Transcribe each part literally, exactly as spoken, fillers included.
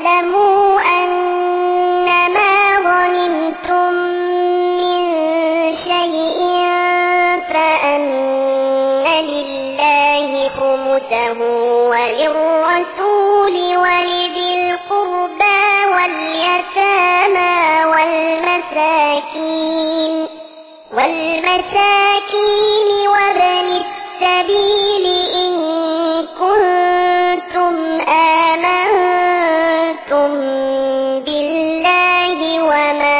واعلموا أنما غنمتم من شيء فأن لله خمسه وللرسول ولذي القربى واليتامى والمساكين والمساكين وابن السبيل إن كنتم آمنتم بالله وما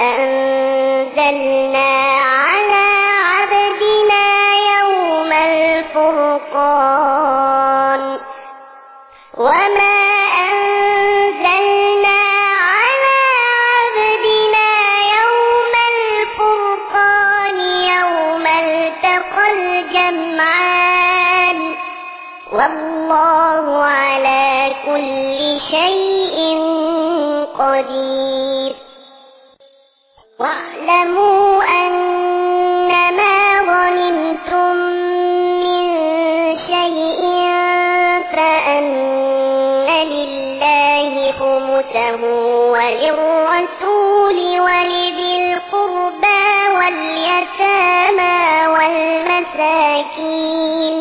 أنزلنا على عبدنا يوم الفرقان وما أنزلنا على عبدنا يوم الفرقان يوم التقى الجمعان والله على كل شيء قدير. واعلموا أنما غنمتم من شيء فأن لله خمسه وللرسول ولذي القربى واليتامى والمساكين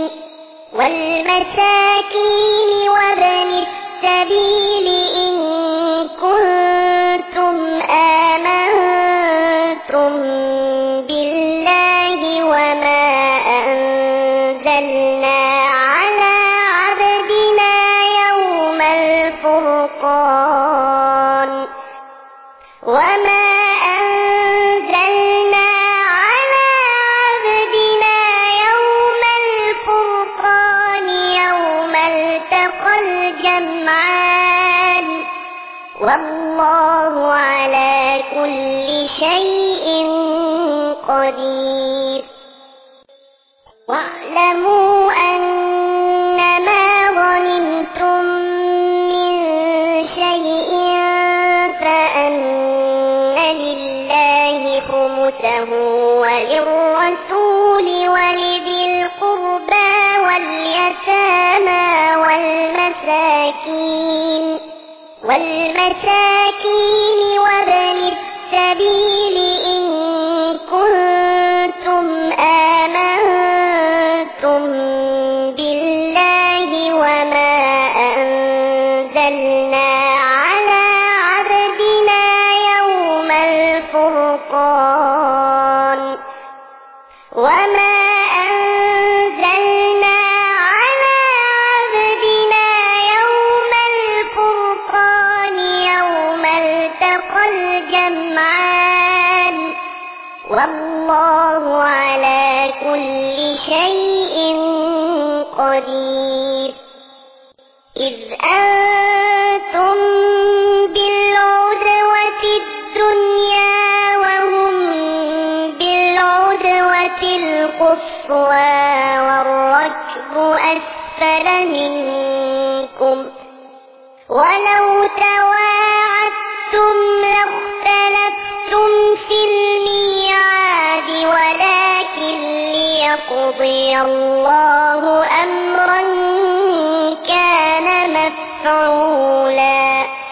والمساكين وابن السبيل إن كنتم آمنتم بالله وما أنزلنا على عبدنا يوم الفرقان وما أنزلنا على عبدنا يوم الفرقان يوم التقى الجمعان والله على كل شيء قدير. واعلموا أنما غنمتم من شيء فأن لله خمسه وللرسول ولذي القربى واليتامى والمساكين والمساكين وابن السبيل إن كنتم آمنتم بالله وما أنزلنا على عبدنا يوم الفرقان وما أنزلنا على عبدنا يوم الفرقان يوم التقى الجمعان والله على كل شيء قدير. إذ أنتم بالعدوة الدنيا وهم بالعدوة القصوى والركب أسفل منكم ولو تواعدتم لاختلفتم في الميعاد ولكن ليقضي الله أمرا كان مفعولا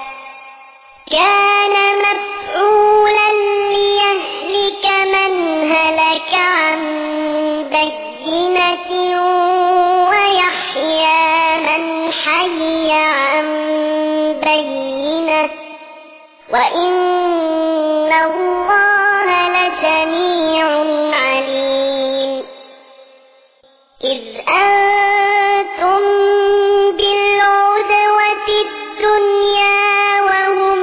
كان مفعولا ليهلك من هلك عن بينة ويحيى من حي عن بينة وإن الله لسميع عليم. إذ أنتم بالعدوة الدنيا وهم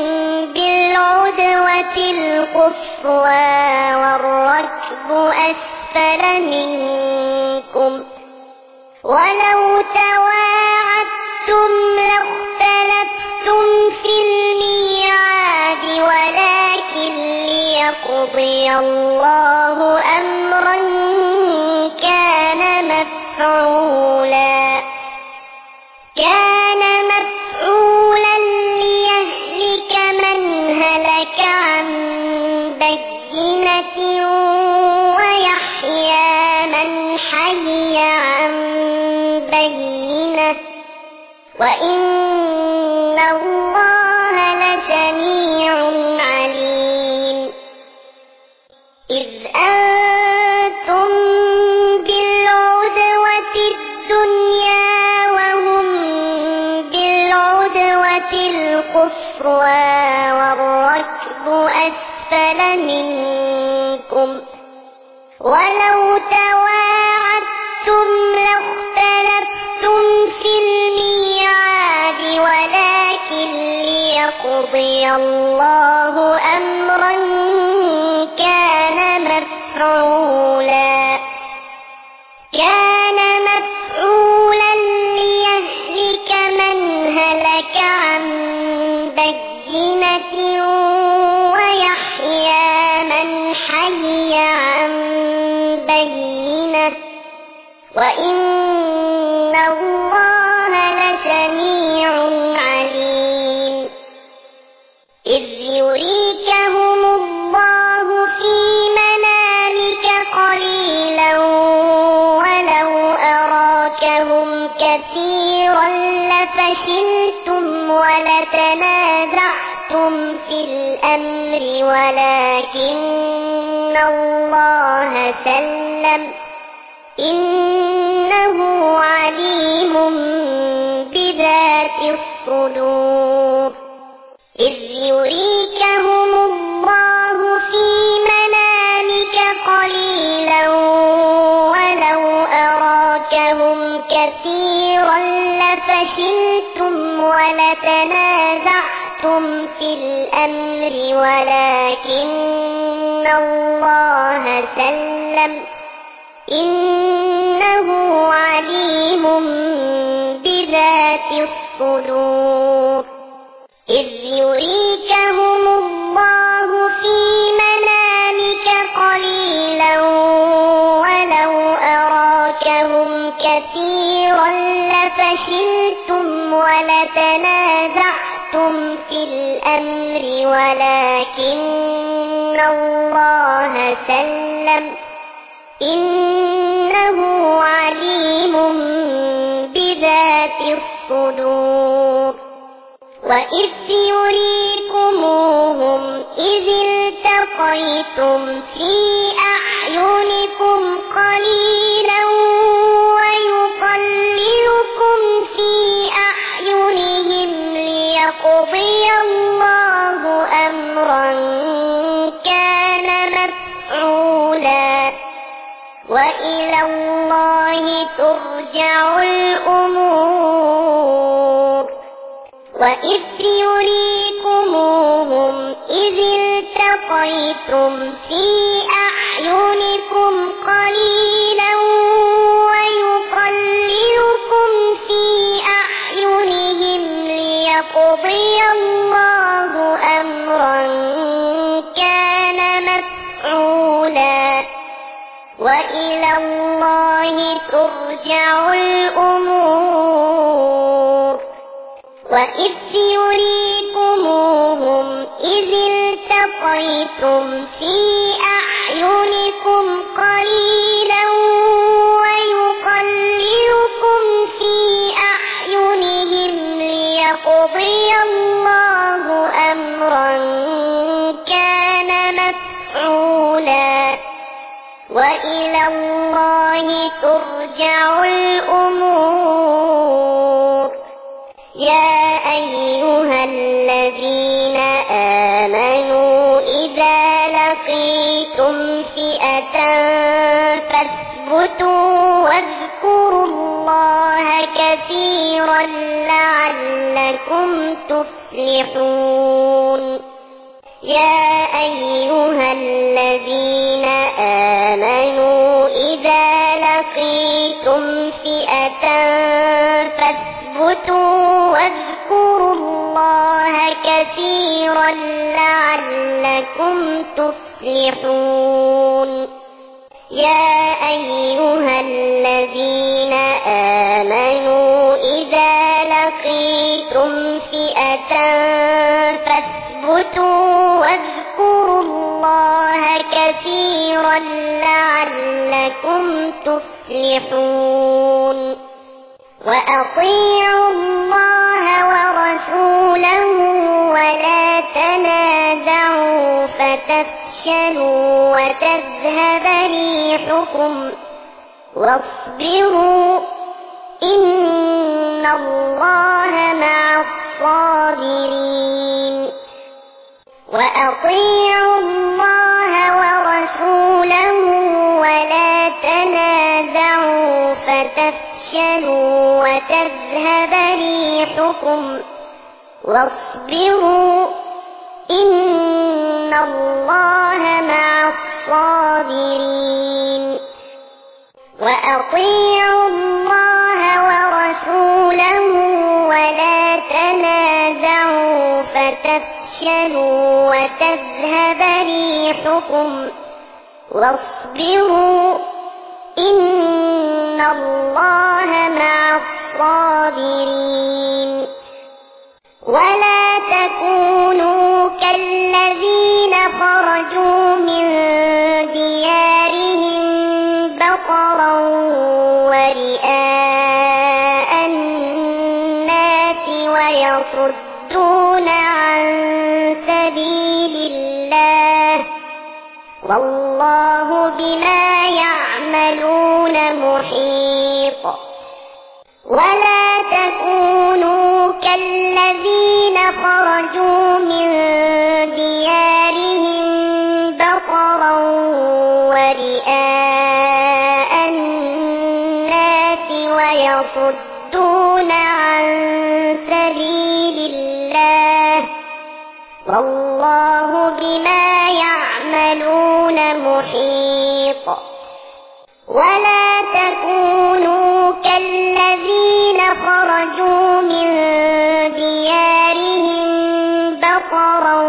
بالعدوة القصوى والركب أسفل منكم ولو تواعدتم لاختلفتم في الميعاد ولكن ليقضي الله أمرا كان مفعولا كان مفعولا ليهلك من هلك عن بينة ويحيى من حي عن بينة وإن الله بالعروة القصوى والركب أسفل منكم ولو تواعدتم لاختلفتم في الميعاد ولكن ليقضي الله أمرا كان مفعولا كان مفعولا ليهلك من هلك عن بينة ويحيى من حي عن بينة وإن الله لسميع عليم إذ يريكهم الله في منامك قليلا ولو أراكهم كثيرا لفشلتم ولتنازعتم في الأمر ولكن الله سلم إنه عليم بذات الصدور إذ يريكهم الله في منامك قليلا ولو أراكهم كثيرا لفشلتم ولتنازعتم في الأمر ولكن الله سلم إنه عليم بذات الصدور إذ يريكهم الله في منامك قليلا ولو أراكهم كثيرا لفشلتم ولتنازعتم في الأمر ولكن الله سلم إنه عليم بذات الصدور وإذ يريكموهم إذ التقيتم في أعينكم قليلا ويقللكم في أعينهم ليقضي الله أمرا كان مفعولا وإلى الله ترجع الأمور وإذ يريكموهم إذ التقيتم في أعينكم قليلا ويقللكم في أعينهم ليقضي الله أمرا كان مفعولا وإلى الله ترجع الأمور وإذ يريكموهم إذ التقيتم في أعينكم قليلا ويقللكم في أعينهم ليقضي الله أمرا كان مفعولا وإلى الله ترجع الأمور يا أيها الذين آمنوا إذا لقيتم فئة فاثبتوا واذكروا الله كثيرا لعلكم تفلحون يا أيها الذين آمنوا إذا لقيتم فئة فاثبتوا واذكروا الله كثيرا لعلكم تفلحون يا أيها الذين آمنوا إذا لقيتم فئة فاثبتوا واذكروا الله كثيرا لعلكم تفلحون وأطيعوا الله ورسوله ولا تنازعوا فتفشلوا وتذهب ريحكم واصبروا إن الله مع الصابرين الصابرين وأطيعوا الله ورسوله ولا تنازعوا فتفشلوا وتذهب ريحكم واصبروا إن الله مع الصابرين وأطيعوا الله ورسوله ولا تنازعوا فتفشلوا وتذهب ريحكم واصبروا إن الله مع الصابرين ولا تكونوا كالذين خرجوا من ديارهم بطرا ورئاء الناس ويصدون عن سبيل الله والله بما يعملون محيط ولا تكونوا كالذين خرجوا من ديارهم بطرا ورئاء الناس ويصدون عن سبيل الله والله بما يعملون محيط ولا تكونوا كالذين خرجوا من ديارهم بطرا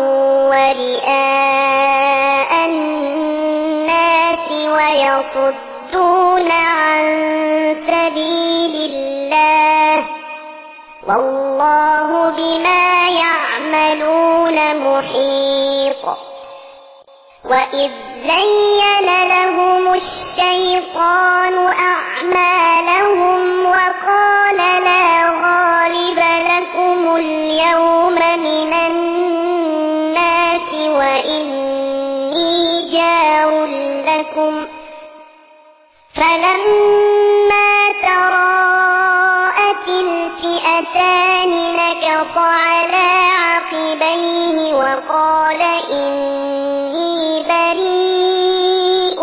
ورئاء الناس ويصدون عن سبيل الله والله بما يعملون محيط وإذ زين لهم الشيطان أعمالهم وقال لا غالب لكم اليوم من الناس وإني جار لكم فلما تراءت الفئتان نكص على عقبيه وقال إني بريء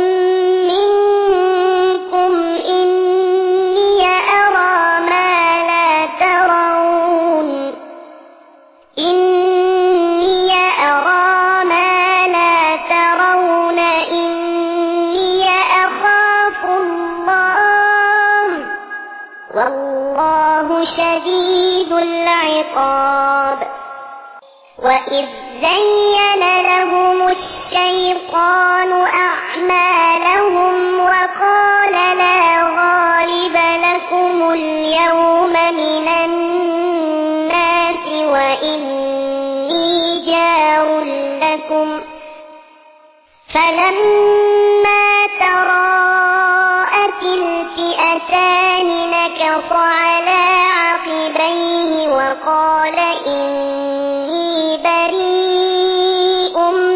منكم إني أرى ما لا ترون إني أرى ما لا ترون إني أخاف الله والله شديد العقاب وإذ زين لهم الشيطان أعمالهم وقال لا غالب لكم اليوم من الناس وإني جار لكم فلما تراءت الفئتان نكص على عقبيه وقال إني بريء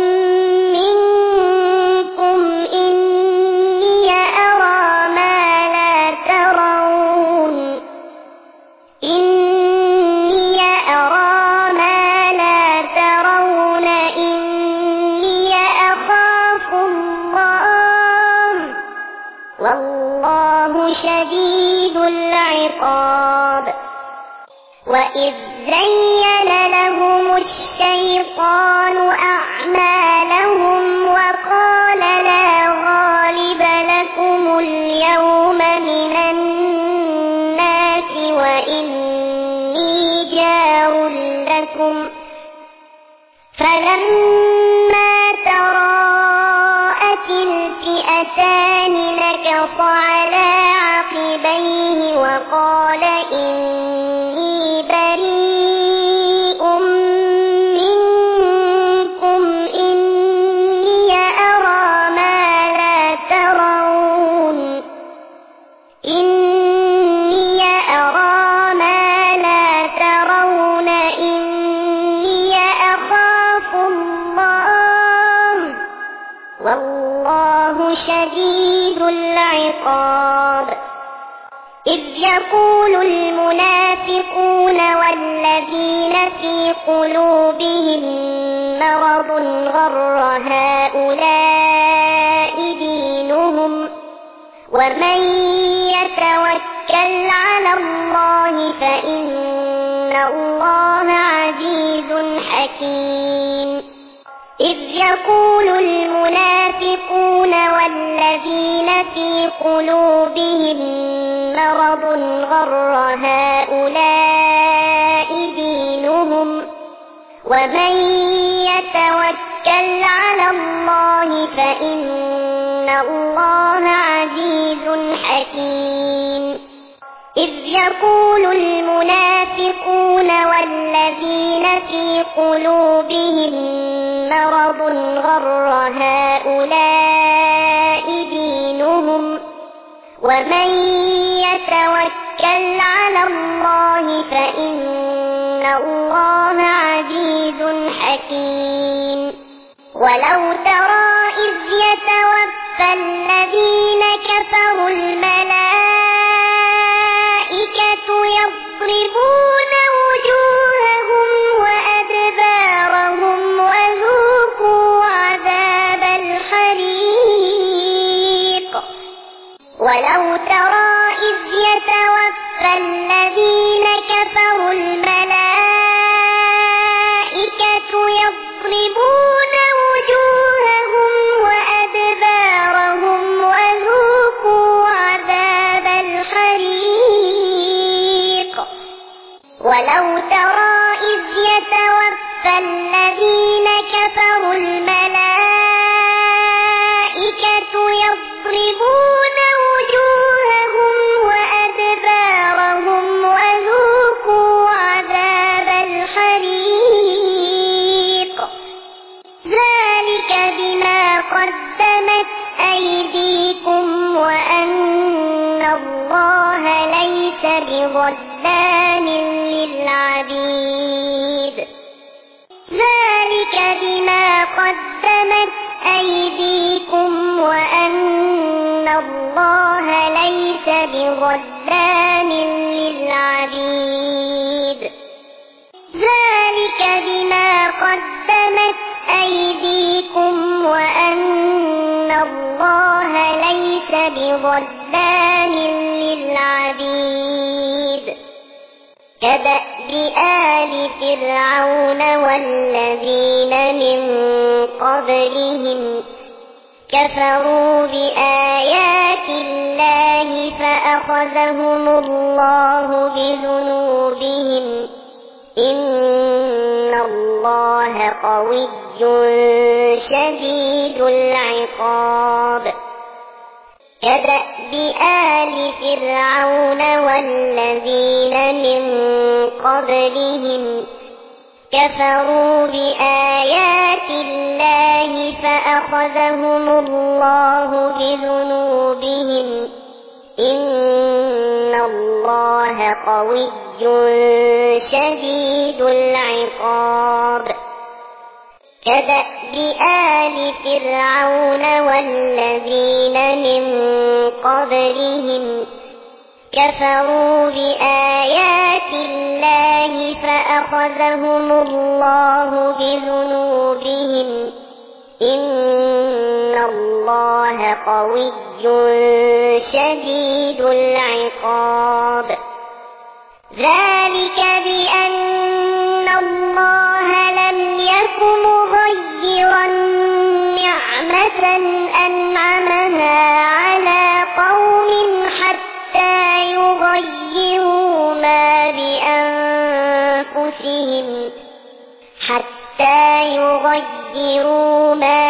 منكم إني أرى ما لا ترون إني أرى ما لا ترون إني أخاف الله والله شديد العقاب وإذ زين لهم الشيطان أعمالهم وقال لا غالب لكم اليوم من الناس وإني جار لكم فلما تراءت الفئتان نكص على عقبيه وقال إني بريء منكم إني أرى ما لا ترون إني أرى ما لا ترون إني أخاف الله والله شديد العقاب إذ يقول المنافقون والذين في قلوبهم مرض غر هؤلاء دينهم ومن يتوكل على الله فإن الله عزيز حكيم إذ يقول المنافقون والذين في قلوبهم مرض غر هؤلاء دينهم ومن يتوكل على الله فإن الله عزيز حكيم إذ يقول المنافقون والذين في قلوبهم مرض غر هؤلاء دينهم ومن يتوكل على الله فإن الله عزيز حكيم ولو ترى إذ يتوفى الذين كفروا الملائكة يضربون وجوههم وأدبارهم وذوقوا عذاب الحريق ولو ترى إذ يتوفى الذين كفروا الملائكة يضربون وجوههم وأدبارهم وذوقوا عذاب الحريق ولو ترى إذ يتوفى الذين كفروا الملائكة يضربون وجوههم وأدبارهم وذوقوا عذاب الحريق ذلك بما قدمت أيديكم وأن الله ليس بظلام للعبيد ذلك بما قدمت أيديكم وأن الله ليس بظلام للعبيد ذلك بما قدمت أيديكم وأن الله ليس بظلام للعبيد كدأب آل فرعون والذين من قبلهم كفروا بآيات الله فأخذهم الله بذنوبهم إن الله قوي شديد العقاب كدأب آل فرعون والذين من قبلهم كفروا بآيات الله فأخذهم الله بذنوبهم إن الله قوي شديد العقاب كدأب آل فرعون والذين من قبلهم كفروا بآيات الله فأخذهم الله بذنوبهم إن الله قوي شديد العقاب ذلك بأن الله لم يك مغيرا نعمة أنعمها على قوم حتى يغيروا ما بأنفسهم حتى يغيروا ما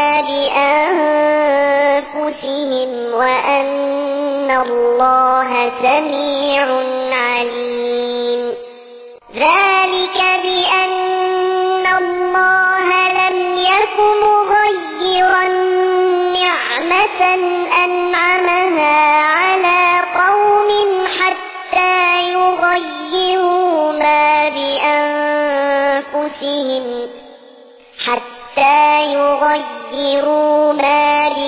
بأنفسهم وأن الله سميع عليم ذلك بأن الله لم يك مغيرا نعمة أنعمها على قوم حتى يغيروا ما بأنفسهم حتى يغيروا ما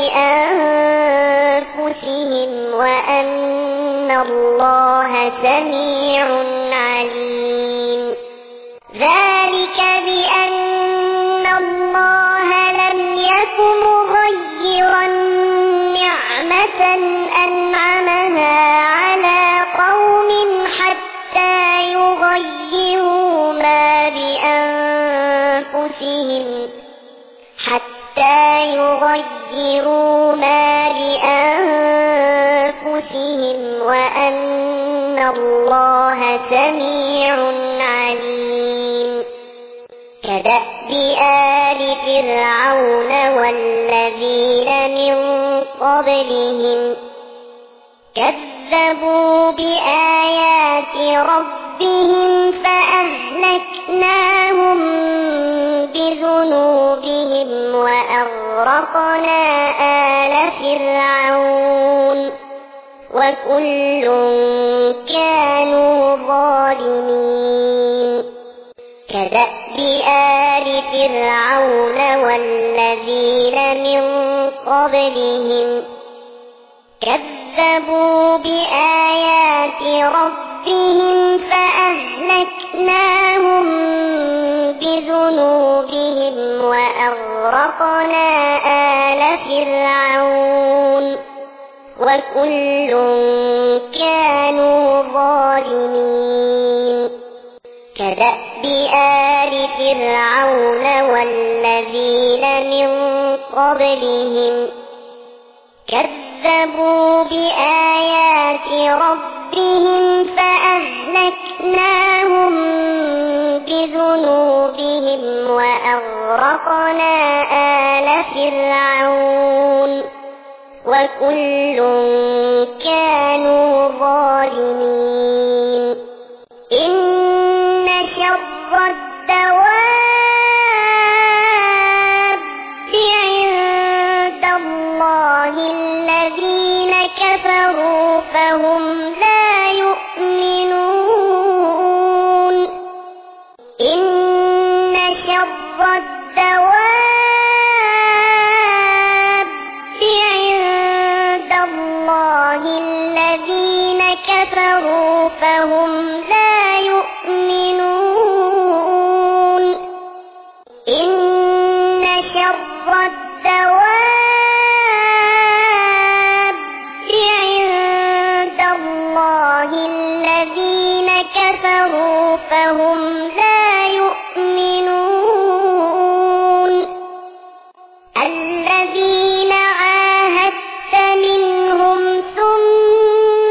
بأنفسهم وأن الله سميع عليم ذلك بأن الله لم يك مغيرا نعمة أنعمها على قوم حتى يغيروا ما بأنفسهم حتى يغيروا ما بأنفسهم وأن الله سميع عليم. كدأب آل فرعون والذين من قبلهم كذبوا بآيات ربهم فأهلكناهم بذنوبهم وأغرقنا آل فرعون وكل كانوا ظالمين. كدأب آل فرعون والذين من قبلهم كذبوا بآيات ربهم فأهلكناهم بذنوبهم وأغرقنا آل فرعون وكل كانوا ظالمين. كدأب آل فرعون والذين من قبلهم كذبوا بآيات ربهم فأهلكناهم بذنوبهم وأغرقنا آل فرعون وكل كانوا ظالمين. إن شر الدواب عند الله الذين كفروا فهم لا يؤمنون. إن شر الدواب عند الله الذين كفروا فهم لا يؤمنون. إن شر الدواب عند الله الذين كفروا فهم لا يؤمنون. الذين عاهدت منهم ثم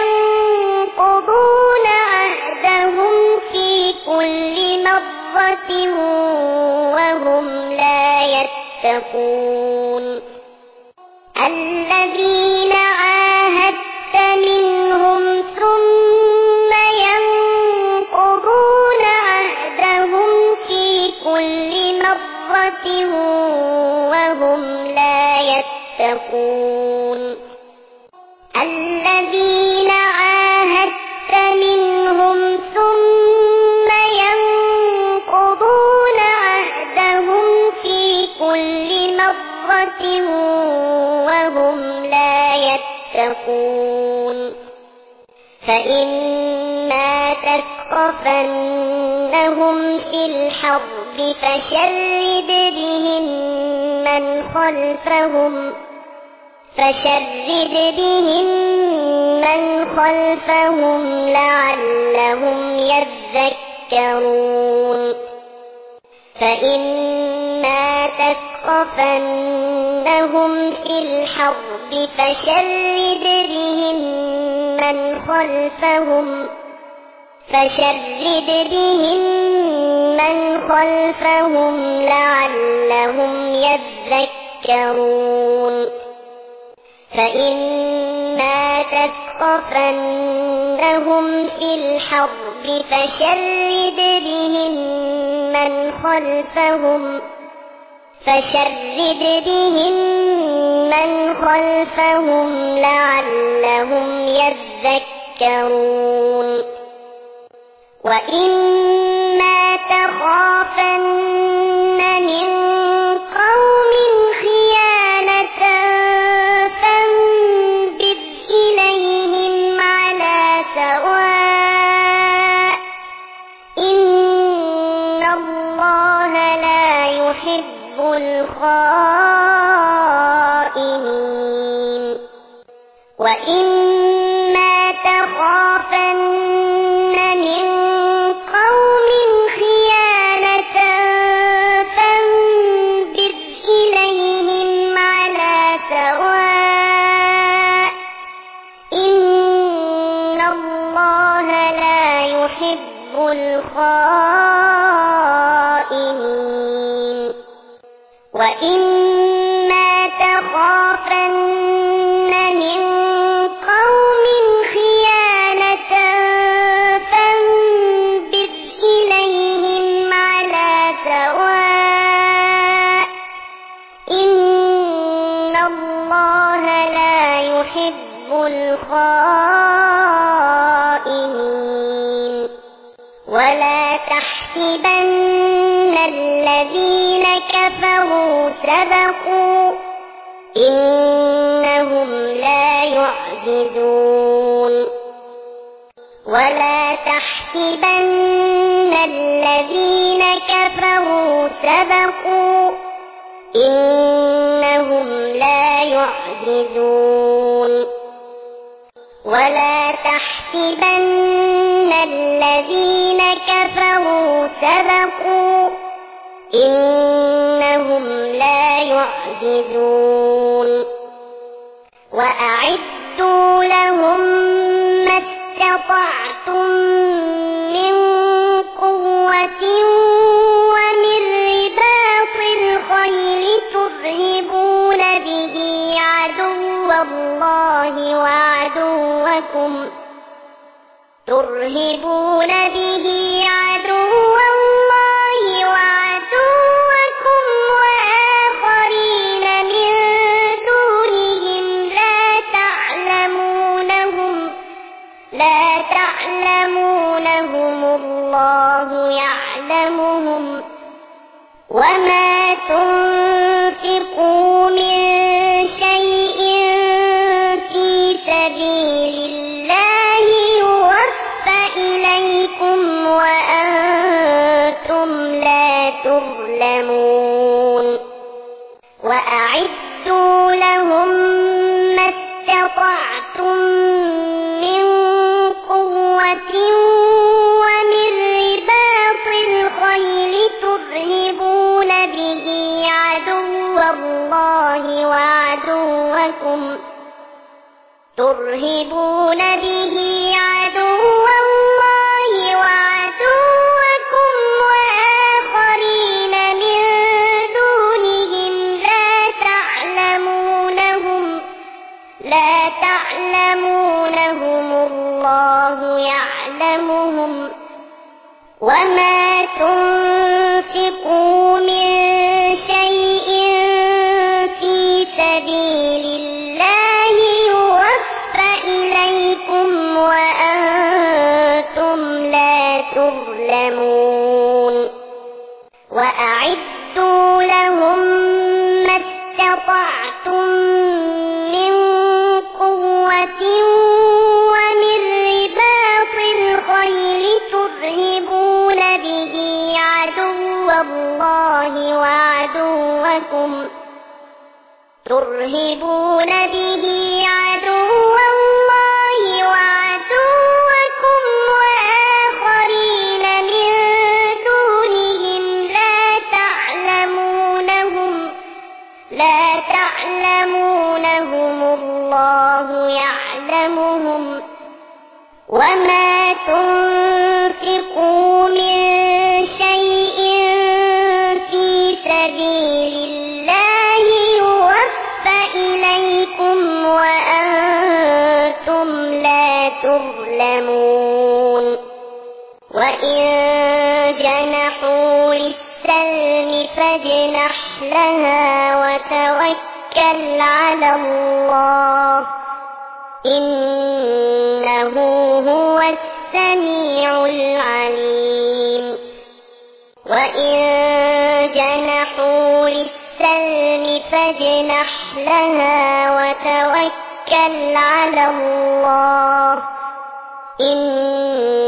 ينقضون عهدهم في كل مرة وهم لا يتقون. الذين عاهدت منهم ثم ينقضون عهدهم في كل مرة وهم لا يتقون. الذين عاهدت منهم ثم ينقضون عهدهم في كل مرة وهم لا يتقون. فإما تثقفنهم في الحرب فشرد بهم من خلفهم فشرد بهم من خلفهم لعلهم يذكرون. فإما تثقفنهم في الحرب فشرد بهم من خلفهم فشرد بهم من خلفهم لعلهم يذكرون. فإما تثقفنهم في الحرب فشرد بهم من خلفهم فشرد بهم من خلفهم لعلهم يذكرون. وإما تخافن من قوم خيانة فانبذ إليهم على سواء إن الله يحب الخائنين وإما تخافن من قوم خيانة فانبذ إليهم على سواء إن الله لا يحب الخائنين وإما تخافن من قوم خيانة فانبذ إليهم على سواء إن الله لا يحب الخائنين ولا تحسبن الذين كفروا سبقوا إنهم لا يعجزون ولا تحسبن الذين كفروا سبقوا إنهم لا يعجزون ولا تحسبن الذين كفروا سبقوا إنهم لا يعجزون وأعدوا لهم ما استطعتم من قوة ومن رباط الخيل ترهبون به عدو الله وعدوكم ترهبون به عدو الله وعدوكم وآخرين من دونهم لا تعلمونهم لا تعلمونهم الله يعلمهم وما تنفقوا من شيء في سبيل الله يوفى إليكم وأنتم لا تظلمون وأعدوا لهم ما استطعتم من قوة ومن رباط الخيل ترهبون به عدو الله وعدوكم ترهبون به عدو الله وعدوكم وآخرين من دونهم لا تعلمونهم لا تعلمونهم الله يعلمهم وما تنفقوا من شيء في سبيل الله يوفى إليكم وأنتم لا تظلمون وأعدوا لهم ما استطعتم من قوة ومن رباط الخيل ترهبون به عدو الله وعدوكم ترهبون به عدو الله وعدوكم وآخرين من دونهم لا تعلمونهم لا تعلمونهم الله يعلمهم وما تنفقوا من شيء في سبيل الله يوفى إليكم وأنتم لا تظلمون وإن جنحوا للسلم فاجنح لها وتوكل على الله إنه هو السميع العليم وإن جنحوا للسلم فاجنح لها وتوكل على الله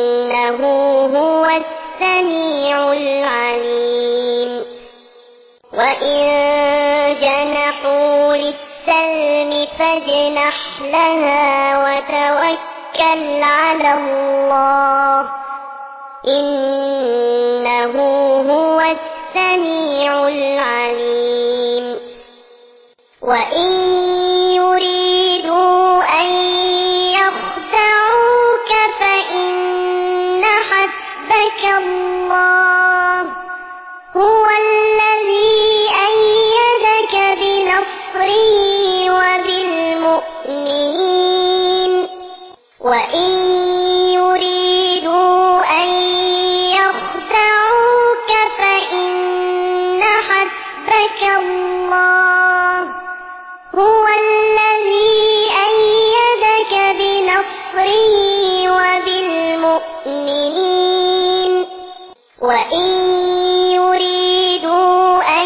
إنه هو السميع العليم وإن جنحوا للسلم فاجنح لها وتوكل على الله إنه هو السميع العليم وإن يريدوا أن يخدعوك فإن حسبك الله هو الذي أيدك بنصره وبالمؤمنين وإن يريدوا أن يخدعوك فإن حسبك الله هو الذي أيدك بنصره وبالمؤمنين وإن يريدوا أن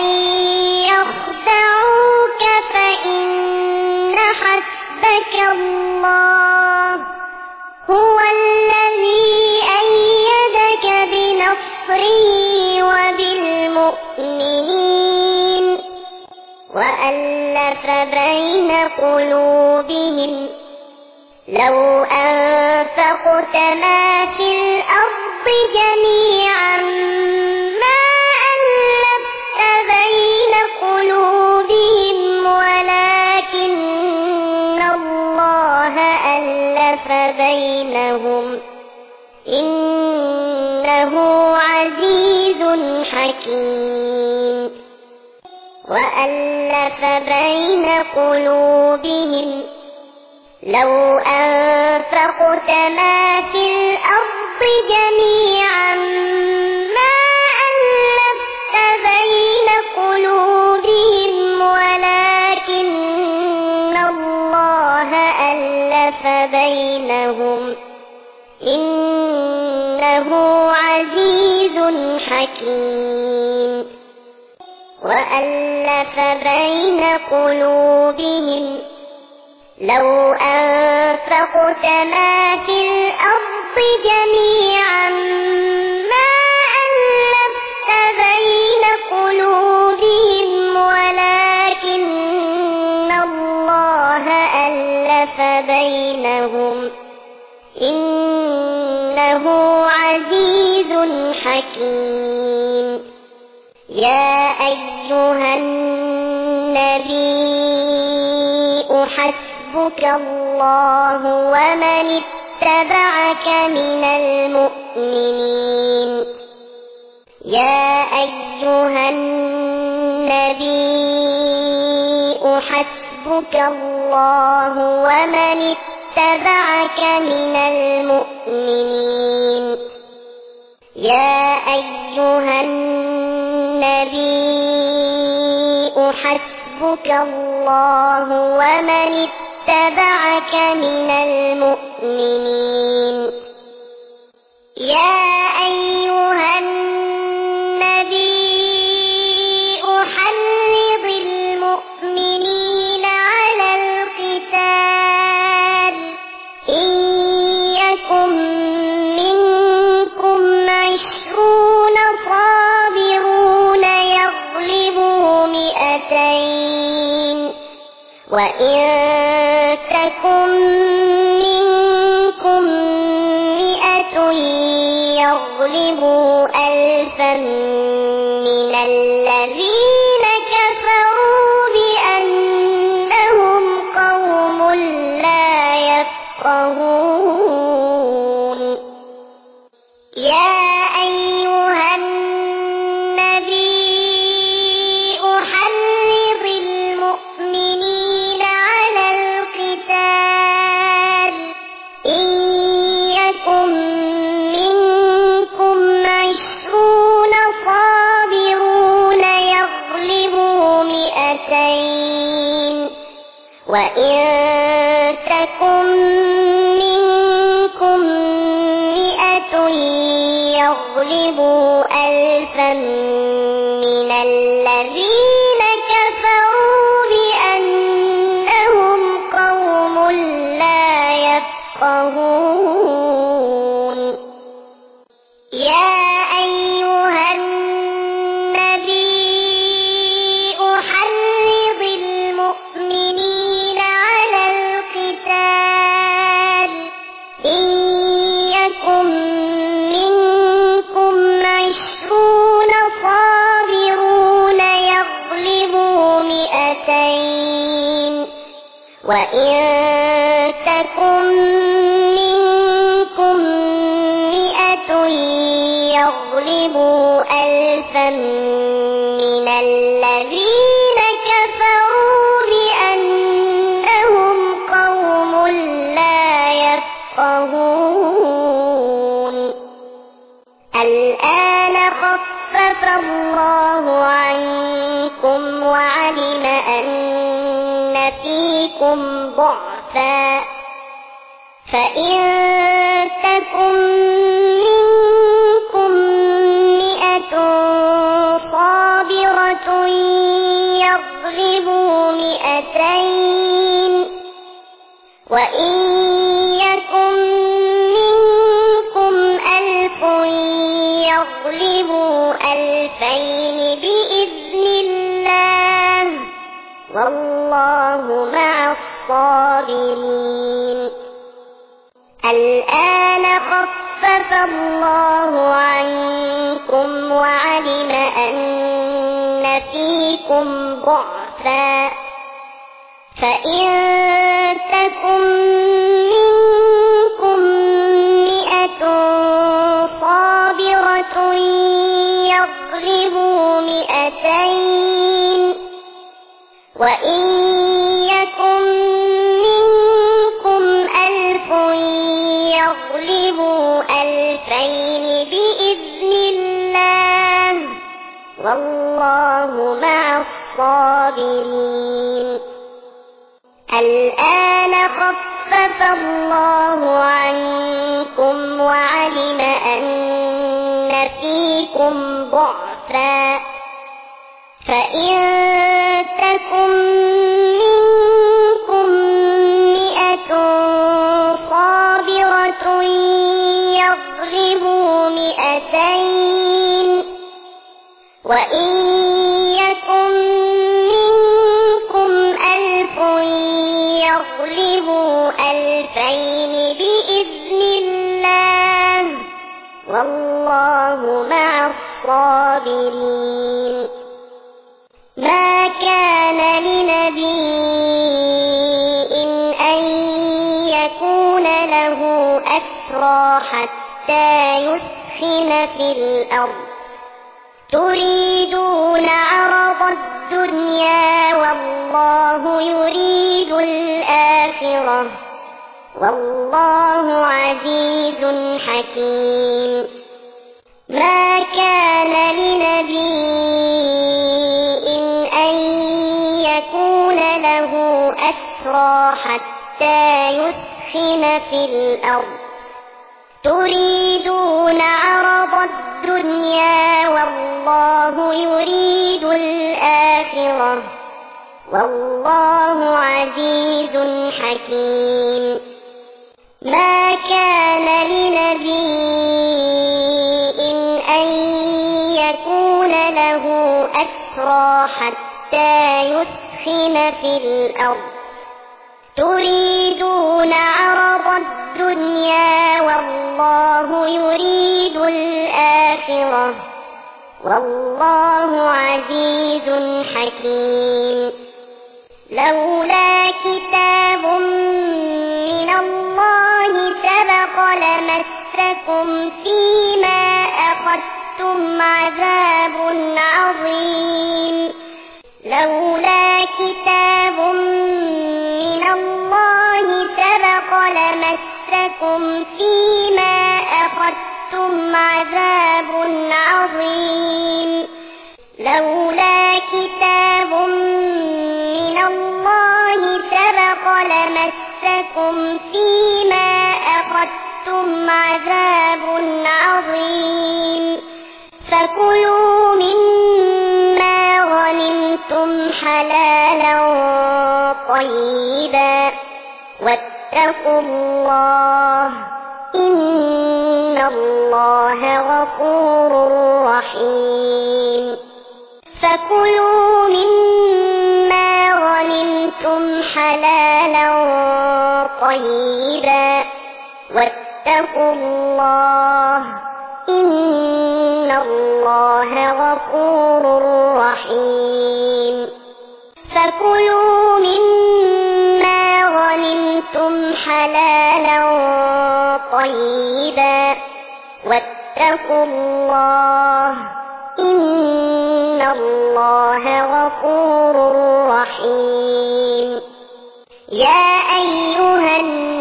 يخدعوك فإن حسبك الله هو الذي أيدك بنصره وبالمؤمنين وألف بين قلوبهم لو أنفقت ما في الأرض جميعا ما ألفت بين قلوبهم ولكن الله ألف بينهم إنه عزيز حكيم وألف بين قلوبهم لو أنفقت ما في الأرض جميعا ما ألفت بين قلوبهم ولكن الله ألف بينهم إنه عزيز حكيم وألف بين قلوبهم لو أنفقت ما في الأرض جميعا ما ألفت بين قلوبهم ولكن الله ألف بينهم إنه عزيز حكيم يا أيها النبي حسبك الله ومن اتبعك من المؤمنين يا أيها النبي حسبك الله ومن اتبعك من المؤمنين يا أيها النبي حسبك الله ومن اتبعك من المؤمنين يا أيها النبي حرض المؤمنين على القتال إن يكن منكم عشرون صابرون يغلبوا مئتين وإن تكن منكم مئة يغلبوا ألفا من الذين كفروا بأنهم قوم لا يفقهون يا أيها النبي حرض المؤمنين على القتال إن يكن منكم عشرون صابرون يغلبوا مئتين وإن تكن منكم مئة يغلبوا ألفا من الذين كفروا بأنهم قوم لا يفقهون يا أيها النبي وإن تكن منكم مئة يغلبوا ألفا من الذين كفروا بأنهم قوم لا يفقهون الآن خفف الله عنكم وعلم أن فيكم ضعفا فإن تكن منكم مئة صابرة يغلبوا مئتين وإن يكن منكم ألف يغلبوا ألفين بإذن الله والله مع الصابرين الآن خفف الله عنكم وعلم أن فيكم ضعفا فإن تكن منكم مئة صابرة يغلبوا مئتين وإن يكن منكم ألف يغلبوا ألفين بإذن الله والله مع الصابرين الآن خفف الله عنكم وعلم أن فيكم ضعفا فإن تكن منكم مئة صابرة يغلبوا مئتين وإن يكن منكم ألف يغلبوا ألفين بإذن الله والله مع الصابرين ما كان لنبي أن يكون له أسرى حتى يثخن في الأرض تريدون عرض الدنيا والله يريد الآخرة والله عزيز حكيم ما كان لنبي أن يكون له أسرى حتى يثخن في الأرض تريدون عرض الدنيا والله يريد الآخرة والله عزيز حكيم ما كان لنبي أن يكون له أسرى حتى يثخن في الأرض تريدون عرض الدنيا والله يريد الآخرة والله عزيز حكيم لولا كتاب من الله سبق لمسكم فيما أخذتم عذاب عظيم لولا كتاب من الله سبق لمسكم فيما أخذتم عذاب عظيم لولا كتاب من الله سبق لمسكم فيما أخذتم عذاب عظيم فكلوا مما غنمتم حلالا طيبا واتقوا الله إن الله غفور رحيم فكلوا مما غنمتم حلالا طيبا واتقوا الله إن الله غفور رحيم فكلوا مما أحللتم حلالا طيبا واتقوا الله إن الله غفور رحيم. يا أيها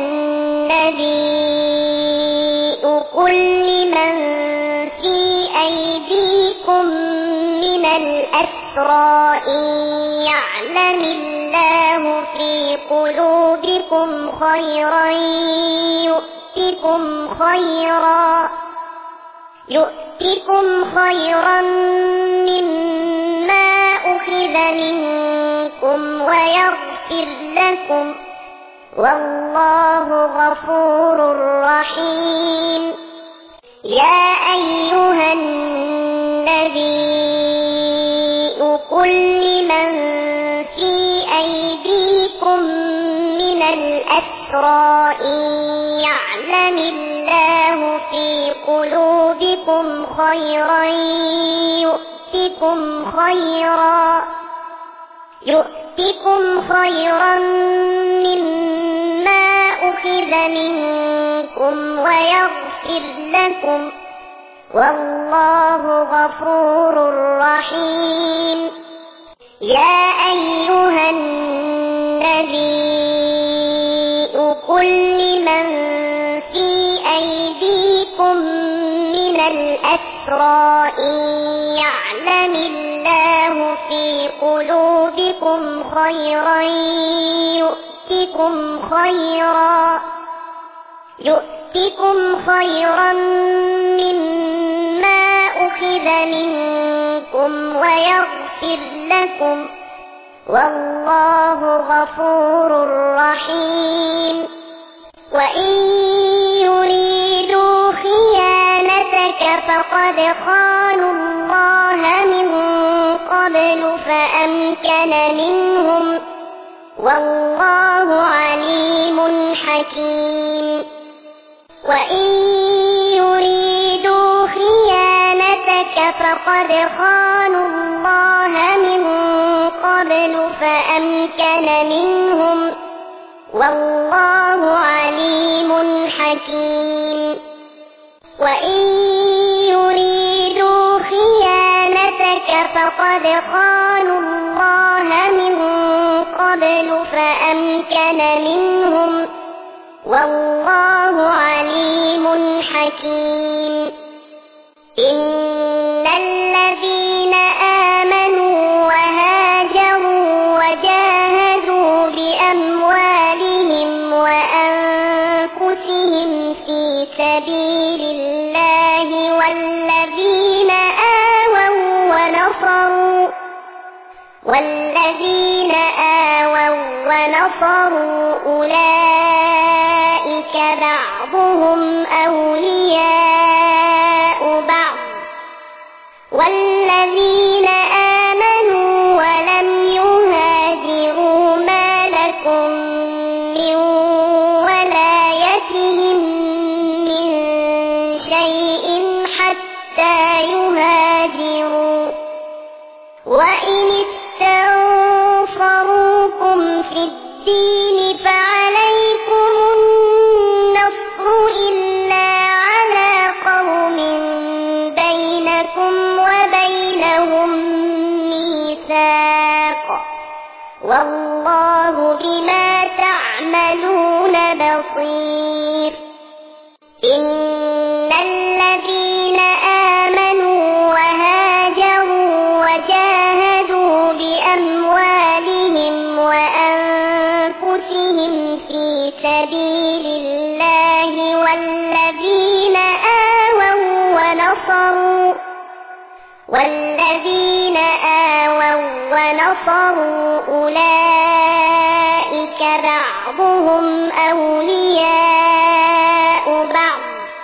النبي قل لمن في أيديكم من الأسرى إن يعلم الله في قلوبكم خيرا يؤتكم خيرا يؤتكم خيرا مما أخذ منكم ويغفر لكم والله غفور رحيم. يا أيها النبي قل لمن في أيديكم من الأسرى إن يعلم الله في قلوبكم خيرا يؤتكم خيرا يؤتكم خيرا مما أخذ منكم ويغفر لكم والله غفور رحيم. يا أيها النبي قل لمن في أيديكم من الأسرى إن يعلم الله في قلوبكم خيرا يؤتكم خيرا يؤتكم خيرا مما أخذ منكم ويغفر لكم والله غفور رحيم. وإن يريدوا خيانتك فقد خانوا الله من قبل فأمكن منهم والله عليم حكيم. وإن يريدوا خيانتك فقد خانوا الله من قبل فأمكن منهم والله عليم حكيم. وإن يريدوا خيانتك فقد خانوا الله من قبل فأمكن منهم والله عليم حكيم. إن الذين آمنوا وهاجروا وجاهدوا بأموالهم وأنفسهم في سبيل الله والذين آووا ونصروا والذين آووا ونصروا أولئك بعضهم أولياء بعض والذين آمنوا ولم يهاجروا ما لكم من ولايتهم من شيء حتى يهاجروا. وإن استنصروكم في الدين فعليكم النصر إلا على قوم بينكم وبينهم ميثاق والله بما تعملون بصير. إن الذين آمنوا وهاجروا وجاهدوا بأموالهم وأنفسهم في سبيل الله والذين آووا ونصروا والذين آووا ونصروا أولئك بعضهم أولياء بعض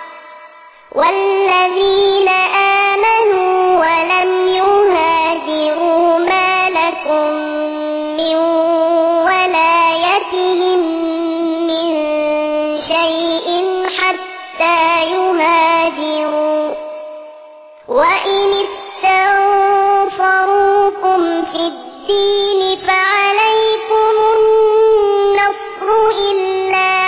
والذين آمنوا ولم يهاجروا ما لكم من ولايتهم من شيء حتى يهاجروا. وإن استنصروكم في الدين فعليكم النصر إلا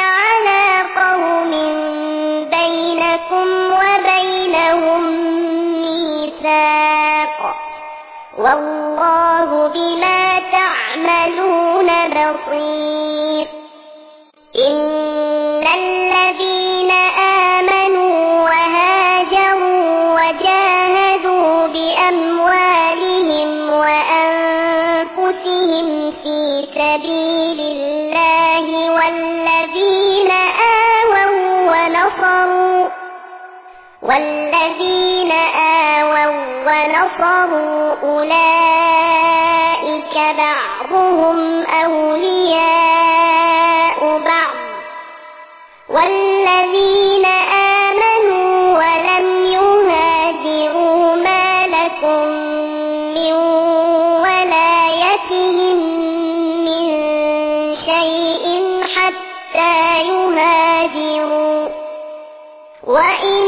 والله بما تعملون بصير. إن الذين آمنوا وهاجروا وجاهدوا بأموالهم وأنفسهم في سبيل الله والذين آووا ونصروا والذين آووا ونصروا أولئك بعضهم أولياء بعض. والذين آمنوا ولم يهاجروا ما لكم من ولايتهم من شيء حتى يهاجروا. وإن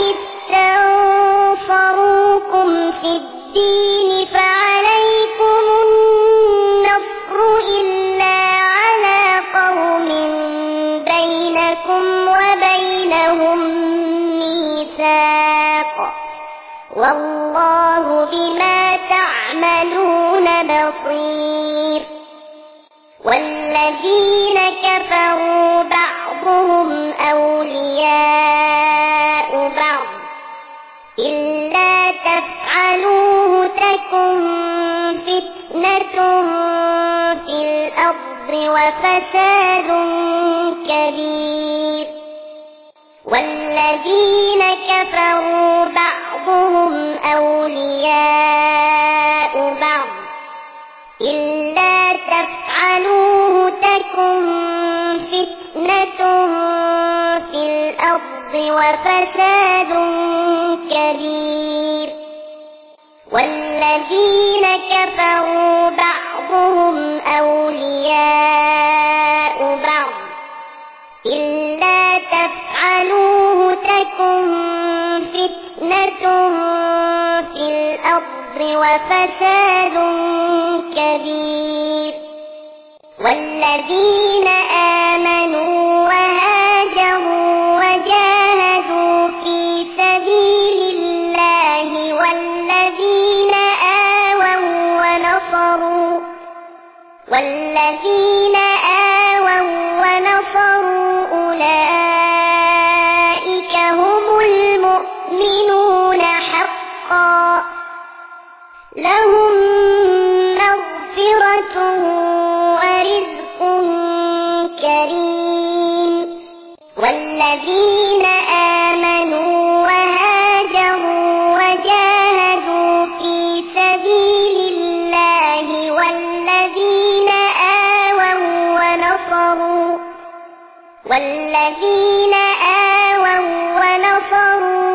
استنصروكم في الدين فعليكم النصر إلا على قوم بينكم وبينهم ميثاق والله بما تعملون بصير. والذين كفروا بعضهم أولياء بعض إلا تفعلوه تكن فتنة في الأرض وفساد كبير. والذين كفروا بعضهم أولياء بعض إلا تفعلوه تكن فتنة في الأرض وفساد كبير. والذين كفروا بعضهم أولياء بعض إلا تفعلوه تكن فتنة في الأرض وفساد كبير. والذين آمنوا وهاجروا وجاهدوا في سبيل الله والذين آووا ونصروا والذين آووا ونصروا أولئك هم المؤمنون حقا لهم مغفرة ورزق كريم. والذين آمنوا وهاجروا وجاهدوا في سبيل الله والذين آووا ونصروا والذين آووا ونصروا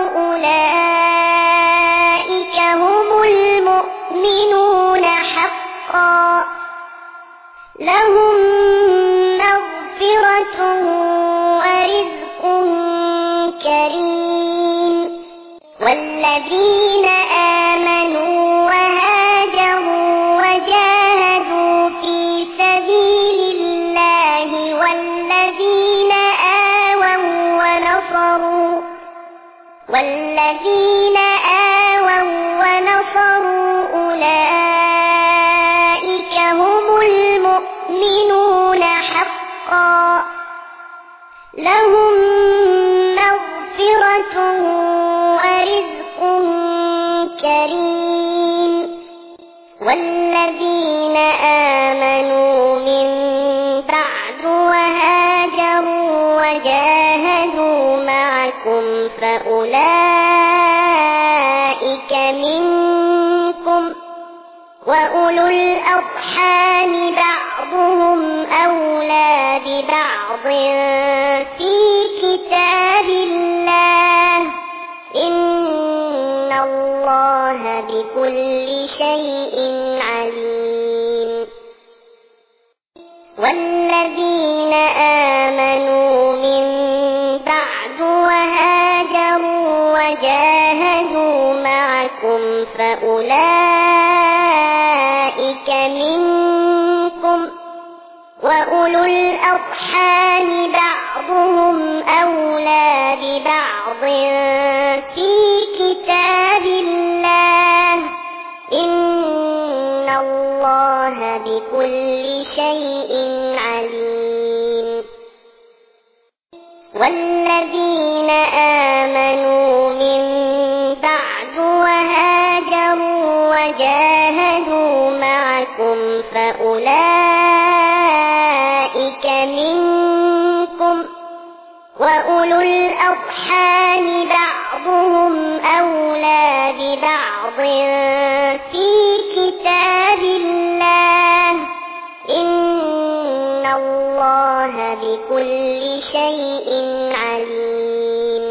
أولئك هم المؤمنون حقا لهم مغفرة ورزق كريم. والذين آمنوا وهاجروا وجاهدوا في سبيل الله والذين آووا ونصروا والذين آووا ونصروا أولئك هم المؤمنون حقا لهم مغفرة ورزق كريم. والذين آمنوا من بعد وهاجروا وجاهدوا معكم فأولئك منكم وأولو الأرحام بعضهم أولى ببعض في كتاب الله إن الله بكل شيء عليم. والذين آمنوا من بعد وهاجروا وجاهدوا معكم فأولئك منكم وأولو الأرحام بعضهم أولى ببعض في كتاب الله إن الله بكل شيء عليم. والذين آمنوا من بعد وهاجروا وجاهدوا معكم فأولئك منكم، وأولو الأرحام بعضهم أولى ببعض في كتاب الله، إن الله بكل شيء عليم.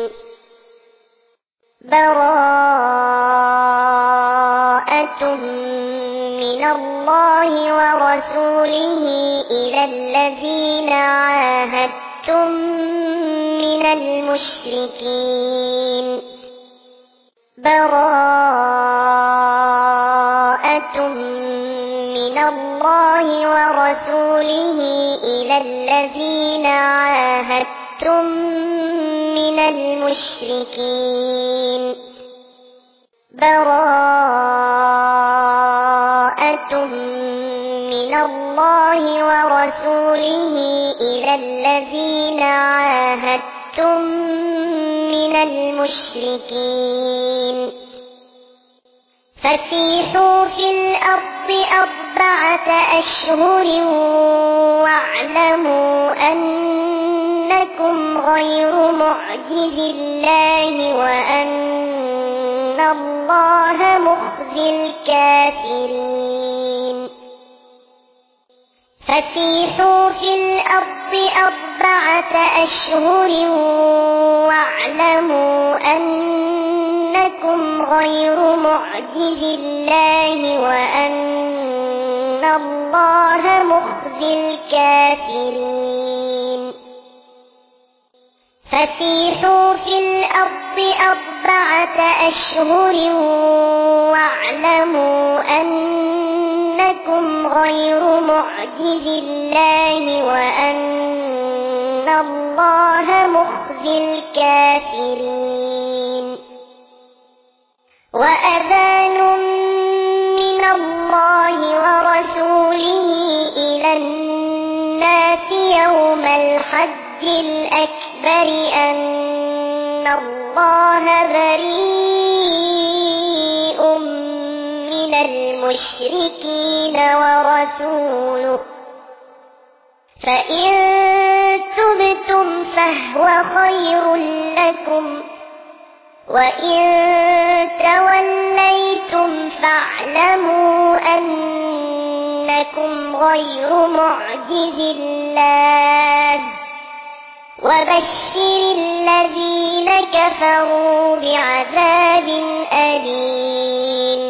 براءة من الله ورسوله إلى الذين عاهدتم من المشركين. براءة من الله ورسوله إلى الذين عاهدتم من المشركين. براءة من الله ورسوله إلى الذين عاهدتم من المشركين. فسيحوا في الأرض أربعة أشهر واعلموا أنكم غير معجز الله وأن الله مخزي الكافرين. فسيحوا في الأرض أربعة أشهر واعلموا أنكم غير معجز الله وأن الله مخزي الكافرين. فسيحوا في الأرض أربعة أشهر واعلموا أنكم غير معجز الله وأن الله مخزي الكافرين. وأذان من الله ورسوله إلى الناس يوم الحج الأكبر أن الله بريء من المشركين ورسوله، فإن تبتم فهو خير لكم، وإن توليتم فاعلموا أنكم غير معجز الله، وبشر الذين كفروا بعذاب أليم.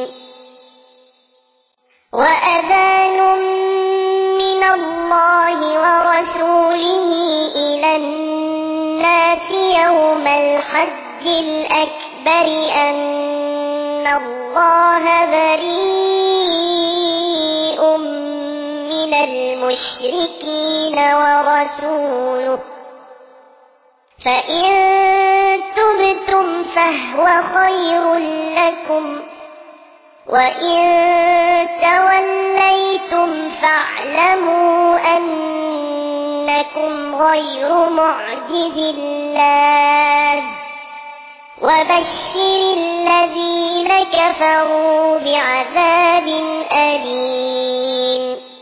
وأذان من الله ورسوله إلى الناس يوم الحج الأكبر أن الله بريء من المشركين ورسوله، فإن تبتم فهو خير لكم، وإن توليتم فاعلموا أنكم غير معجز الله، وبشر الذين كفروا بعذاب أليم.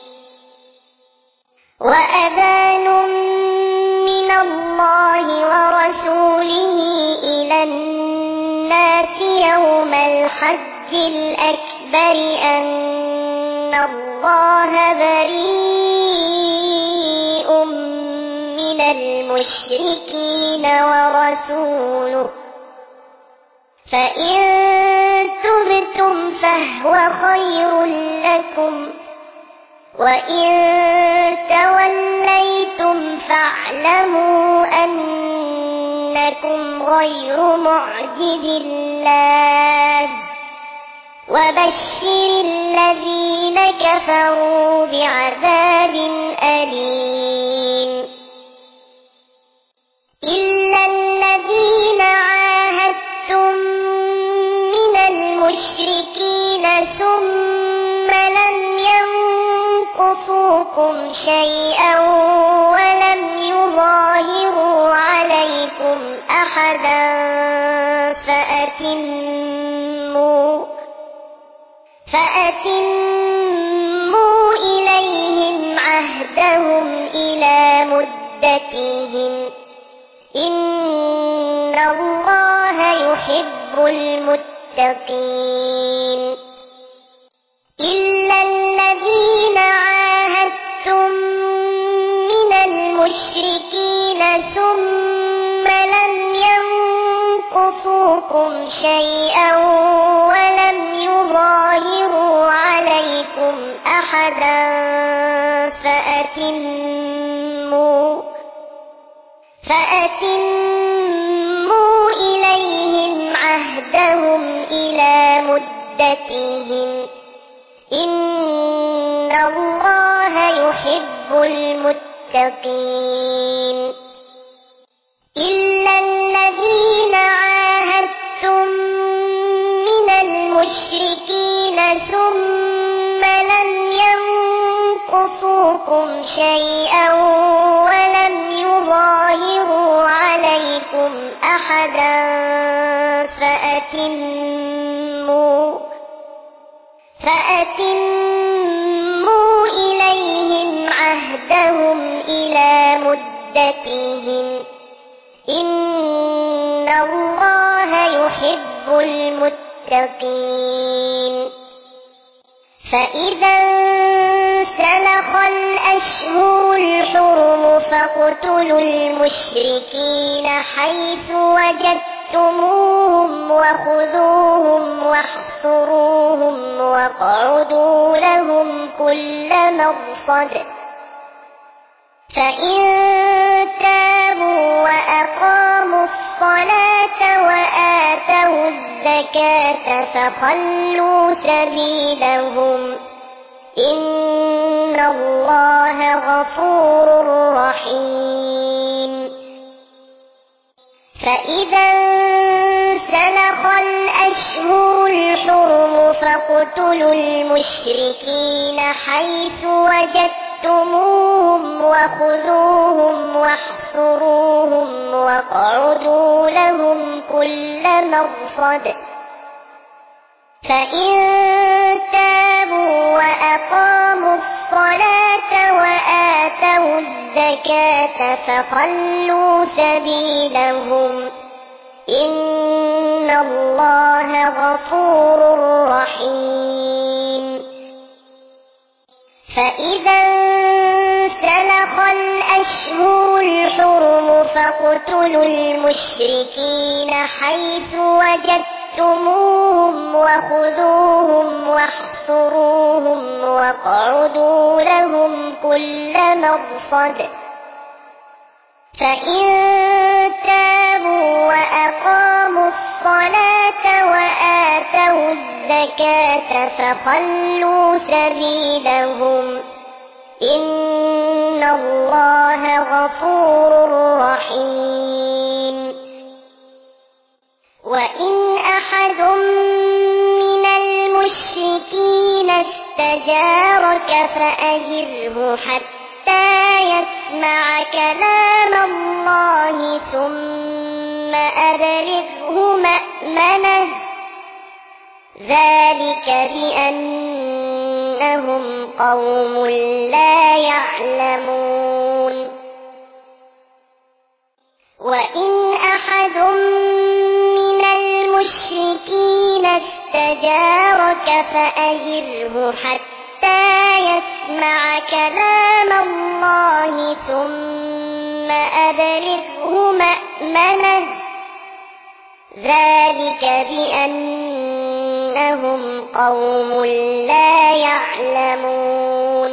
وأذان من الله ورسوله إلى الناس يوم الحج الأكبر أن الله بريء من المشركين ورسوله، فإن تبتم فهو خير لكم، وإن توليتم فاعلموا أنكم غير معجز الله، وبشر الذين كفروا بعذاب أليم. إلا الذين عاهدتم من المشركين ثم لم ينقضوا ينقصوكم شيئا ولم يظاهروا عليكم أحدا فأتموا فأتموا إليهم عهدهم إلى مدتهم إن الله يحب المتقين إلا الذين عاهدتم من المشركين ثم لم ينقصوكم شيئا ولم يظاهروا عليكم أحدا فأتموا فأتموا إليهم عهدهم إلى مدتهم إن الله يحب المتقين إلا الذين عاهدتم من المشركين ثم لم ينقصوكم شيئا ولم يظاهروا عليكم أحدا فأتموا فأتموا إليهم عهدهم إلى مدتهم إن الله يحب المتقين فإذا انسلخ الأشهر الحرم فاقتلوا المشركين حيث وجدتموهم وخذوهم واحصروهم واقعدوا لهم كل مرصد فإن تابوا وأقاموا الصلاة وآتوا الزكاة فخلوا سبيلهم إن الله غفور رحيم فإذا انسلخ الأشهر الحرم فاقتلوا المشركين حيث وجدتموهم وخذوهم واحصروهم واقعدوا لهم كل مرصد فإن تابوا وأقاموا الصلاة وآتوا الزكاة فخلوا سبيلهم إن الله غفور رحيم فإذا انسلخ الأشهر الحرم فاقتلوا المشركين حيث وجدتموهم وخذوهم واحصروهم واقعدوا لهم كل مرصد فإن تابوا وأقاموا الصلاة وآتوا الزكاة فخلوا سبيلهم إن الله غفور رحيم وإن أحد من المشركين استجارك فأجره حتى يسمع كلام الله ثم أبلغه مأمنه ذلك بأنهم قوم لا يعلمون وإن أحد من المشركين استجارك فأجره حتى يسمع كلام الله ثم أبلغه مأمنه ذلك بأنهم قوم لا يعلمون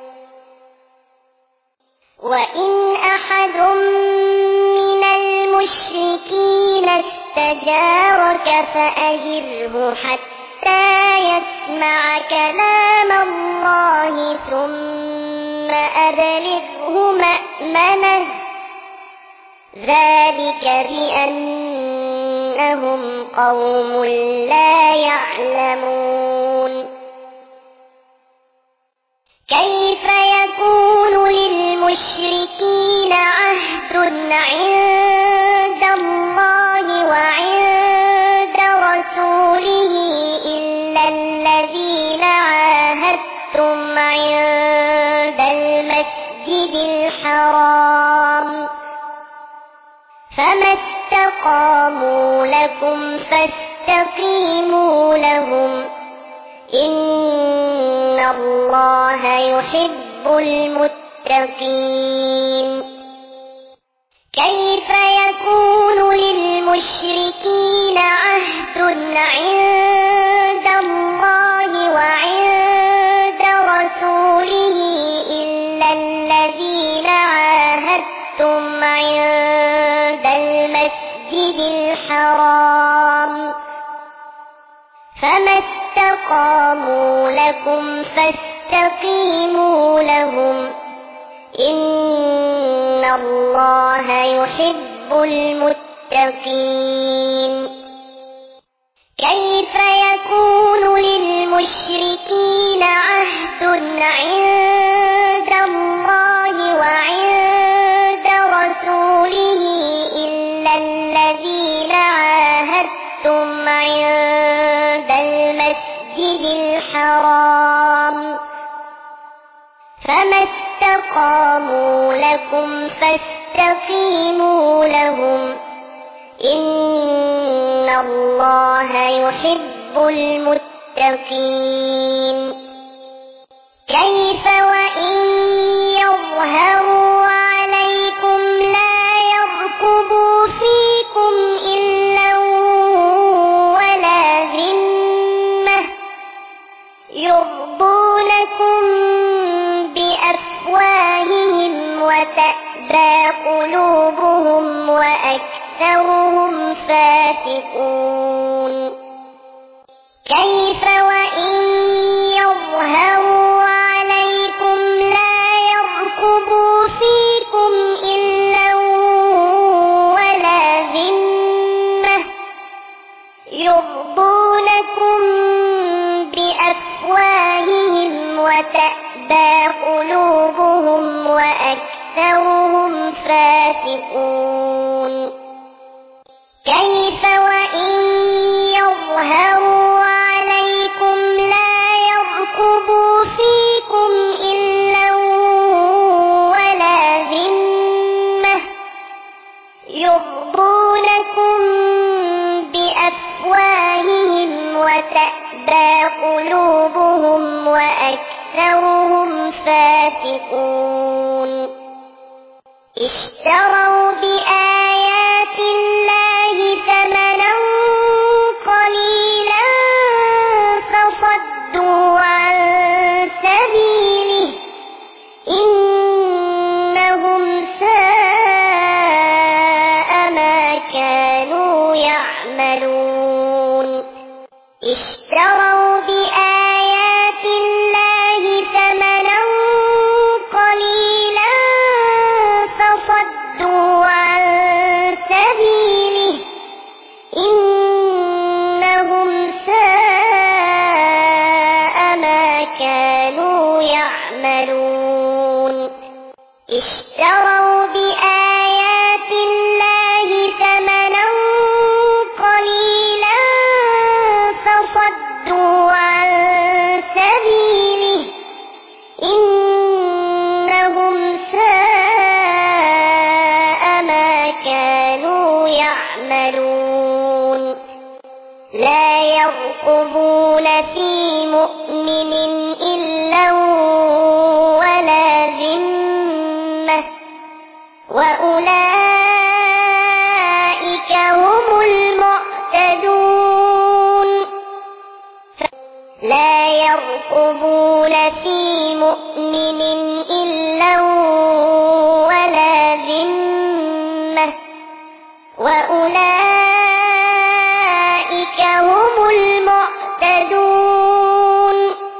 وإن أحد من المشركين استجارك فأجره حتى يسمع كلام الله ثم أبلغه مأمنه ذلك بأنهم قوم لا يعلمون كيف المشركين عهد عند الله وعند رسوله إلا الذين عاهدتم عند المسجد الحرام فما استقاموا لكم فاستقيموا لهم إن الله يحب المتقين. كيف يكون للمشركين عهد عند الله وعند رسوله إلا الذين عاهدتم عند المسجد الحرام فما استقاموا لكم فاستقيموا لهم إن الله يحب المتقين. كيف يكون للمشركين عهد عند الله وعند رسوله إلا الذين عاهدتم عند المسجد الحرام فما استقاموا لكم فاستقيموا لهم إن الله يحب المتقين. كيف وإن يظهروا عليكم لا يرقبوا فيكم إلا ولا ذمة يرضونكم بأفواههم وتأبى قلوبهم وأكثرهم فاسقون. كيف وإن يظهروا عليكم لا يرقبوا فيكم إلا ولا ذمة يرضونكم بأفواههم وتأبى قلوبهم وأكثرهم فاسقون. كيف وإن يظهروا عليكم لا يرقبوا فيكم إلا ولا ذمة يرضونكم بأفواههم وتأبى قلوبهم وأكثرهم فاسقون. اشتروا بآيات الله ثمنا قليلا فصدوا عن سبيله إنهم ساء ما كانوا يعملون. اشتروا بآيات الله ثمنا قليلا فصدوا عن سبيله إنهم ساء ما كانوا يعملون. اشتروا بآيات الله ثمنا قليلا فصدوا عن سبيله إنهم ساء ما كانوا يعملون. لا يرقبون في مؤمن إلا ولا ذمة وأولئك هم المعتدون. لا يرقبون في مؤمن إلا ولا ذمة وأولئك هم المعتدون.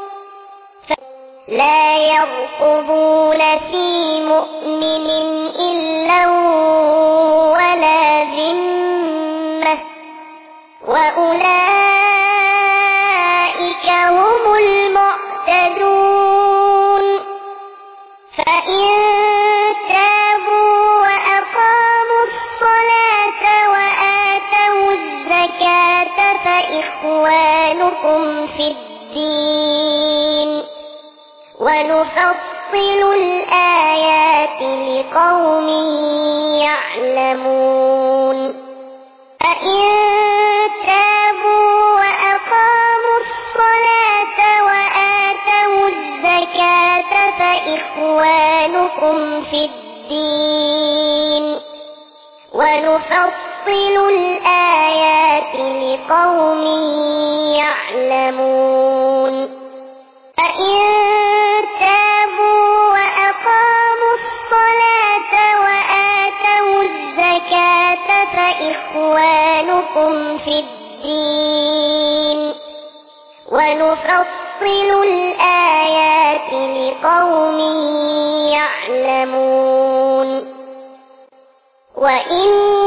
لا يرقبون في مؤمن إلا ولا ذمة وأولئك هم المعتدون. فإن ونفصل الآيات لقوم يعلمون فإن تابوا وأقاموا الصلاة وآتوا الزكاة فإخوانكم في الدين ونفصل الآيات لقوم يعلمون فإن تابوا وأقاموا الصلاة وآتوا الزكاة فإخوانكم في الدين ونفصل الآيات لقوم يعلمون وإن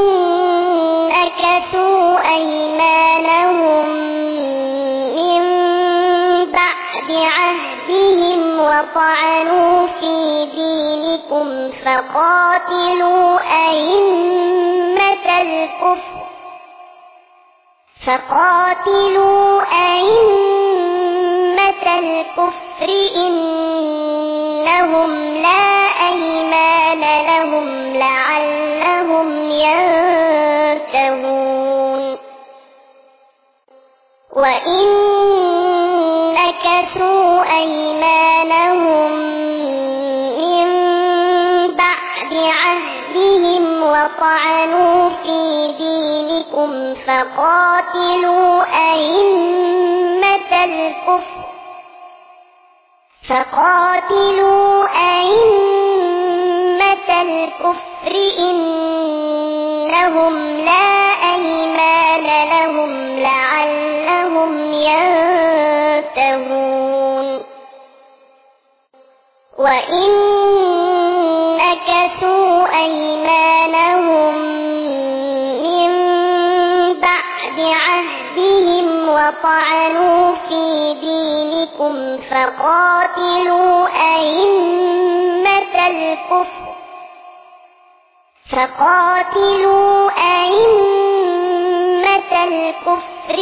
نكثوا أيمانهم من بعد عهدهم وطعنوا في دينكم فقاتلوا أئمة الكفر فقاتلوا أئمة الكفر إنهم لا أيمان لهم لعلهم ينتهون وإن نكثوا أيمانهم من بعد عهدهم وطعنوا في دينكم فقاتلوا أئمة الكفر فقاتلوا أئمة الكفر إنهم لا أيمان لهم لعلهم ينتهون وإن نكثوا أيمانهم من بعد عهدهم وطعنوا في دينكم فقاتلوا أئمة الكفر فقاتلوا أئمة الكفر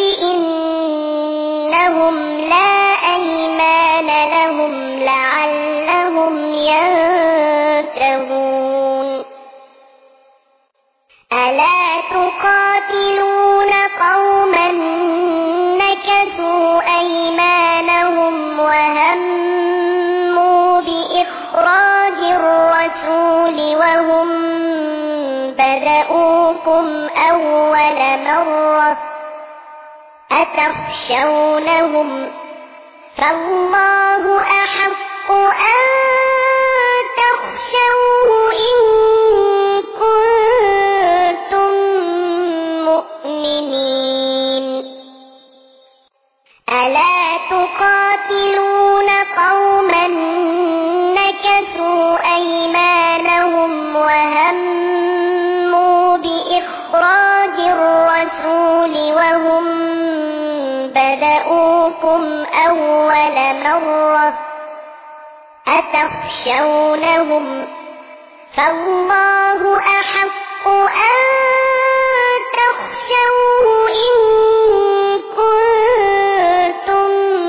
إنهم لا أيمان لهم لعلهم ينتهون ألا تقاتلون قوما نكثوا أيمانهم وهموا بإخراج الرسول وهم بدؤوكم أول مرة أتخشونهم فالله أحق أن تخشوه إن كنتم مؤمنين ألا تقاتلون قوما نكثوا أيمانهم وهموا بإخراج الرسول وهم بدؤوكم أول مرة أتخشونهم فالله أحق أن تخشوه إن كنتم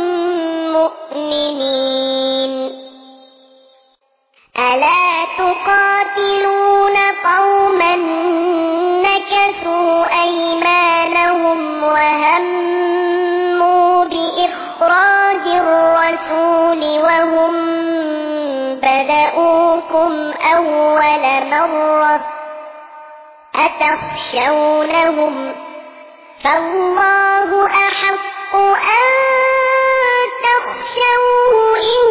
مؤمنين ألا تقاتلون قوما نكثوا أيمانهم وهموا بإخراج الرسول وهم بدؤوكم أول مرة أتخشونهم فالله أحق أن تخشوه إن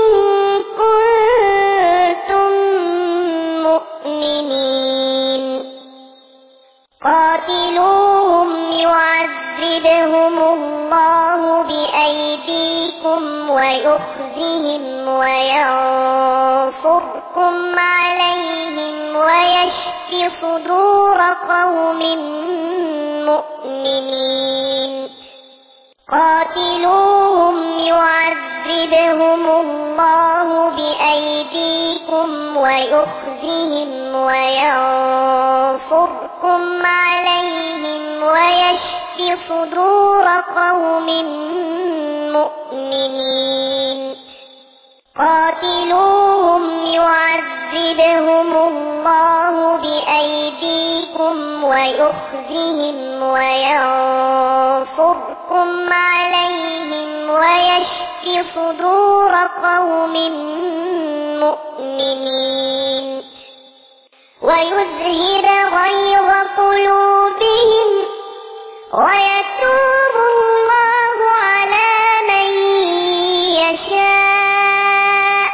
كنتم مؤمنين قاتلوهم يعذبهم الله بأيديكم ويخزهم وينصركم عليهم ويشف صدور قوم مؤمنين قاتلوهم يعذبهم الله بأيديكم ويخزهم وينصركم عليهم ويشف صدور قوم مؤمنين قاتلوهم يعذبهم الله بأيديكم ويخزهم وينصركم عليهم ويشف صدور قوم مؤمنين ويذهب غيظ قلوبهم ويتوب الله على من يشاء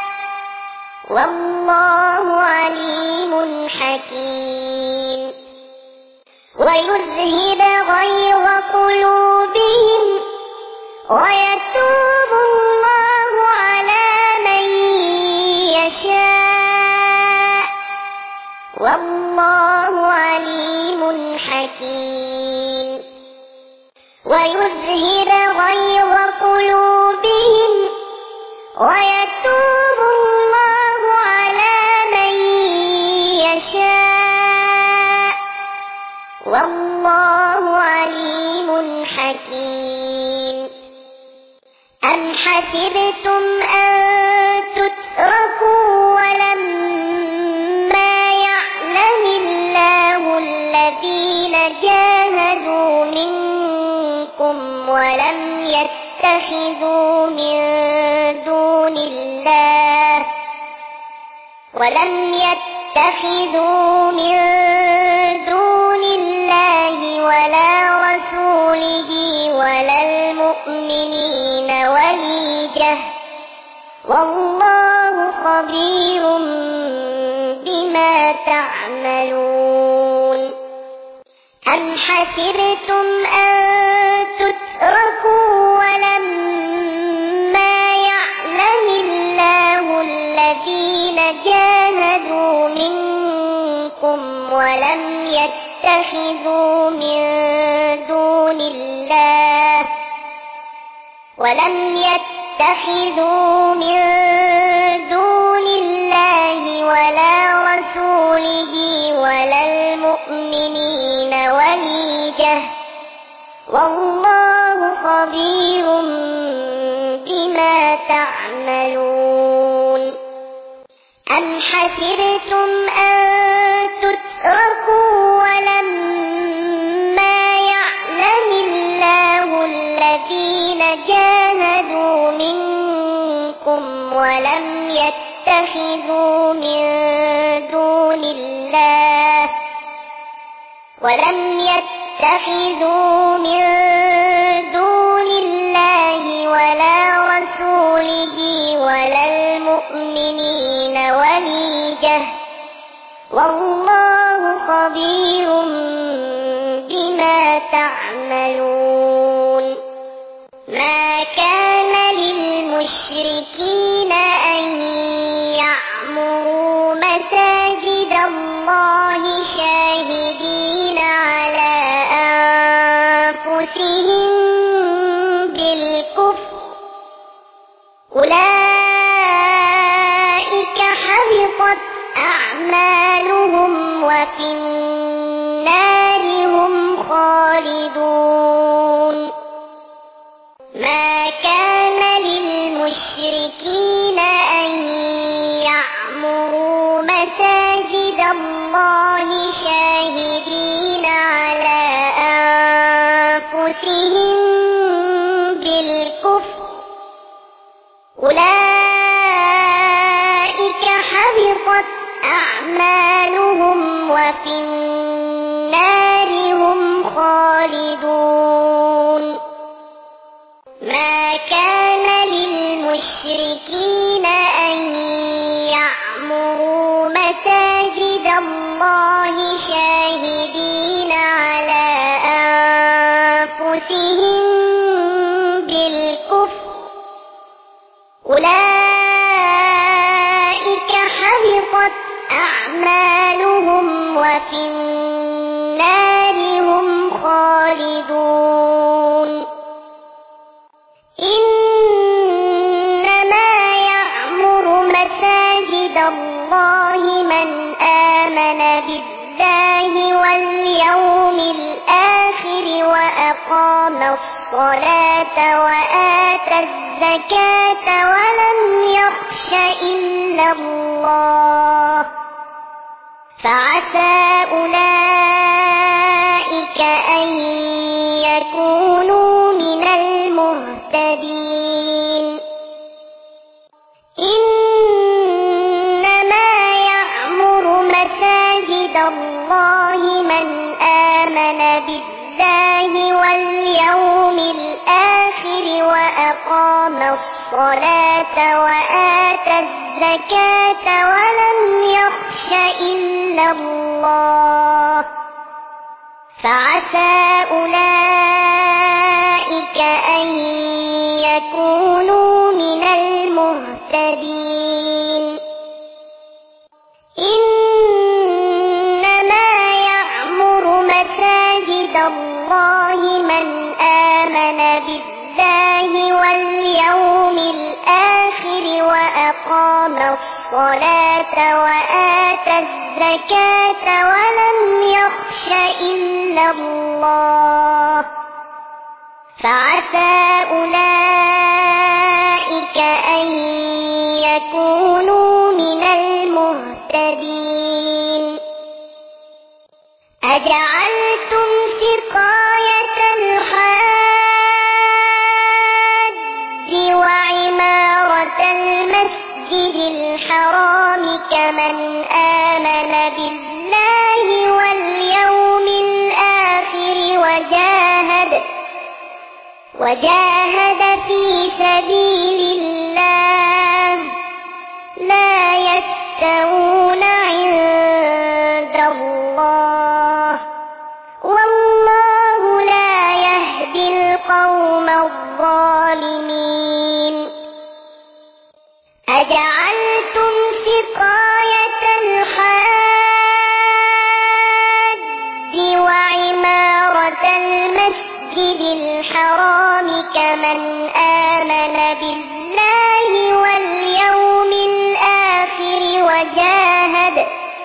والله عليم حكيم ويذهب غيظ قلوبهم ويتوب الله على من يشاء والله عليم حكيم ويذهب غيظ قلوبهم ويتوب الله على من يشاء والله عليم حكيم أم حسبتم أن تتركوا ولما يعلم الله الذين جاهدوا منكم ولم يتخذوا من دون الله ولم يتخذوا من دون الله ولا رسوله ولا المؤمنين وليجة والله خبير بما تعملون أم حسبتم أن تتركوا ولما يعلم الله الذين جاهدوا منكم ولم يتخذوا من دون الله ولم يتخذوا من دون الله ولا رسوله ولا المؤمنين وليجة والله خبير بما تعملون أم حسبتم أن تتركوا ولما يعلم الله الذين جاهدوا منكم ولم يتخذوا من دون الله ولم يتخذوا من دون الله ولا رسوله ولا المؤمنين وليجة والله خبير بما تعملون ما كان للمشركين أن يعمروا مساجد الله شاهدين على أنفسهم بالكفر أولئك حبطت أعمالهم وفي النار هم خالدون ما كان للمشركين أن يعمروا مساجد الله شاهدين على أنفسهم بالكفر أولئك حبطت أعمالهم وفي النار هم خالدون ما كان للمشركين أن يعمروا مساجد الله شاهدين على أنفسهم بالكفر أولئك حبطت أعمالهم وفي النار هم خالدون إنما يعمر مساجد الله من آمن بالله واليوم الآخر وأقام الصلاة وآتى الزكاة ولم يخش فعسى أولئك أن يكونوا من المهتدين. إنما يعمر مساجد الله من آمن بالله واليوم الآخر وأقام الصلاة وآتى الزكاة ولم يخش إلا الله. فعسى أولئك أن يكونوا من المهتدين. إنما يعمر مساجد الله من آمن بالله واليوم الآخر وأقام الصلاة وآتى الزكاة ولم يخش إلا الله. فعسى أولئك أن يكونوا من المهتدين. أجعلتم سقاية الحاج وعمارة المسجد الحرام كمن آمن بالله واليوم الآخر وجاهد وجاهد في سبيل الله لا يستوون عند الله والله لا يهدي القوم الظالمين. أجعلتم سقاية الحاج وعمارة المسجد الحرام كمن آمن بالله واليوم الآخر وجاهد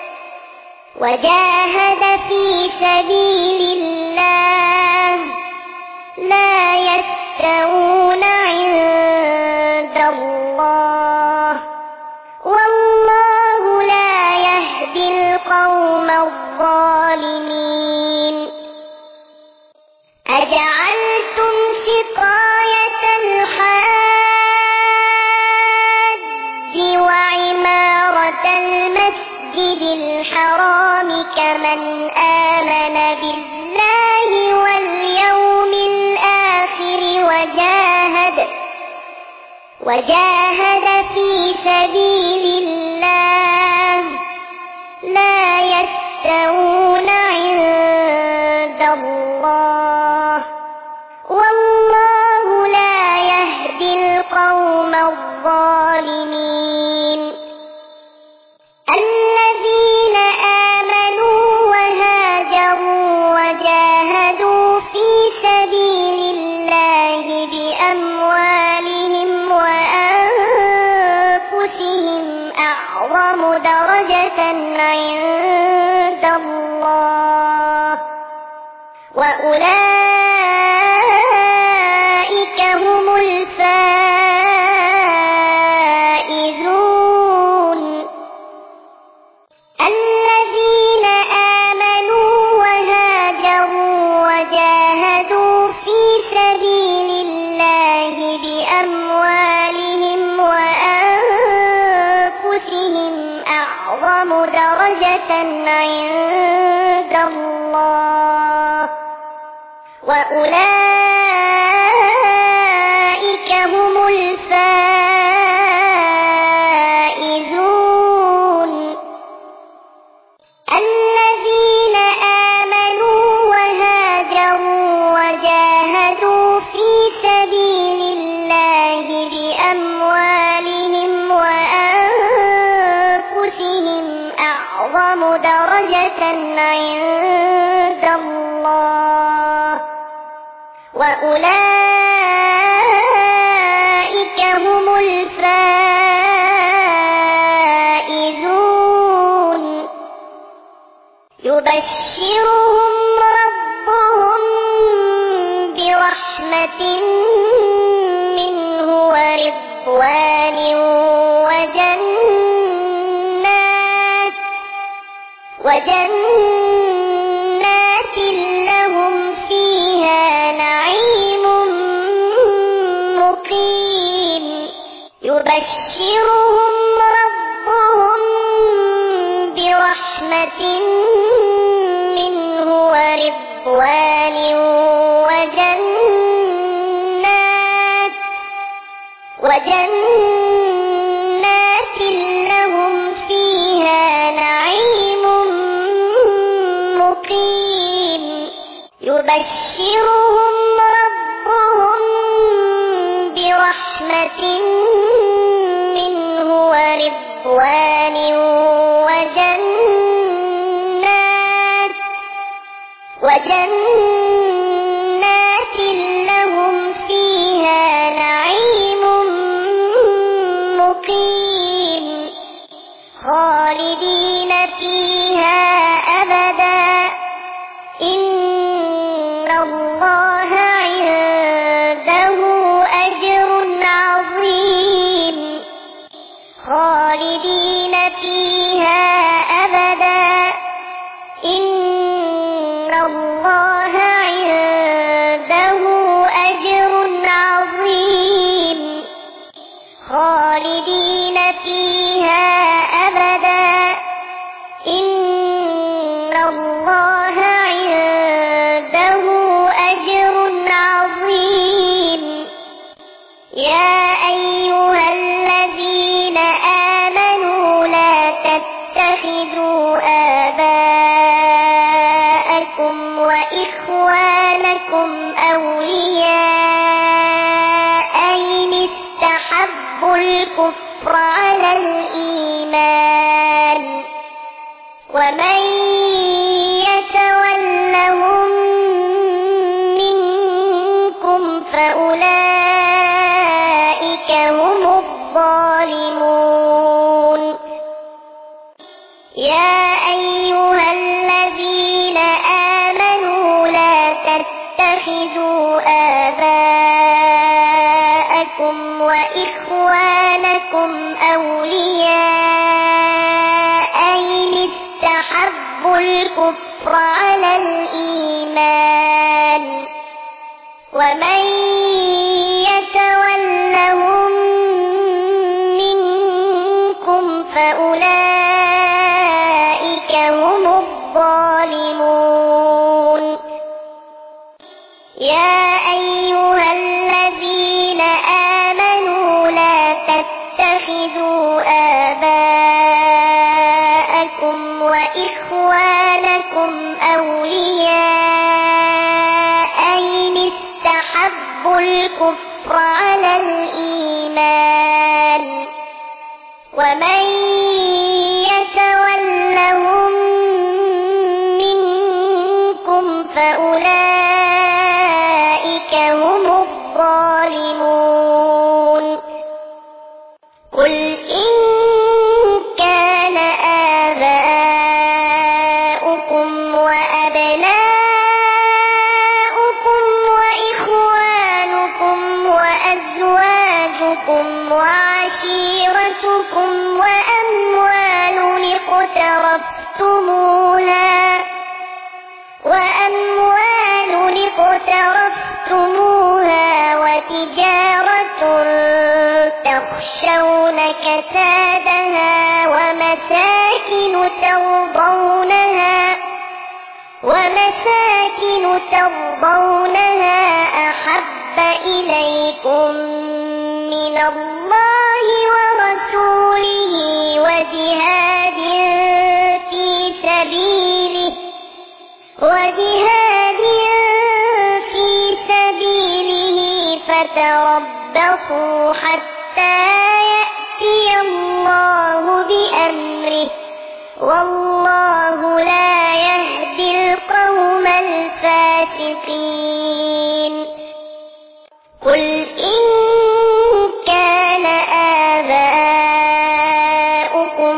وجاهد في سبيل الله لا يستوون عند الله والله لا يهدي القوم الظالمين. أجعلتم سقاية الحاج وعمارة المسجد الحرام كمن آمن بالله واليوم الآخر وجاهد وجاهد في سبيل الله لا يستوون عند الله والله لا يهدي القوم الظالمين. الذين آمنوا وهاجروا وجاهدوا في سبيل الله بأموالهم وأنفسهم أعظم درجة عند الله وأولئك هم الفائزون. الذين آمنوا وهاجروا وجاهدوا في سبيل الله بأموالهم وأنفسهم أعظم درجة عند الله وأولئك هم الفائزون. الذين آمنوا وهاجروا وجاهدوا في سبيل الله بأموالهم وأنفسهم أعظم درجة عند الله وأولئك هم الفائزون. يبشرهم ربهم برحمة منه ورضوان وجنات وجنات لهم فيها نعيم مقيم يبشرهم ربهم برحمة منه ورضوان وجنات وجنات لهم فيها نعيم مقيم يبشرهم ربهم برحمة منه ورضوان وجنات وجنات لهم فيها نعيم مقيم خالدين فيها أبدا إن الله عنده أجر عظيم خالدين فيها أبدا إن الله عنده أجر عظيم خالدين فيها أبدا إن الله عنده أجر عظيم يا أيها الذين آمنوا لا تتخذوا آباءكم وإخوانكم أولياء إن استحبوا الكفر على الإيمان ومن يتولهم منكم فأولئك هم الظالمون يا أيها الذين آمنوا لا تتخذوا آباءكم وإخوانكم أولياء إن استحبوا الكفر على الإيمان ومن يتولهم منكم فأولئك هم الظالمون يا أيها الذين آمنوا لا تتخذوا آباءكم وإخوانكم أولياء إن استحبوا الكفر على الإيمان ومن يتولهم منكم فأولئك هم الظالمون قل إن كان آباؤكم وأبناؤكم وإخوانكم وأزواجكم وعشيرتكم وأموال اقترفتموها وأموال اقترفتموها وتجارة تخشون كسادها ومساكن ترضونها ومساكن ترضونها أحب إليكم من الله ورسوله وجهاد في سبيله وجهاد في سبيله فتربصوا حتى يأتي الله بأمره والله لا يهدي القوم الفاسقين قل إن كان آباؤكم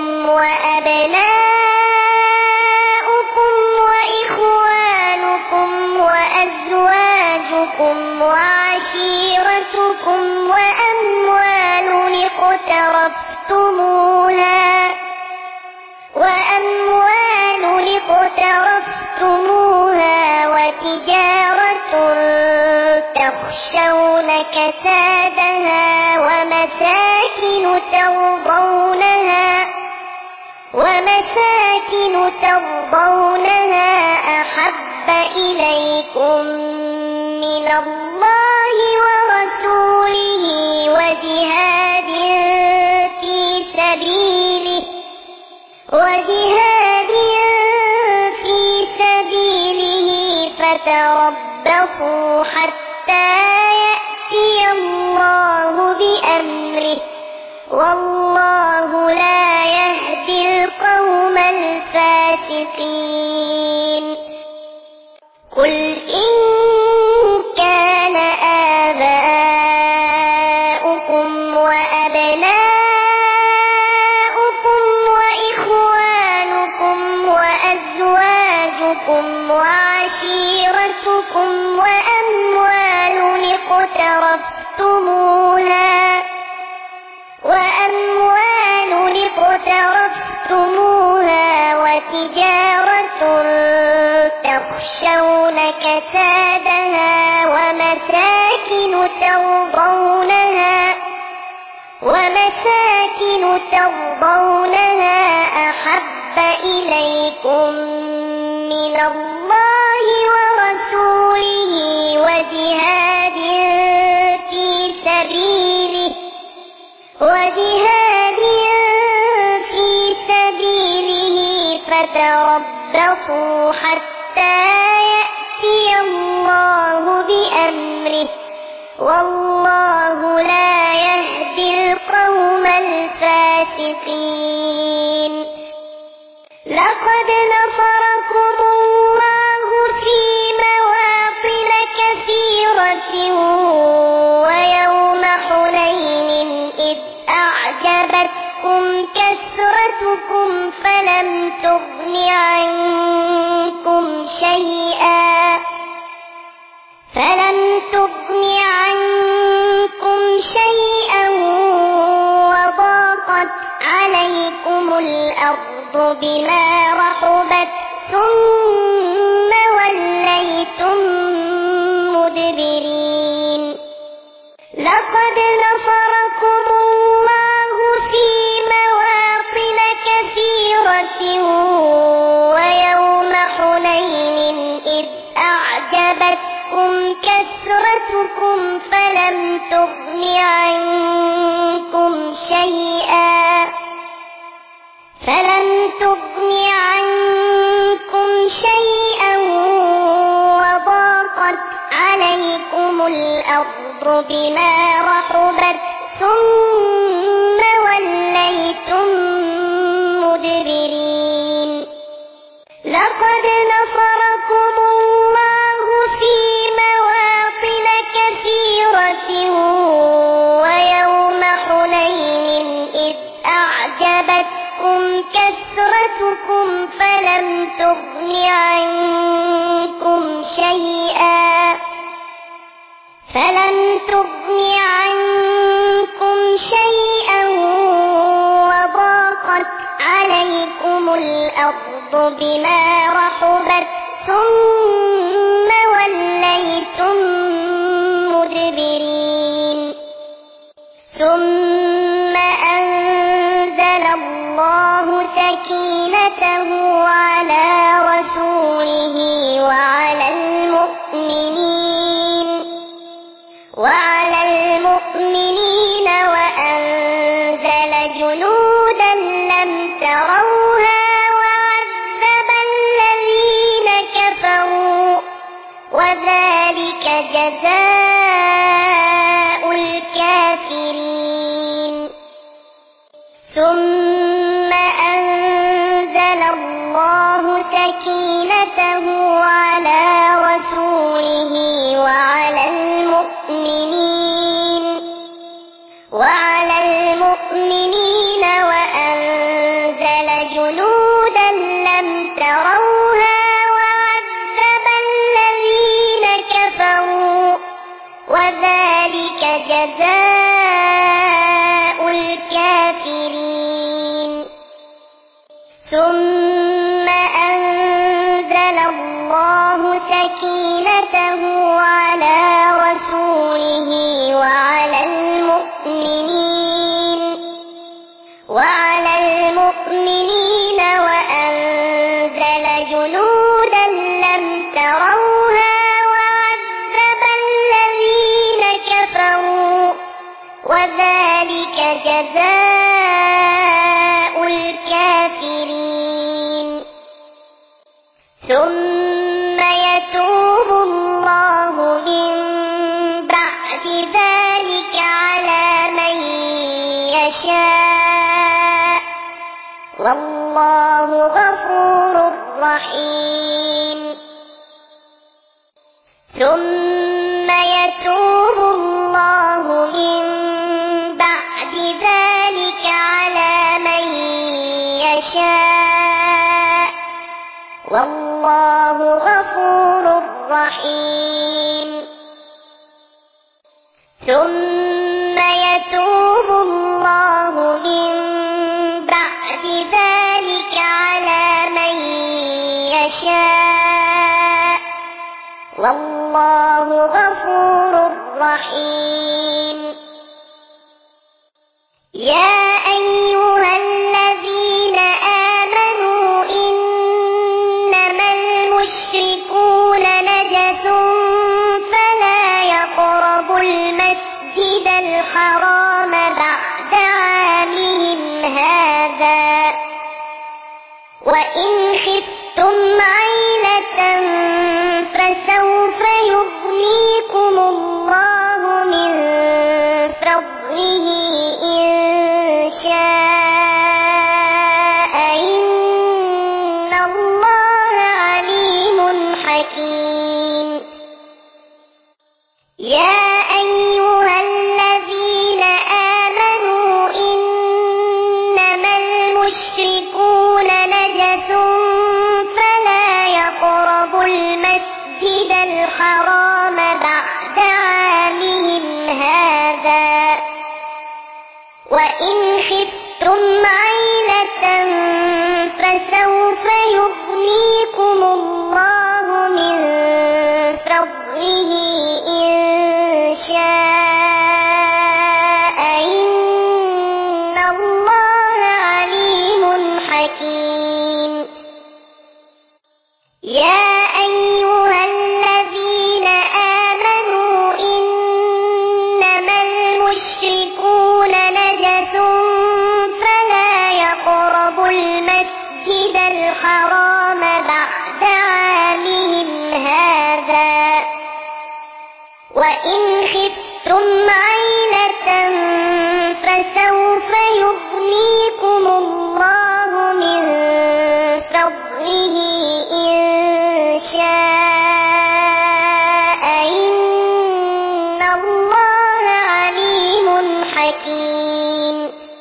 وأبناؤكم وإخوانكم وأزواجكم وعشيرتكم وأموال اقترفتموها وأموال اقترفتموها وتجارة تخشون كسادها ومساكن ترضونها ومساكن ترضونها أحب إليكم من الله ورسوله وجهاد في سبيله وجهاد في سبيله فتربصوا حتى يأتي الله بأمره والله لا يهدي القوم الفاسقين. قل إن كان آباؤكم وأبناؤكم وإخوانكم وأزواجكم وعشيرتكم وأموال اقترفتموها وأموال اقترفتموها وتجارة تخشون كسادها ومساكن ترضونها ومساكن ترضونها أحب إليكم من الله ورسوله وجهاد في سبيله وجهاد في سبيله فتربصوا حتى يأتي الله بأمره والله لا يهدي القوم الفاسقين. لقد نصركم الله في مواطن كثيرة ويوم حنين إذ أعجبتكم كثرتكم فلم تغن عنكم شيئا فلم تغن عنكم شيئا وضاقت عليكم الأرض بما رحبت ثم وليتم مدبرين. لقد نصركم الله في مواطن كثيرة ويوم حنين إذ أعجبتكم كثرتكم فلم تغن عنكم شيئا فلم تغن عنكم شيئا وضاقت عليكم الأرض بما رحبت ثم وليتم مدبرين. لقد نصركم الله في مواطن كثيرة ويوم حنين إذ أعجبتكم كثرتكم فلم تغن عنكم شيئا فلم تغن عنكم شيئا وضاقت عليكم الأرض بما رحبت ثم وليتم مدبرين. ثم أنزل الله سكينته على رسوله وعلى المؤمنين وعلى المؤمنين وأنزل جنودا لم تروها وعذب الذين كفروا وذلك جزاء الكافرين. ثم أنزل الله سكينته على رسوله وعلى المؤمنين وعلى المؤمنين وأنزل جنودا لم تروها وعذب الذين كفروا وذلك جزاء الكافرين. ثم أنزل المؤمنين وأنزل جنودا لم تروها وعذب الذين كفروا وذلك جزاء الكافرين ثم يتوب الله من بعد ذلك على من يشاء والله غفور رحيم ثم يتوب الله من بعد ذلك على من يشاء والله غفور رحيم ثم يتوب الله من بعد ذلك على من يشاء والله غفور رحيم يا أيها الذين آمنوا إنما المشركون نجس فلا يقربوا المسجد الحرام بعد عامهم هذا وإن خفتم عيلة فسوف يغنيكم الله من فضله إن شاء إن الله عليم حكيم يا أيها الذين آمنوا إنما المشركون نجس فلا يقربوا المسجد الحرام بعد عامهم هذا وإن خفتم عيلة فسوف يغنيكم الله من فضله إن شاء إن الله عليم حكيم يا أيها الذين آمنوا إنما المشركون نجس فلا يقربوا المسجد الحرام بعد عامهم هذا وإن خفتم عيلة فسوف يغنيكم الله من فضله إن شاء إن الله عليم حكيم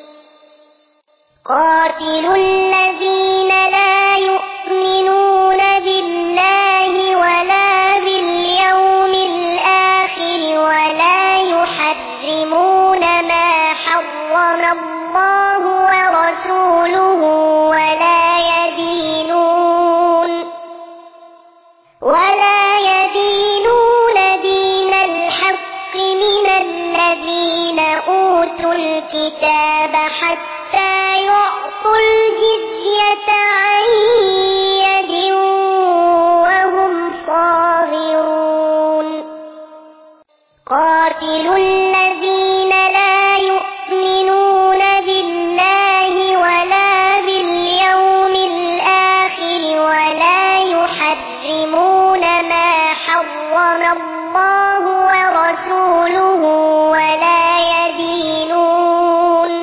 قاتلوا الذين لا يؤمنون بالله ولا باليوم الآخر ولا يحرمون ما حرم الله ورسوله ولا يدينون ولا يدينون دين الحق من الذين أوتوا الكتاب حتى يعطوا الجزية عن يد وهم صاغرون قاتلوا الذين لا يؤمنون بالله ولا باليوم الآخر ولا يحرمون ما حرم الله ورسوله ولا يدينون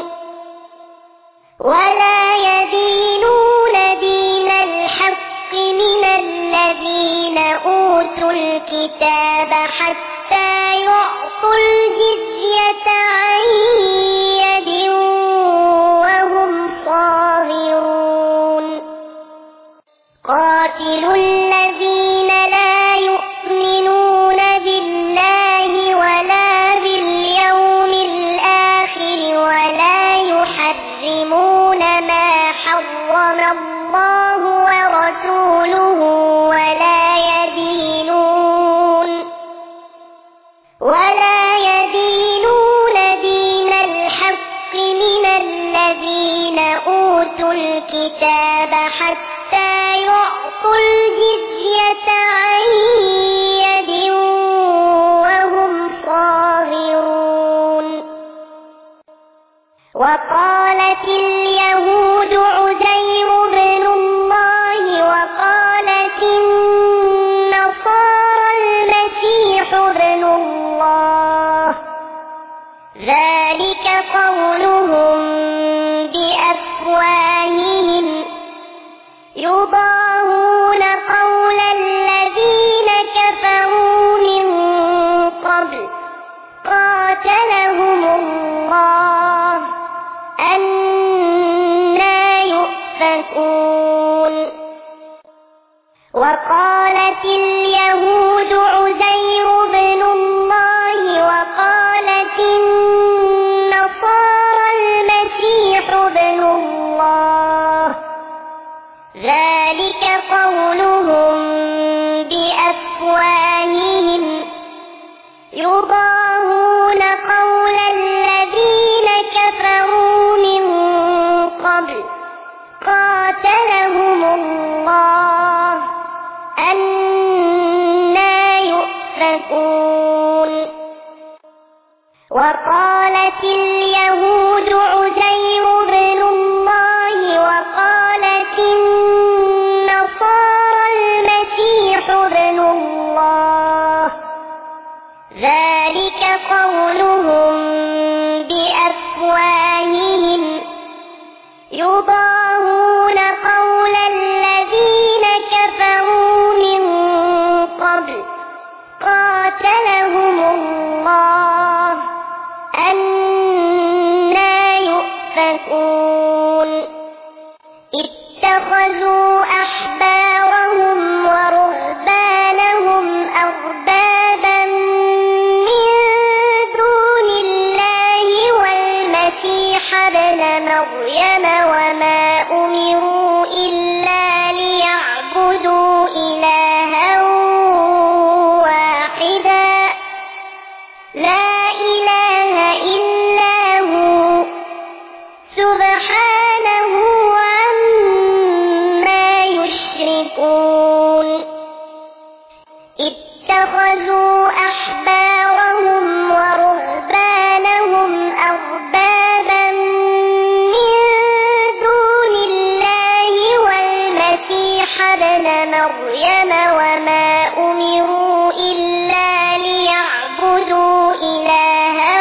ولا يدينون دين الحق من الذين أوتوا الكتاب حتى يعطوا الجزية عن يد وهم صاغرون قاتلوا الذين لا يؤمنون بالله ولا باليوم الآخر ولا يحرمون ما حرم الله ورسوله ولا يدينون ولا يدينون دين الحق من الذين أوتوا الكتاب حتى يعطوا الجزية عن يد وهم صاغرون. وقالت اليهود عزير بن الله وقالت النصارى المسيح ابن الله، ذلك قولهم بأفواههم يضاهون قول الذين كفروا من قبل قاتلهم الله أنى يؤفكون. وقالت اليهود عزير بن الله وقالت النصارى المسيح ابن الله، ذلك قولهم بأفواههم يضاهون قول الذين كفروا من قبل قاتلهم الله أنى يؤفكون. وقالت اليهود عزير بن الله وقالت النصارى المسيح ابن الله، ذلك قولهم بأفواههم يضاهون قول الذين كفروا من قبل قاتلهم الله أنى يؤفكون. اتخذوا أحبارهم ورهبانهم أربابا من دون الله والمسيح ابن مريم وما أمروا إلا ليعبدوا إلها واحدا لا إله إلا هو سبحانه عما يشركون. اتخذوا أحبارهم ورهبانهم أربابا من دون الله والمسيح ابن مريم وما أمروا إلا ليعبدوا إلها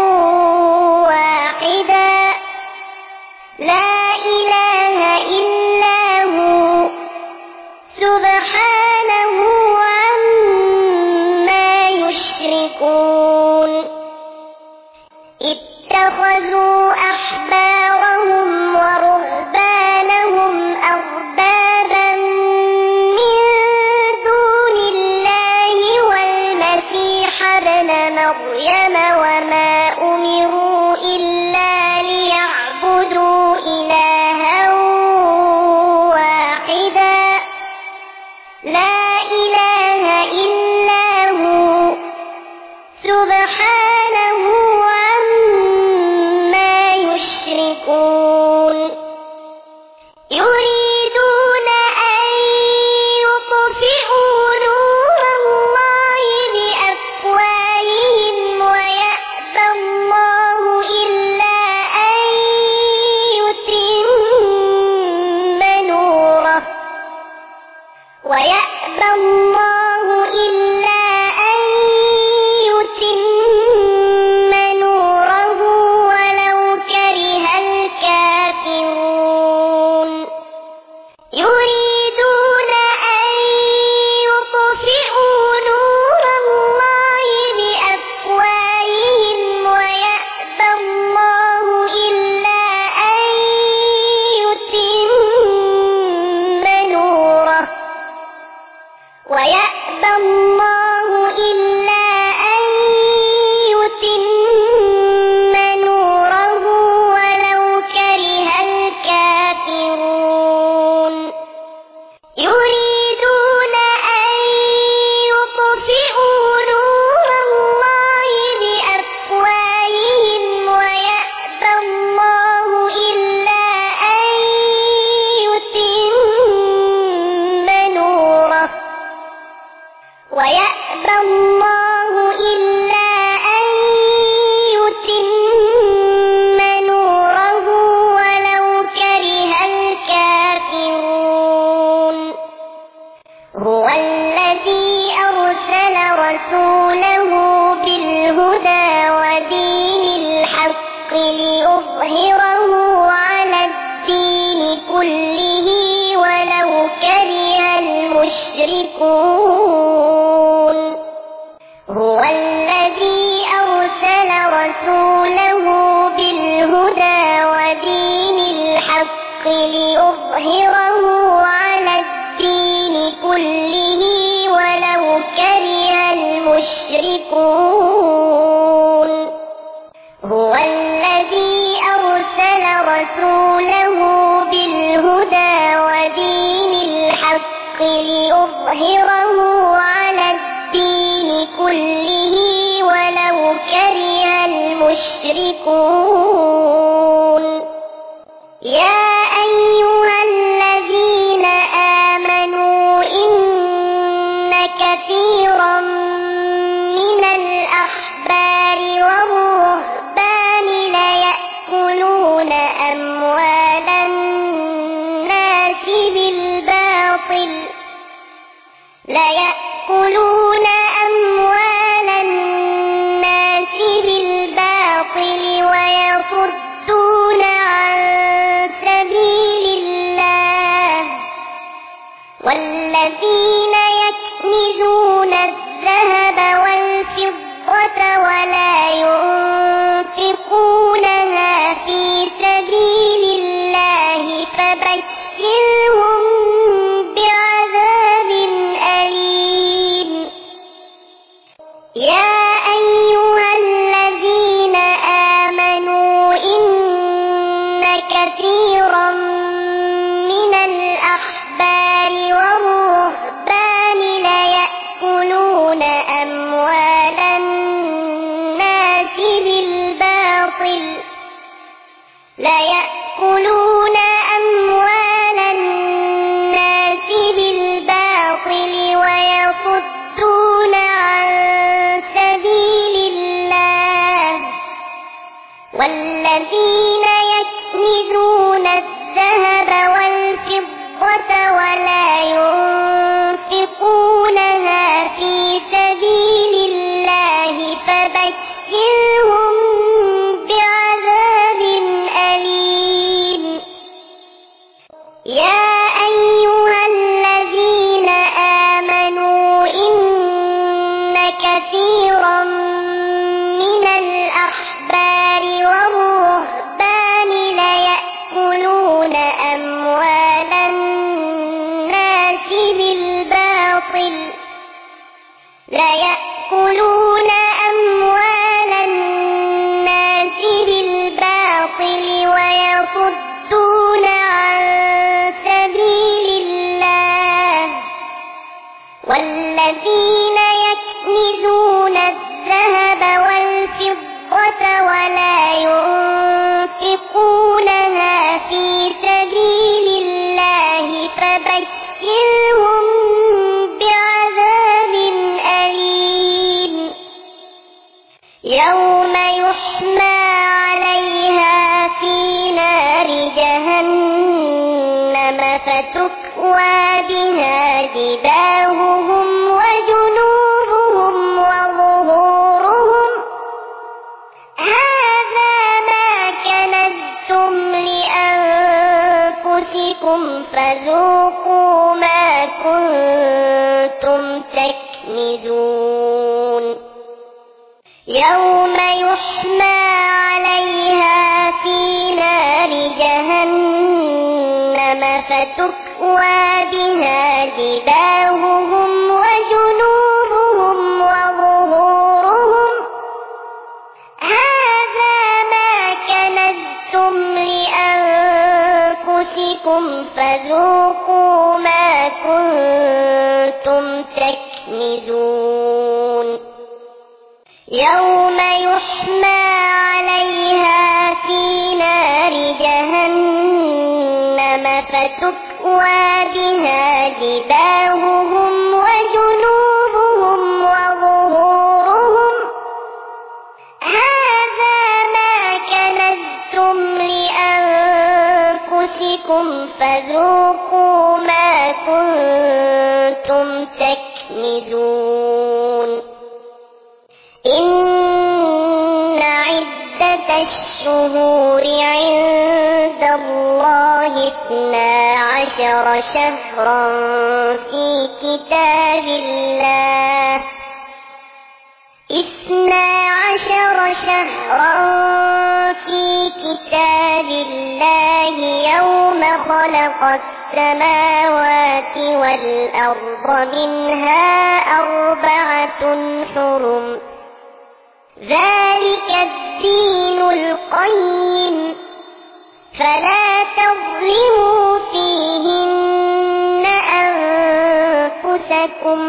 واحدا لا إله إلا هو سبحانه عما يشركون. اتخذوا أحبارهم ورهبانهم أربابا من دون المشركون هو الذي أرسل رسوله بالهدى ودين الحق ليظهره على الدين كله ولو كره المشركون هو الذي أرسل رسوله بالهدى ودين الحق ليظهره على الدين كله ولو كره المشركون يا أيها الذين آمنوا إن كثيرا من الأحبار والرهبان ليأكلون أموال الناس بالباطل ليأكلون أموال الناس بالباطل ويصدون عن سبيل الله والذين يكنزون الذهب والفضة ولا ينفقونها في سبيل الله فبشرهم بعذاب أليم يا أيها الذين آمنوا إن كثيرا من الأحبار والرهبان ليأكلون أموال الناس بالباطل ليأكلون أموال الناس بالباطل ويصدون عن سبيل الله والذين يكنزون الذهب والفضة ولا ينفقونها في سبيل الله فبشرهم بعذاب أليم يا أيها الذين آمنوا إن كثيرا من الأحبار والرهبان ليأكلون أموال الناس بالباطل ليأكلون أموال الناس بالباطل ويصدون عن سبيل الله والذين يكنزون الذهب والفضة ولا ينفقونها في سبيل الله فبشرهم بعذاب أليم يوم يحمى عليها في نار جهنم فتكوى بها جباههم وجنوبهم وظهورهم هذا ما كنزتم لأنفسكم فذوقوا ما كنتم تكنزون يوم يحمى عليها في نار جهنم فتكوى بها جباههم وجنوبهم وظهورهم هذا ما كنزتم لأنفسكم فذوقوا ما كنتم تكنزون يوم يحمى عليها في نار جهنم فتكوى بها جباههم وجنوبهم وظهورهم هذا ما كنزتم لأنفسكم فذوقوا ما كنتم تكنزون إن عدة الشهور عند الله اثنا عشر شهرا في كتاب الله اثنا عشر شهرا في كتاب الله يوم خلق السماوات والأرض منها أربعة حرم ذلك الدين القيم فلا تظلموا فيهن أنفسكم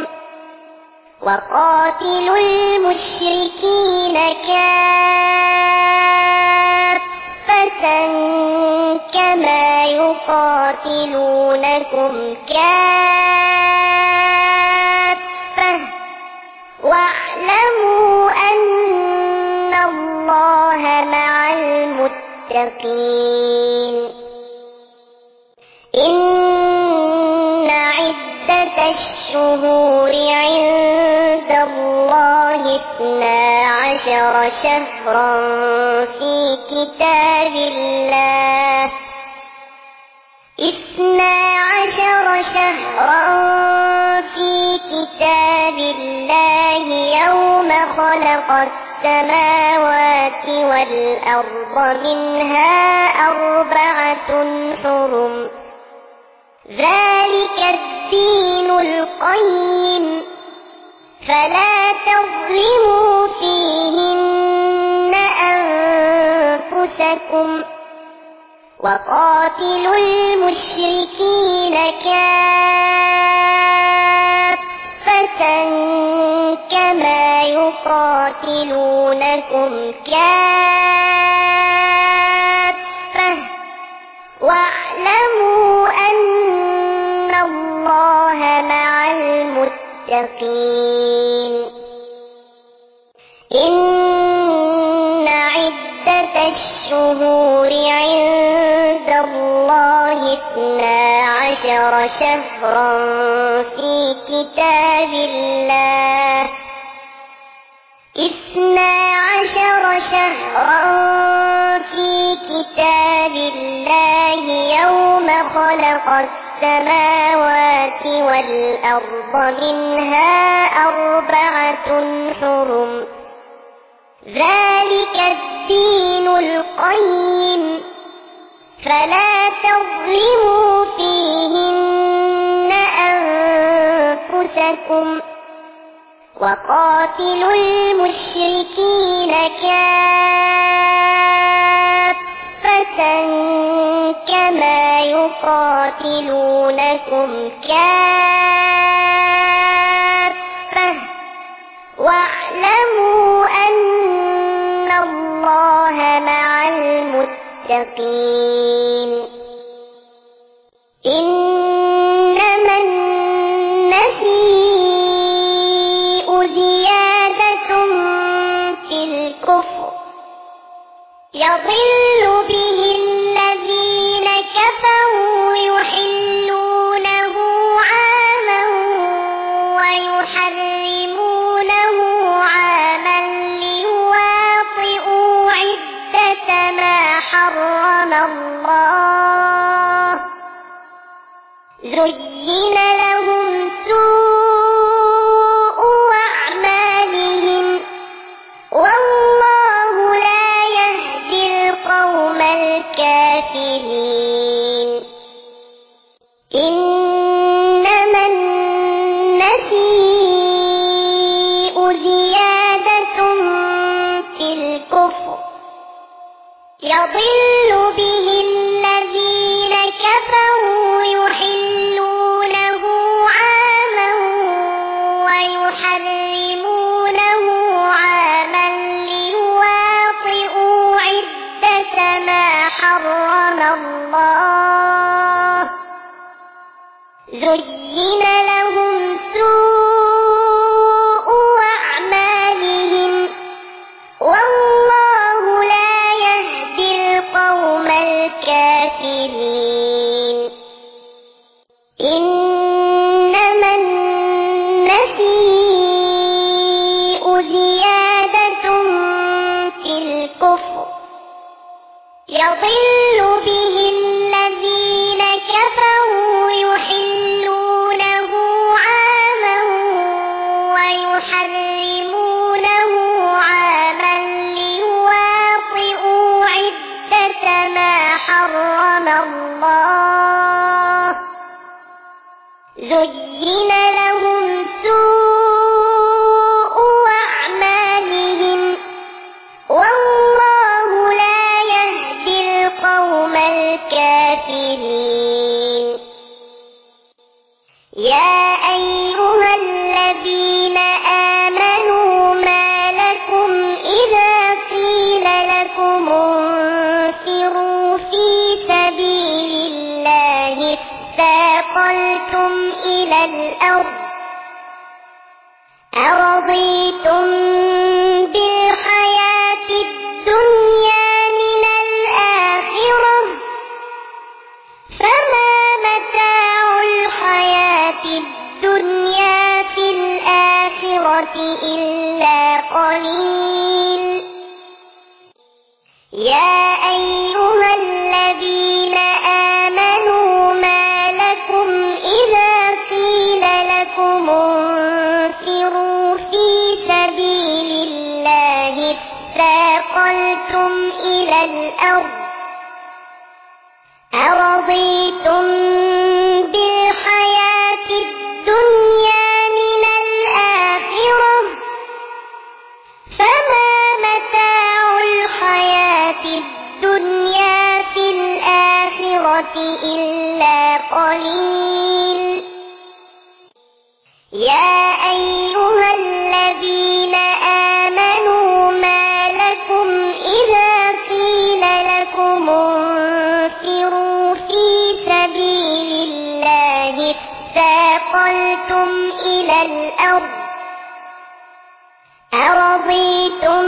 وقاتلوا المشركين كافة كما يقاتلونكم كافة واعلموا أن الله مع المتقين إن عدة الشهور عند الله اثنا عشر شهرا في كتاب الله اثنا عشر شهرا في كتاب الله يوم خلق السماوات والأرض منها أربعة حرم ذلك الدين القيم فلا تظلموا فيهن أنفسكم وقاتلوا المشركين كافة كما يقاتلونكم كافة واعلموا أن الله مع المتقين إن عدة الشهور عند الله اثنا عشر شهرا في كتاب الله اثنا عشر شهرا في كتاب الله يوم خلق السماوات والأرض منها أربعة حرم ذلك الدين القيم فلا تظلموا فيهن أنفسكم وقاتلوا المشركين كافة كما يقاتلونكم كافة واعلموا أن الله مع المتقين إنما النسيء زيادة في الكفر يضل به الذين كفروا يحلونه عاما ويحرمونه عاما ليواطئوا عدة ما حرم الله زين لهم سوء أعمالهم والله لا يهدي القوم الكافرين إنما النسيء زيادة في الكفر يضل به الذين كفروا يحلونه عاما ويحرمونه عاما ليواطئوا عدة ما حرم الله زين لهم سوء أعمالهم والله لا يهدي القوم الكافرين إنما النسيء زيادة في الكفر يضل به الذين الله زين لهم سوء أعمالهم والله لا يهدي القوم الكافرين يا أيها الذين آمنوا ما لكم إذا قيل لكم انفروا في سبيل الله اثاقلتم إلى الأرض أرضيتم بالحياة الدنيا من الآخرة فما متاع الحياة الدنيا في الآخرة إلا قليل يا أيها الذين آمنوا ما لكم إذا قيل لكم انفروا في سبيل الله اثاقلتم إلى الأرض أرضيتم بالحياة الدنيا من الآخرة فما متاع الحياة الدنيا في الآخرة إلا قليل يا أيها الذين آمنوا ما لكم إذا قيل لكم انفروا في سبيل الله اثاقلتم إلى الأرض أرضيتم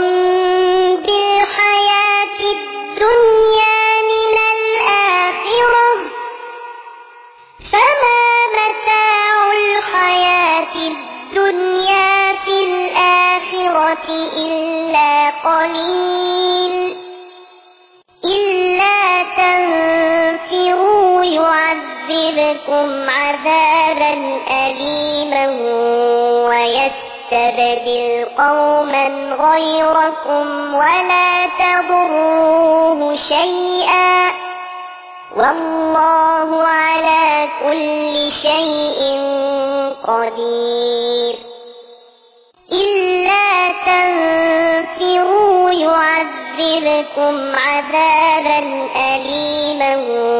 بالحياة الدنيا من الآخرة فما متاع الحياة الدنيا في الآخرة إلا قليل إلا تنفروا يعذبكم عذابا أليما ويستبدل قوما غيركم ولا تضروه شيئا والله على كل شيء قدير إلا تنفروا يعذبكم عذابا أليما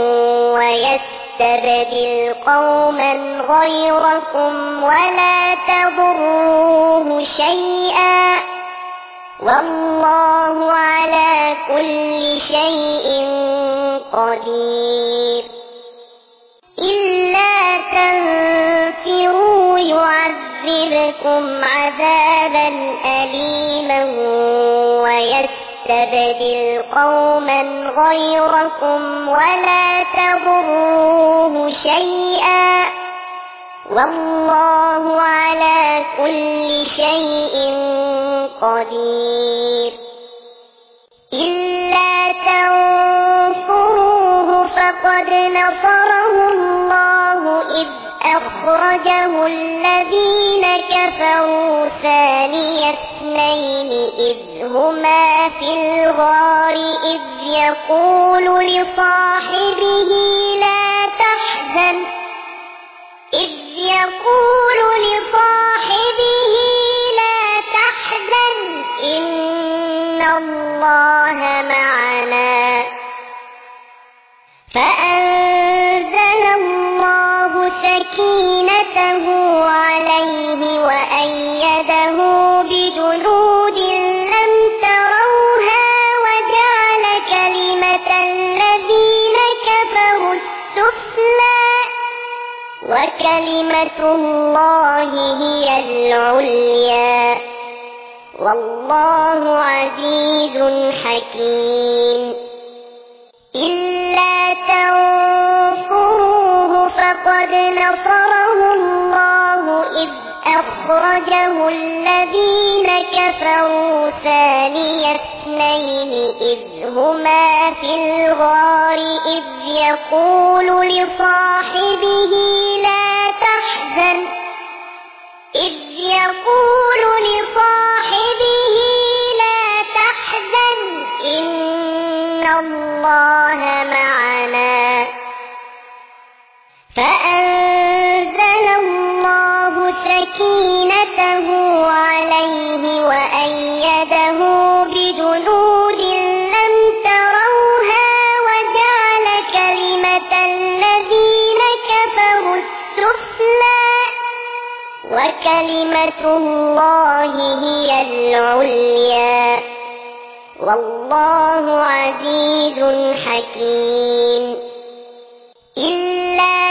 ويستبدل قوما غيركم ولا تضروه شيئا والله على كل شيء قدير إلا تنفروا يعذبكم عذابا أليما ويستبدل قوما غيركم ولا تضروه شيئا والله على كل شيء قدير إلا تنصروه فقد نصره الله إذ أخرجه الذين كفروا ثاني اثنين إذ هما في الغار إذ يقول لصاحبه لا تحزن إذ يقول لصاحبه لا تحزن إن الله معنا فأنزل الله سكينته عليه وأيده بجنود لم تروها وجعل كلمة الذين كفروا السفلى وكلمة الله هي العليا والله عزيز حكيم إلا تنصروه فقد نصره الله إذ أخرجه الذين كفروا ثاني اثنين إذ هما في الغار إذ يقول لصاحبه لا تحزن إذ يقول لصاحبه لا تحزن إن الله معنا السفلى وكلمة الله هي العليا والله عزيز حكيم إلا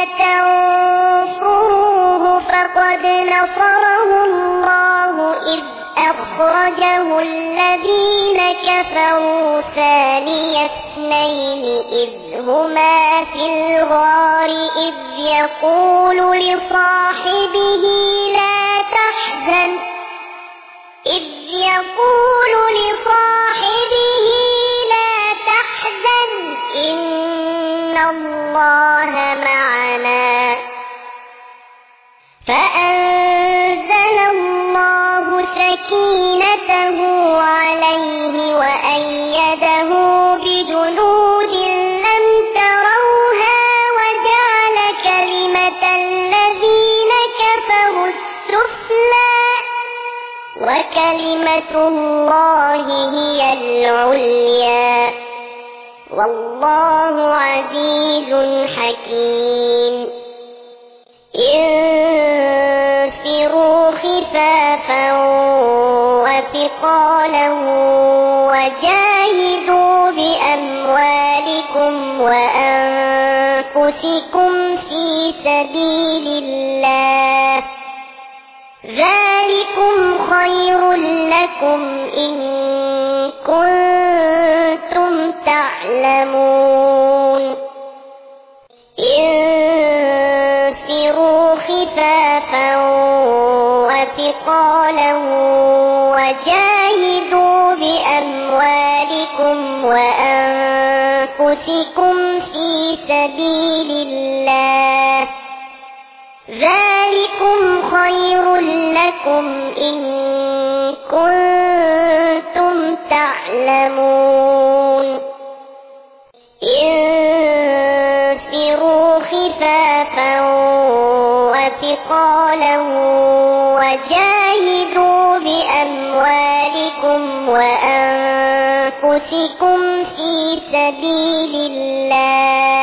تنصروه فقد نصره الله إذ أخرجه الذين كفروا ثاني اثنين إذ هما في الغار إذ يقول لصاحبه لا تحزن إذ يقول لصاحبه لا تحزن إن الله معنا فأنزل الله سكينته عليه وأيده بجنود لم تروها وجعل كلمة الذين كفروا السفلى وكلمة الله هي العليا والله عزيز حكيم انفروا خفافا وثقالا وجاهدوا بأموالكم وأنفسكم في سبيل الله ذلكم خير لكم إن كنتم تعلمون انفروا خفافا وثقالا وجاهدوا بأموالكم وأنفسكم في سبيل الله ذلكم خير لكم إن كنتم تعلمون انفروا خفافا وثقالا وجاهدوا بأموالكم وأنفسكم في سبيل الله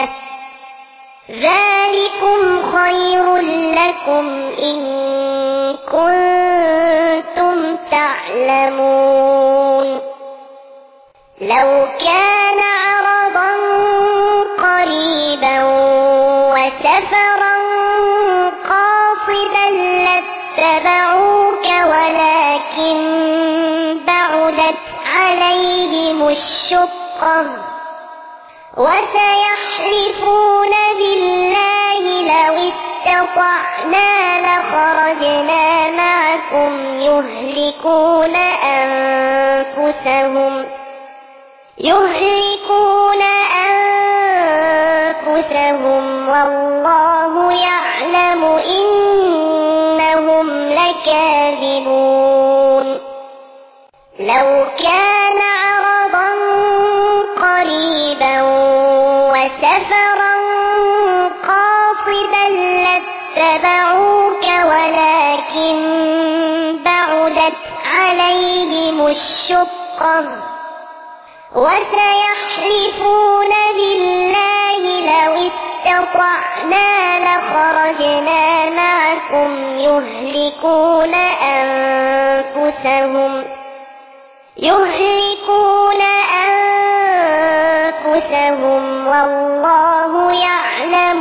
ذلكم خير لكم إن كنتم تعلمون لو كان عرضا قريبا وسفرا قاصدا لاتبعوك ولكن بعدت عليهم الشقة وسيحلفون بالله لو استطعنا لخرجنا معكم يهلكون أنفسهم يهلكون أنفسهم والله يعلم إنهم لكاذبون لو كان عرضا قريبا وسفرا قاصدا لاتبعوك ولكن بعدت عليهم الشقة وسيحلفون بالله لو استطعنا لخرجنا معكم يهلكون أنفسهم يهلكون أنفسهم والله يعلم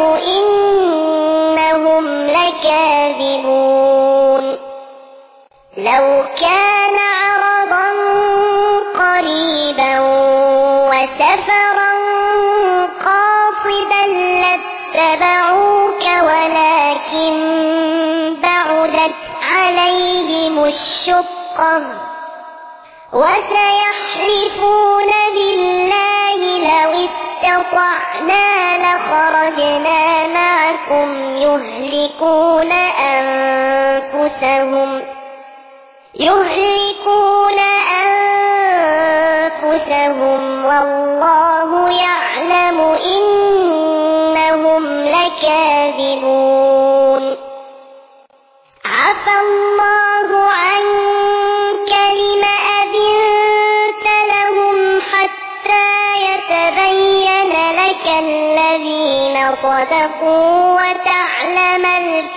إنهم لكاذبون لو كان عرضا قريبا وسفرا قاصدا لاتبعوك ولكن بعدت عليهم الشقة وسيحلفون بالله لو استطعنا لخرجنا معكم يهلكون أنفسهم يهلكون أنفسهم والله يعلم إنهم لكاذبون عفى الله عنك لم أذنت لهم حتى يتبين لك الذين صدقوا وتعلم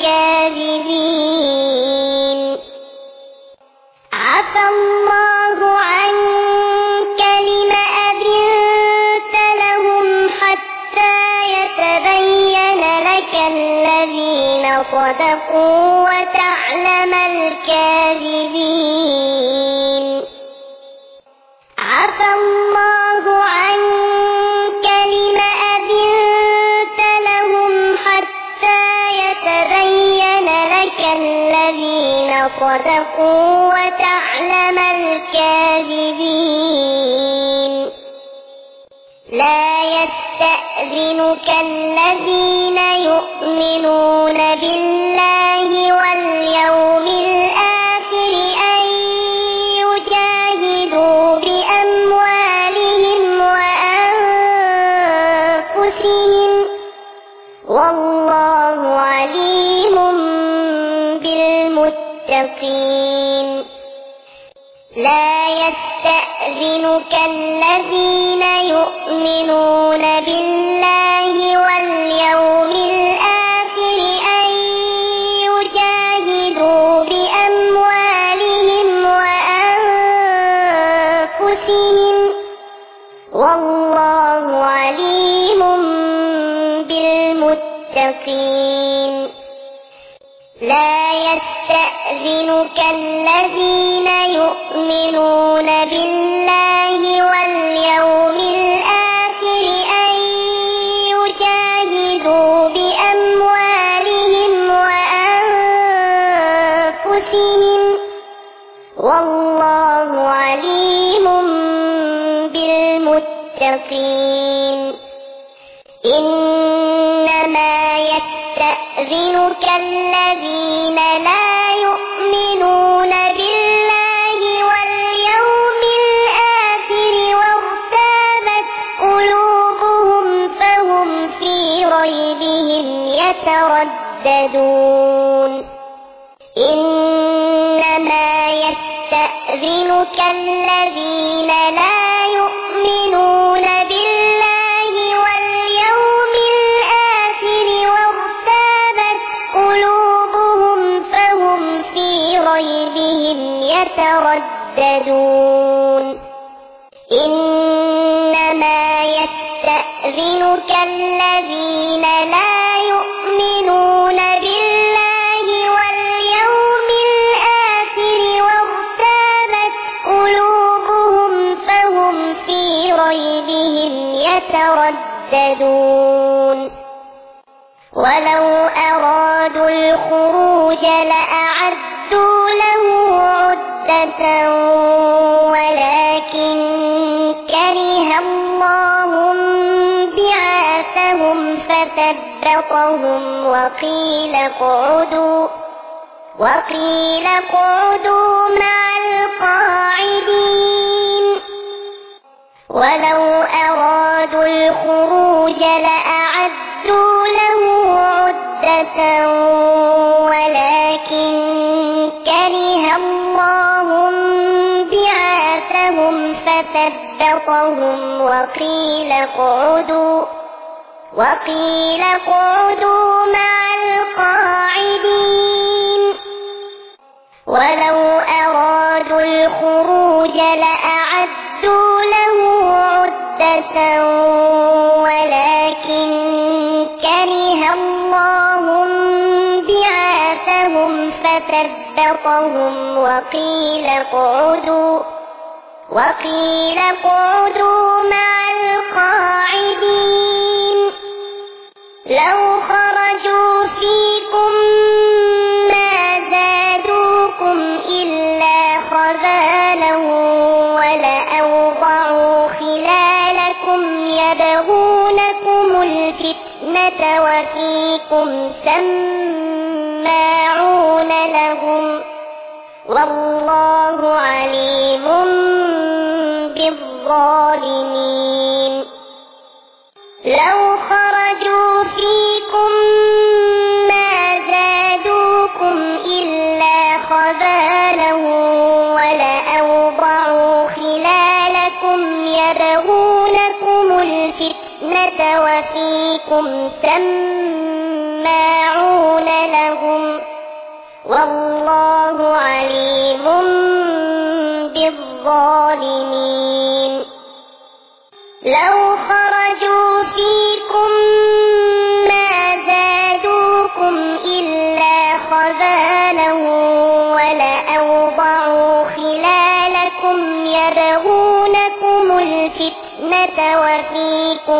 الكاذبين. عفى الله عنك لم أذنت لهم حتى يتبين لك الذين صدقوا وتعلم الكاذبين. عفى الله عنك لم أذنت لهم حتى يتبين لك الذين صدقوا وتعلم الكاذبين. لا يستأذنك الذين يؤمنون بالله واليوم الآخر أن يجاهدوا بأموالهم وأنفسهم والله عليم بالمتقين. لا يستأذنك الذين يؤمنون بالله واليوم الآخر أن يجاهدوا بأموالهم وأنفسهم والله عليم بالمتقين. لا يستأذنك الذين يؤمنون بالله واليوم الآخر أن يجاهدوا بأموالهم وأنفسهم والله عليم بالمتقين. إنما يستأذنك الذين لا يؤمنون بالله واليوم الآخر وارتابت قلوبهم فهم في ريبهم يترددون. إنما يستأذنك الذين لا يؤمنون بالله واليوم الآخر وارتابت قلوبهم فهم في ريبهم يترددون. إنما يستأذنك الذين لا يؤمنون بالله واليوم الآخر وارتابت قلوبهم فهم في ريبهم يترددون. ولو أرادوا الخروج لأعدوا له عدة ولكن كره الله بعاثهم فثبطهم وقيل اقعدوا وقيل اقعدوا مع القاعدين. ولو أرادوا الخروج لأعدوا له عدة ولكن كره الله بعاثهم فثبطهم وقيل اقعدوا وقيل اقعدوا مع القاعدين. ولو أرادوا الخروج لأعدوا له عدة ولكن كره الله بعاثهم فثبطهم وقيل اقعدوا وقيل اقعدوا مع القاعدين. لو خرجوا فيكم ما زادوكم إلا خبالا ولأوضعوا خلالكم يبغونكم الفتنة وفيكم سماعون لهم والله عليم بالظالمين. لو خرجوا فيكم ما زادوكم إلا خبالا ولأوضعوا خلالكم يبغونكم الفتنة وفيكم فيكم سماعون لهم والله عليم بالظالمين لو خرجوا فيكم ما زادوكم إلا خبالا ولأوضعوا خلالكم يبغونكم الفتنة وفيكم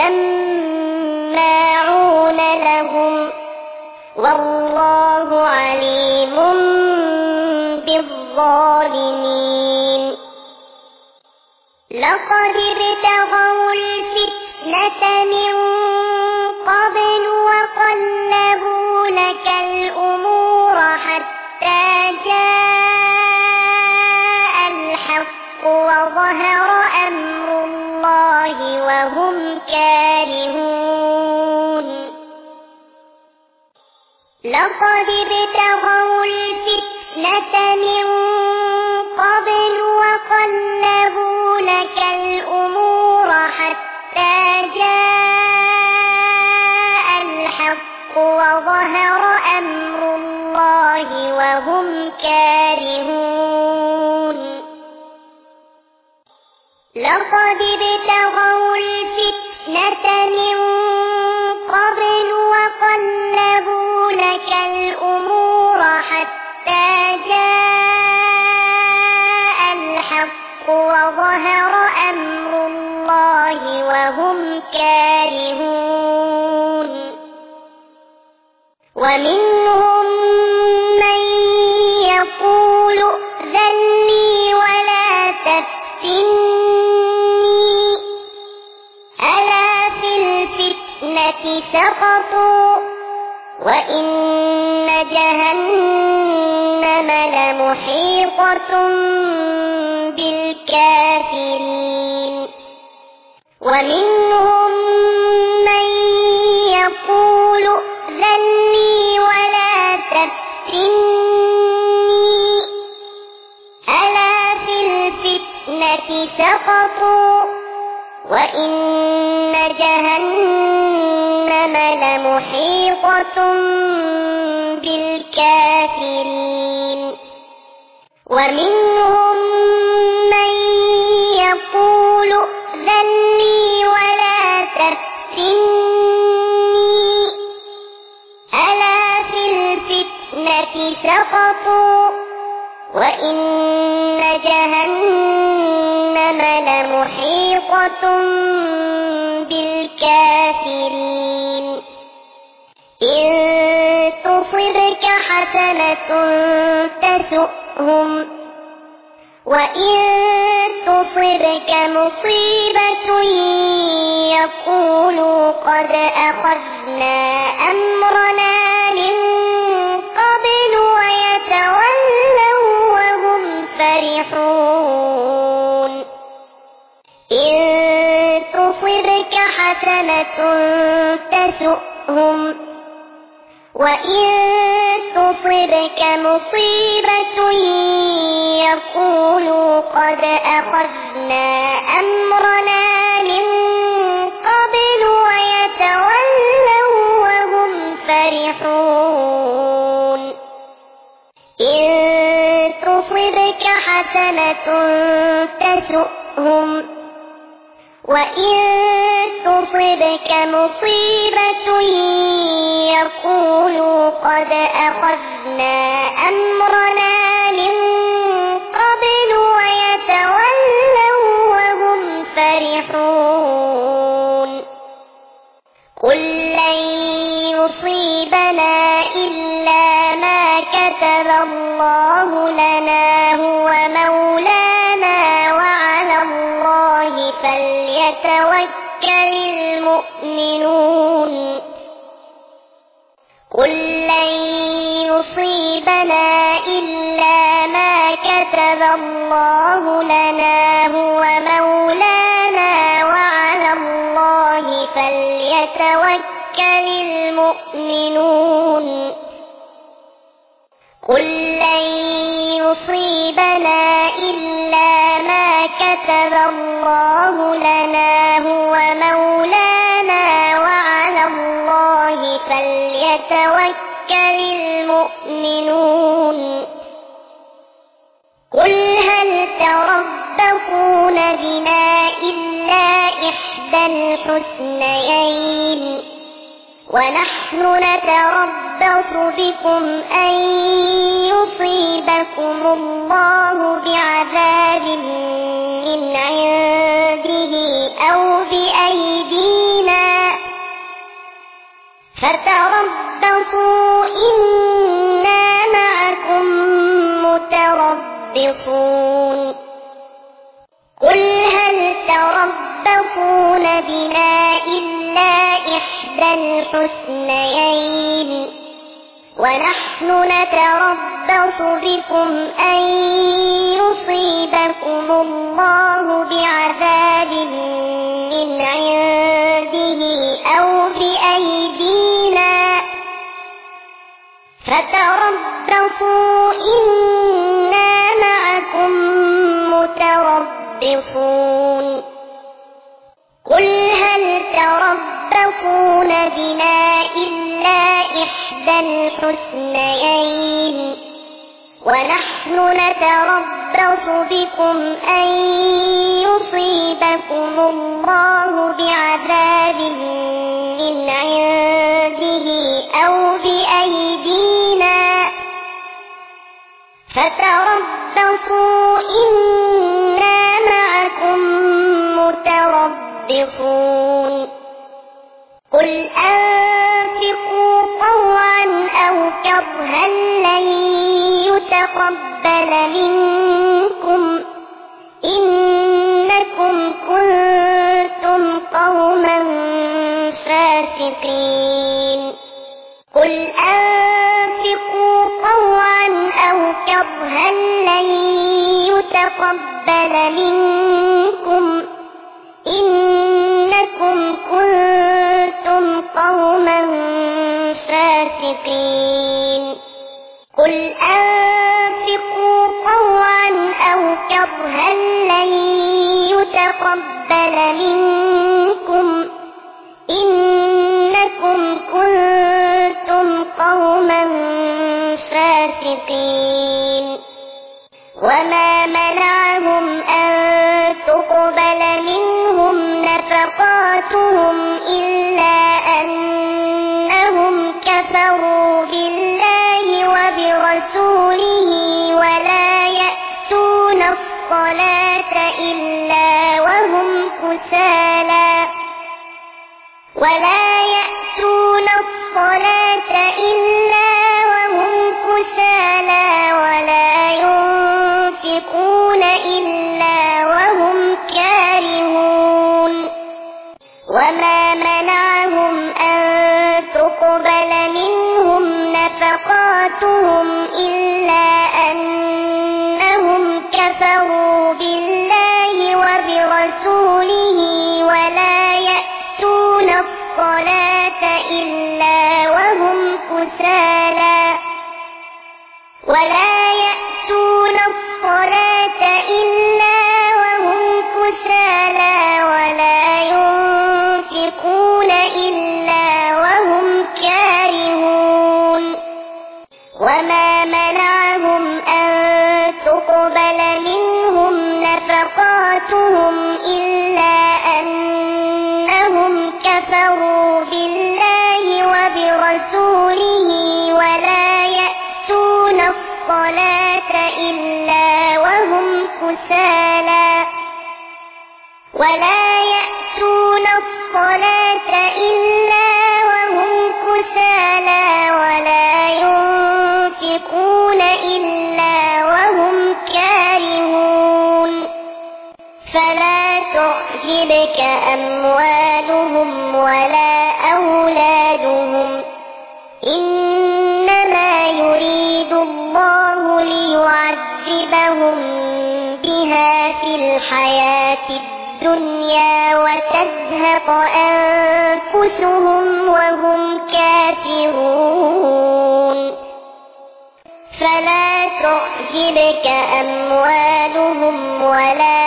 سماعون لهم والله عليم بالظالمين لقد ابتغوا الفتنة من قبل وقلبوا لك الأمور حتى جاء الحق وظهر أمر الله وهم كارهون لقد ابتغوا الفتنة من قبل وقلبوا لك الأمور حتى جاء الحق وظهر أمر الله وهم كارهون لقد ابتغوا الفتنة من قبل وقلبوا لك الأمور حتى جاء الحق وظهر أمر الله وهم كارهون ومنهم من يقول ائذن لي ولا تفتني ألا في الفتنة سقطوا وإن جهنم لمحيطة بالكافرين ومنهم من يقول ائذن لي ولا تفتني ألا في الفتنة سقطوا وإن جهنم لمحيطة بالكافرين ومنهم من يقول ائذن لي ولا تفتني ألا في الفتنة سقطوا وإن جهنم لمحيطة بالكافرين إن تصبك حسنة تسؤهم وإن تصبك مصيبة يقولوا قد أخذنا أمرنا من قبل ويتولوا وهم فرحون إن تصبك حسنة تسؤهم وإن تصبك مصيبة يقولوا قد أخذنا أمرنا من قبل ويتولوا وهم فرحون إن تصبك حسنة تسؤهم وإن تصبك مصيبة يقولوا قد أخذنا أمرنا من قبل ويتولوا وهم فرحون قل لن يصيبنا إلا ما كتب الله لنا هو مولانا وعلى الله فليتوكل المؤمنون قل لن يصيبنا إلا ما كتب الله لنا هو مولانا وعلى الله فليتوكل المؤمنون قل لن يصيبنا إلا ما كتب الله لنا هو مولانا وعلى الله فليتوكل المؤمنون قل هل تربصون بنا إلا إحدى الحسنيين ونحن نتربص بكم أن يصيبكم الله بعذاب من عنده أو بأيدينا فتربصوا إنا معكم متربصون قل هل تربصون بنا إلا إحدى الحسنيين ونحن نتربص بكم أن يصيبكم الله بعذاب من عنده أو بأيدينا فتربصوا إنا معكم متربصون قل هل تربصون بنا إلا إحدى الحسنيين ونحن نتربص بكم أن يصيبكم الله بعذاب من عنده أو بأيدينا فتربصوا إنا معكم متربصون قل أنفقوا طوعا أو كرها لن يتقبل منكم إنكم كنتم قوما فاسقين قل أنفقوا طوعا أو كرها لن يتقبل منكم إنكم كنتم قوما فاسقين قل أنفقوا طوعا أو كرها لن يتقبل منكم إنكم كنتم قوما فاسقين وما منعهم أن تقبل منهم نفقاتهم إلا أنهم كفروا بالله وبرسوله ولا يأتون الصلاة إلا وهم كسالى ولا يأتون الصلاة إلا وهم كسالى ولا ينفقون إلا وهم كارهون وما منعهم أن تقبل منهم نفقاتهم إلا أنهم كفروا بالله وبرسوله ولا يأتون الصلاة إلا وهم كسالى ولا يأتون الصلاة إلا وهم كسالى ولا ينفقون إلا وهم كارهون وما منعهم أن تقبل منهم نفقاتهم إلا أنهم كفروا بالله وبرسوله ولا يأتون الصلاة إلا وهم كسالى ولا يأتون الصلاة إلا وهم كسالى ولا ينفقون إلا وهم كارهون فلا تعجبك أموالهم ولا أولادهم إنما يريد الله ليعذبهم بها في الحياة الدنيا وتزهق أنفسهم وهم كافرون فلا تعجبك أموالهم ولا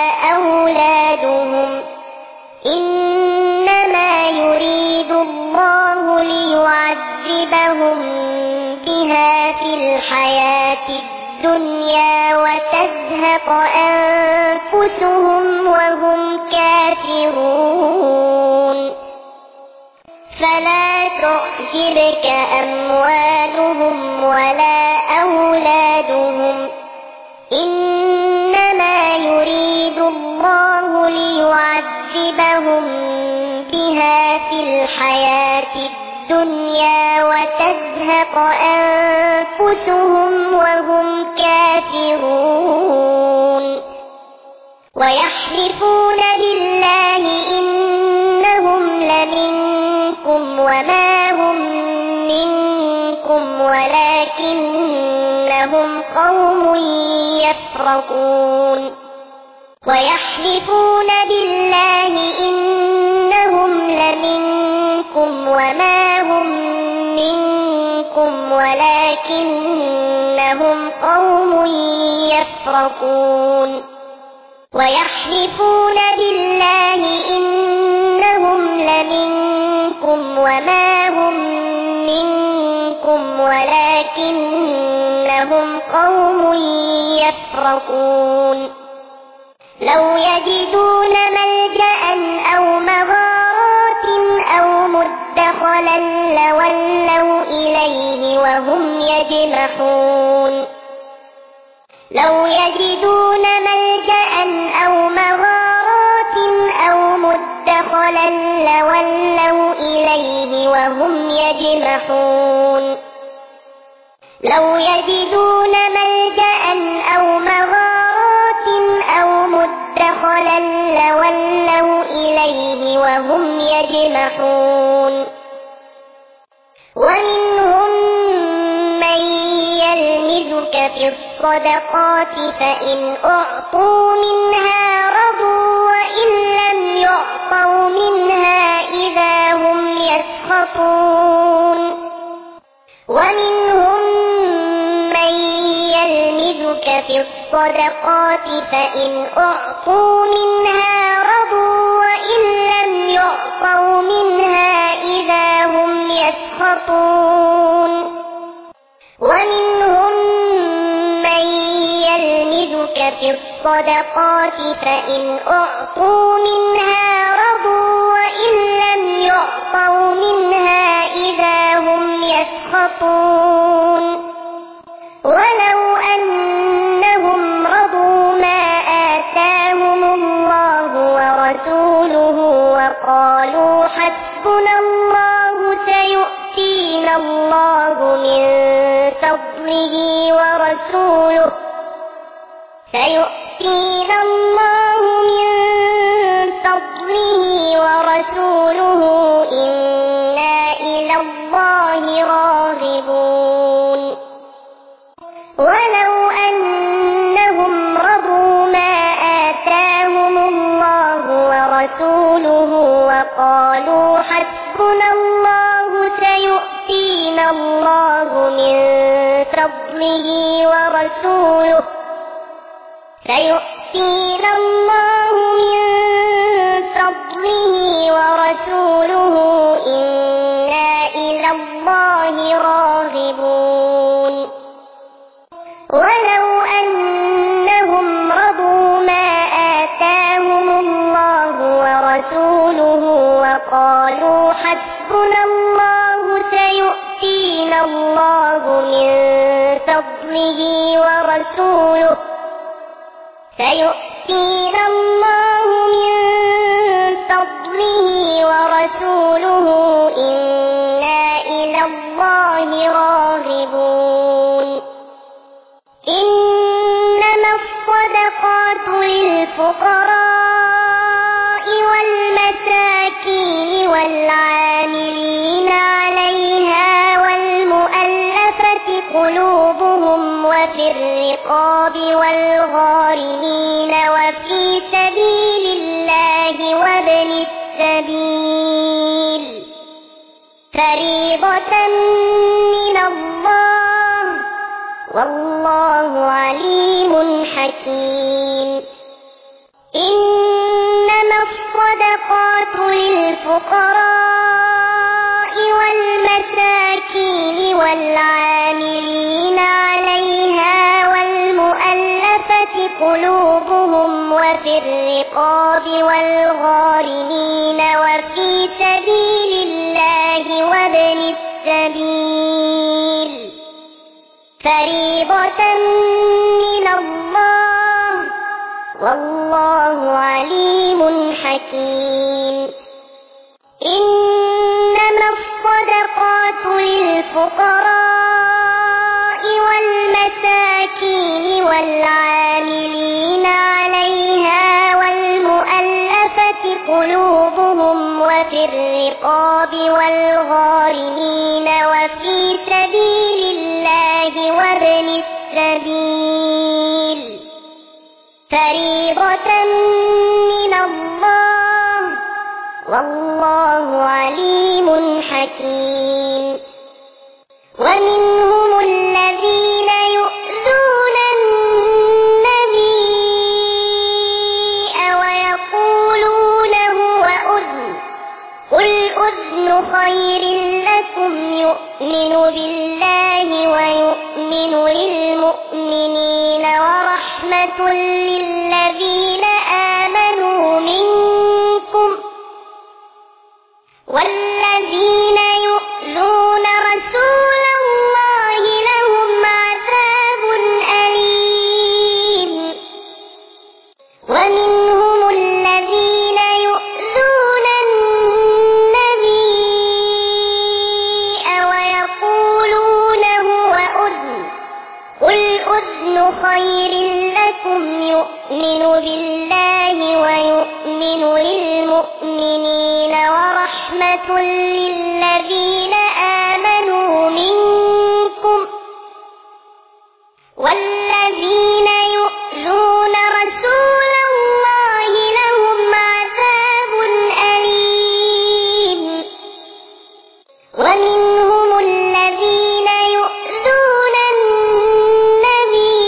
أولادهم إنما يريد الله ليعذبهم بها في الحياة الدنيا وتزهق أنفسهم وهم كافرون فلا تعجبك أموالهم ولا أولادهم إنما يريد الله ليعذبهم بها في الحياة الدنيا وتزهق أنفسهم وهم كافرون ويحلفون بالله إنهم لمنكم وما هم منكم ولكنهم قوم يفرقون ويحلفون بالله إنهم لمنكم وما هم منكم ولكنهم قوم يفرقون ويحلفون بالله إنهم لمنكم وما هم منكم ولكنهم قوم يفرقون لو يجدون ملجأ أو مغارات أو مدخلا لولوا إليه وهم يجمحون لو يجدون ملجأ أو مغارات أو مدخلا لولوا إليه وهم يجمحون لو يجدون ملجأ أو مغارات أو مدخلا لولوا إليه وهم يجمحون ومنهم من يلمزك في الصدقات فإن أعطوا منها رضوا وإن لم يعطوا منها إذا هم يسخطون ومنهم من يلمزك في الصدقات فإن أعطوا منها رضوا وإن لم يعطوا منها إذا هم يسخطون ومنهم من يلمزك في الصدقات فإن أعطوا منها رضوا وإن لم يعطوا منها إذا هم يسخطون ولو أنهم رضوا ما آتاهم الله ورسوله وقالوا حسبنا الله سيؤتينا الله من فضله ورسوله سيؤتينا الله من فضله ورسوله إنا إلى الله راغبون ولو أنهم رضوا ما آتاهم الله ورسوله وقالوا حسبنا الله سيؤتينا الله من فضله ورسوله سيؤتينا الله من فضله ورسوله إنا إلى الله راغبون ولو أنهم رضوا ما آتاهم الله ورسوله وقالوا حسبنا الله سيؤتينا الله من فضله ورسوله سيؤتينا الله من فضله ورسوله إنا إلى الله راغبون إنما الصدقات للفقراء والمساكين والعاملين عليها والمؤلفة قلوبهم وفي الرقاب والغارمين وفي سبيل الله وابن السبيل فريضة من الله والله عليم حكيم إنما الصدقات للفقراء والمساكين قلوبهم وفي الرقاب والغارمين وفي سبيل الله وابن السبيل فريضة من الله والله عليم حكيم. إنما الصدقات للفقراء والمساكين والعاملين عليها والمؤلفة قلوبهم وفي الرقاب والغارمين وفي سبيل الله وابن السبيل فريضة من الله والله عليم حكيم. ومنهم الذين يؤذون النبي ويقولون هو أذن قل أذن خير لكم يؤمن بالله ويؤمن للمؤمنين ورحمة للذين آمنوا منكم والذين يؤذون رسول الله لهم عذاب أليم. ومنهم الذين يؤذون النبي ويقولون هو أذن قل أذن خير لكم يؤمن بالله ويؤمن للمؤمنين ورحمة للذين آمنوا منكم والذين يؤذون رسول الله لهم عذاب أليم. ومنهم الذين يؤذون النبي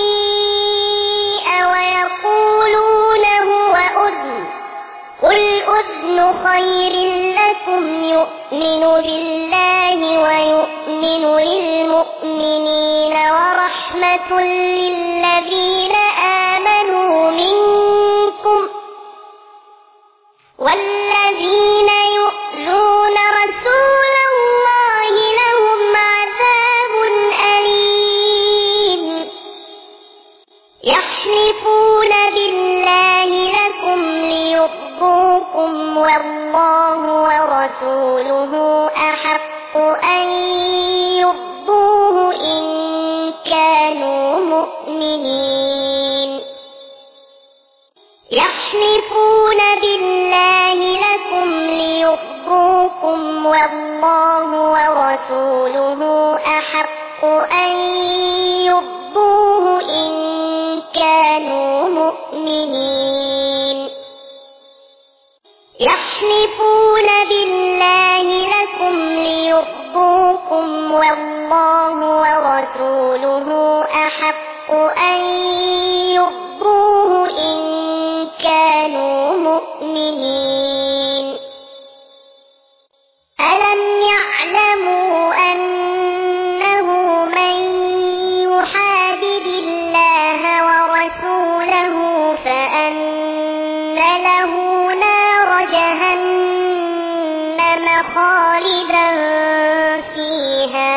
ويقولون هو أذن قل أذن خير لكم يؤمن بالله ويؤمن للمؤمنين ورحمة للذين آمنوا منكم والذين يؤذون رسول الله لهم عذاب أليم. يحلفون بالله لكم ليرضوكم والله ورسوله أحق أن يرضوه إن كانوا مؤمنين. يحلفون بالله لكم ليرضوكم والله ورسوله أحق أن يرضوه إن كانوا مؤمنين. يحلفون بالله لكم ليرضوكم والله ورسوله أحق أن يرضوه إن كانوا مؤمنين. ألم يعلموا أنه من يحادد الله ورسوله فأن له نار جهنم خالدا فيها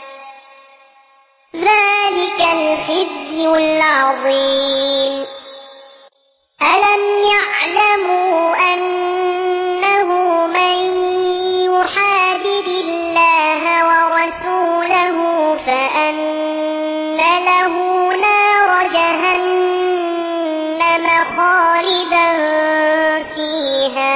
ذلك الخزي العظيم. ألم يعلموا أنه من يحادد الله ورسوله فأن له نار جهنم خالدا فيها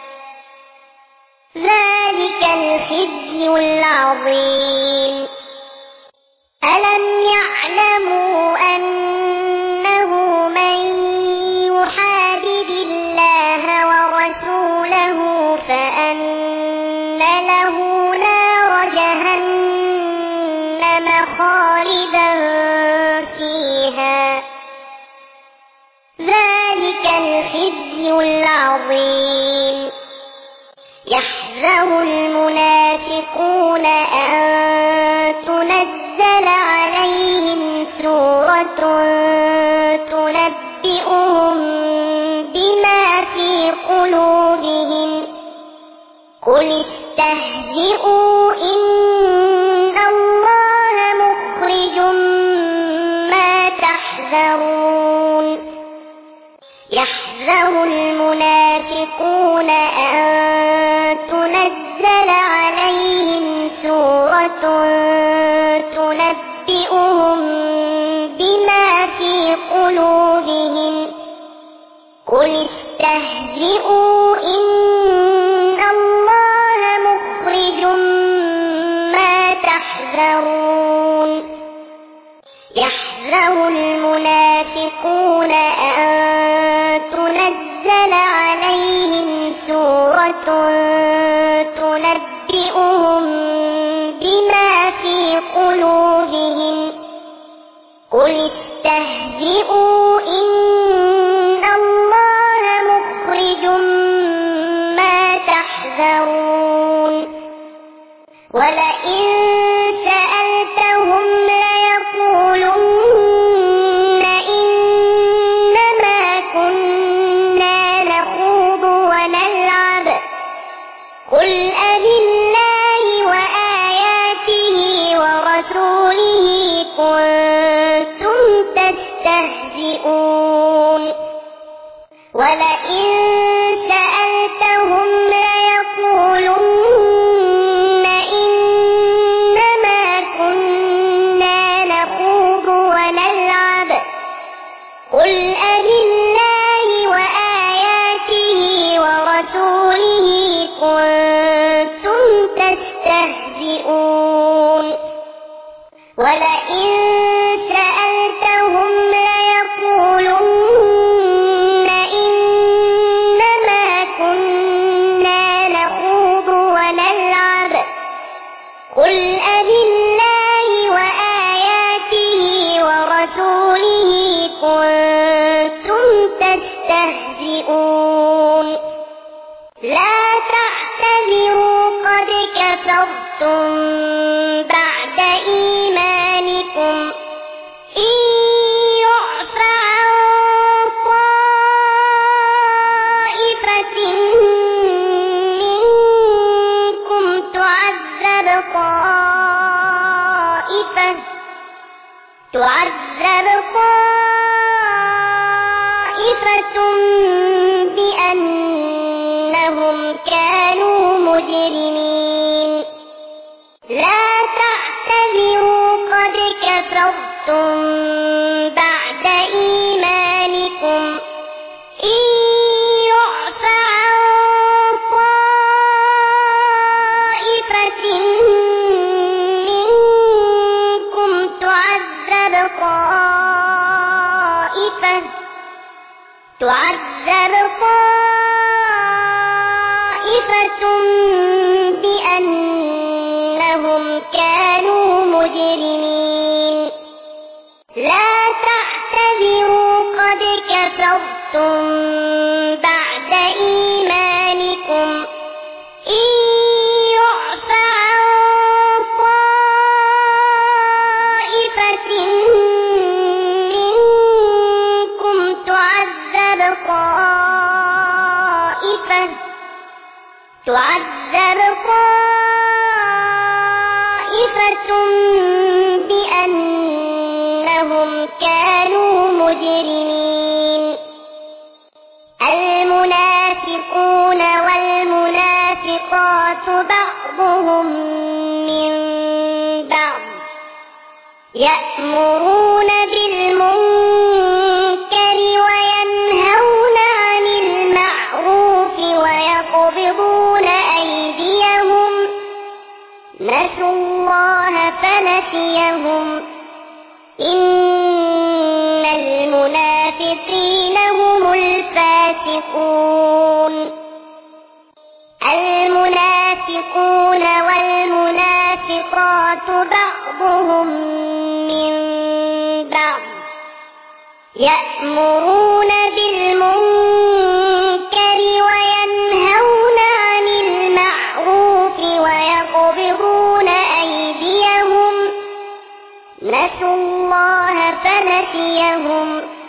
ذلك الخزي العظيم. ألم يعلموا أنه من يحادد الله ورسوله فأن له نار جهنم خالدا فيها ذلك الخزي العظيم. يحذر المنافقون أن تنزل عليهم سورة تنبئهم سورة تنبئهم بما في قلوبهم قل استهزئوا إن الله مخرج ما تحذرون يحذر المنافقون أن تنزل عليهم سورة تنبئهم بما في قلوبهم قل استهزئوا إن الله مخرج ما تحذرون ولئن سألتهم ليقولن إنما كنا نخوض ونلعب قل أبالله وآياته ورسوله كنتم تستهزئون ولئن سألتهم ليقولن إنما كنا نخوض ونلعب قل أبالله وآياته ورسوله كنتم تستهزئون ولئن سألتهم ليقولن إنما كنا نخوض ونلعب قل أبالله وآياته ورسوله كنتم تستهزئون لا تعتذروا قد كفرتم بعد إيمانكم إن يعف عن طائفة منكم تعذب طائفة تعذب طائفة بأنهم كانوا مجرمين لا تعتذروا قد كفرتم بعد إيمانكم إن يعف عن طائفة منكم تعذب طائفة تعذب طائفة بأنهم كانوا مجرمين لا تعتذروا قد كفرتم بعد إيمانكم إن يعف عن طائفة منكم تعذب طائفة تعذب طائفة بأنهم كانوا مجرمين المنافقون والمنافقات بعضهم من بعض يأمرون بالمنكر وينهون عن المعروف ويقبضون أيديهم نسوا الله فنسيهم إن المنافقين هم الفاسقون المنافقون والمنافقات بعضهم من بعض يأمرون بالمنكر وينهون عن المعروف ويقبضون أيديهم نسوا الله فنسيهم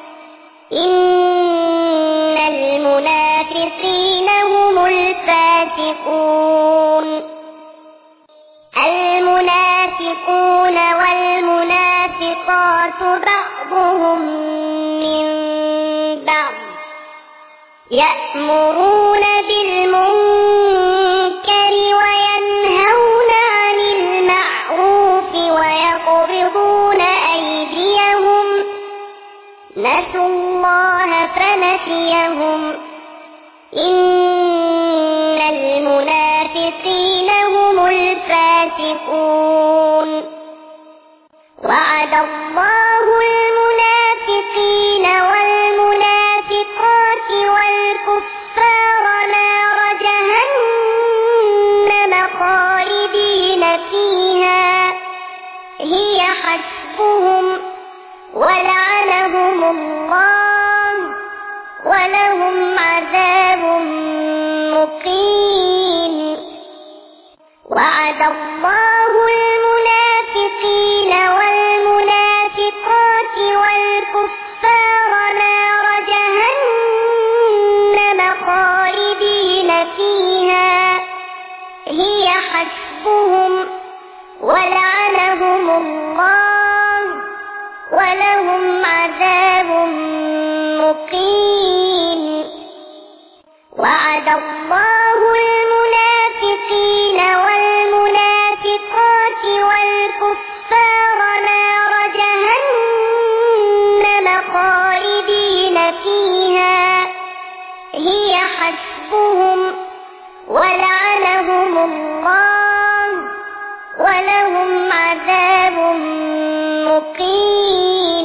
إن المنافقين هم الفاسقون المنافقون والمنافقات بعضهم من بعض يأمرون بالمنكر وينهون عن المعروف يأتيهم إن المنافقين هم الفاسقون وعد الله المنافقين والمنافقات والكفار نار جهنم خالدين فيها هي حسبهم ولعنهم الله ولهم عذاب مقيم وعد الله المنافقين والمنافقات والكفار نار جهنم خالدين فيها هي حسبهم ولعنهم الله ولهم عذاب مقيم وعد الله المنافقين والمنافقات والكفار نار جهنم خالدين فيها هي حسبهم ولعنهم الله ولهم عذاب مقيم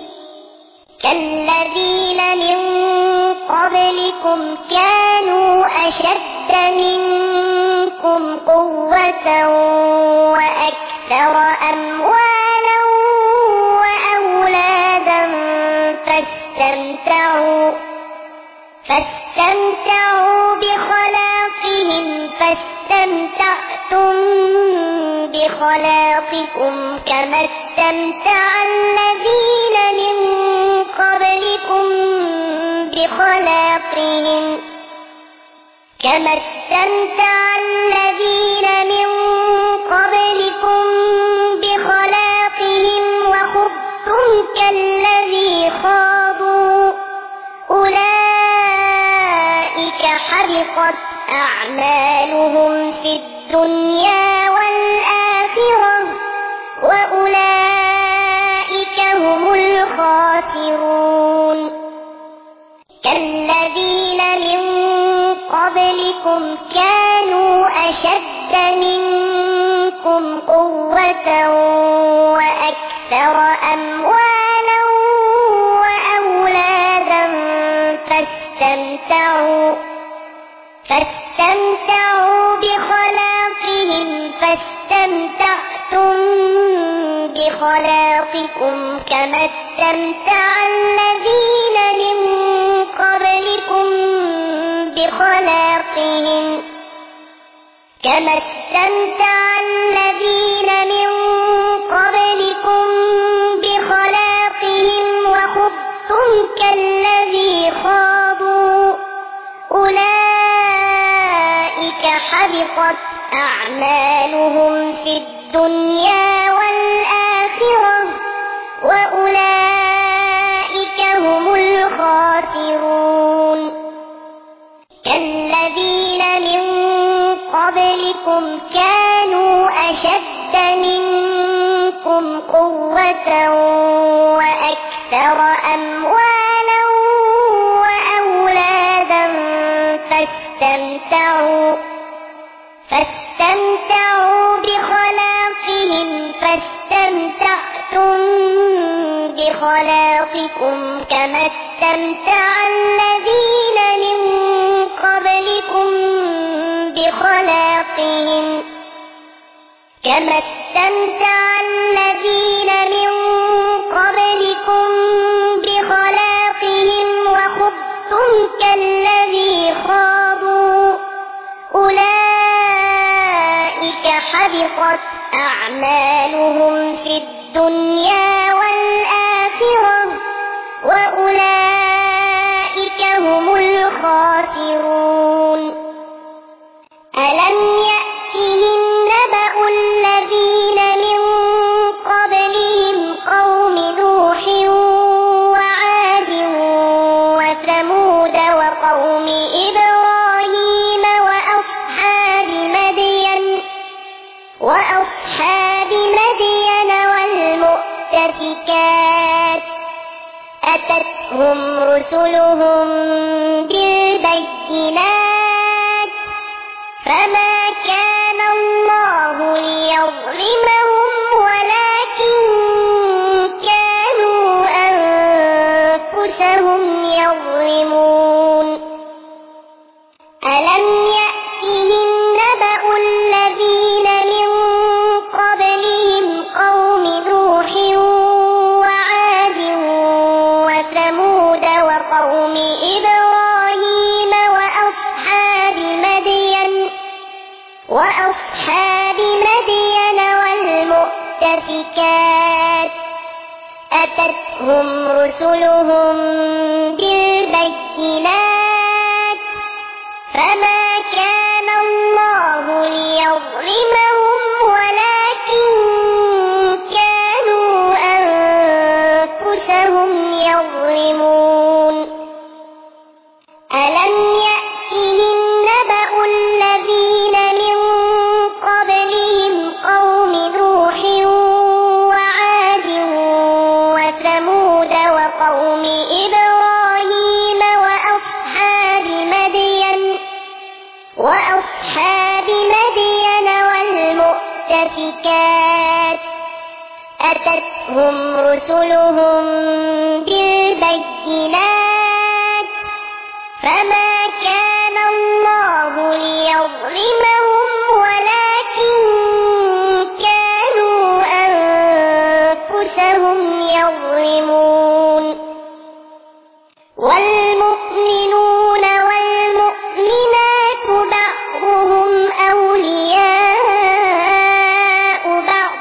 كالذين من قبلكم كانوا أشد منكم قوة وأكثر أموالا وأولادا فاستمتعوا فاستمتعوا بخلاقهم فاستمتعتم بخلاقكم كما استمتع الذين من قبلكم بخلاقهم كما استمتع الذين من قبلكم بخلاقهم وخضتم كالذي خاضوا أولئك حبطت أعمالهم في الدنيا والآخرة وأولئك هم الخاسرون كالذين من قبلكم كانوا أشد منكم قوة وأكثر أموالا وأولادا فاستمتعوا فاستمتعوا بخلاقهم فاستمتعتم بخلاقكم كما استمتع الذين من قبلكم بخلاقهم كما استمتع الذين من قبلكم بخلاقهم وخضتم كالذي خاضوا أولئك حبطت أعمالهم في الدنيا والآخرة وأولئك هم الخاسرون كالذين من قبلكم كانوا أشد منكم قوة وأكثر أموالا وأولادا فاستمتعوا فاستمتعوا بخلاقهم فاستمتعتم بخلاقكم كما استمتع الذين من قبلكم بخلاقهم كما استمتع الذين من قبلكم بخلاقهم وخضتم كالذي خاضوا أولئك حبطت أعمالهم في الدنيا والآخرة وأولئك هم الخاسرون ألم يأتهم نبأ الذين من قبلهم قوم نوح وعاد وثمود وقوم إبراهيم وأصحاب مدين وأصحاب مدين والمؤتفكات أتتهم رسلهم بالبينات فما كان الله ليظلمهم ولكن كانوا أنفسهم يظلمون ألم يأتهم نبأ الذين من قبلهم قوم نوح وعاد وثمود وقوم إبراهيم وأصحاب مدين وأصحاب مدين والمؤتفكات أتتهم رسلهم بالبينات فما كان الله ليظلمهم ولكن كانوا أنفسهم يظلمون ألم يأتهم نبأ الذين من قبلهم قوم نوح وعاد وثمود وقوم إبراهيم وأصحاب مدين وأصحاب مدين والمؤتفكات أتتهم رسلهم بالبينات فما كان الله ليظلمهم ولكن كانوا أنفسهم يظلمون والمؤمنون والمؤمنات بعضهم أولياء بعض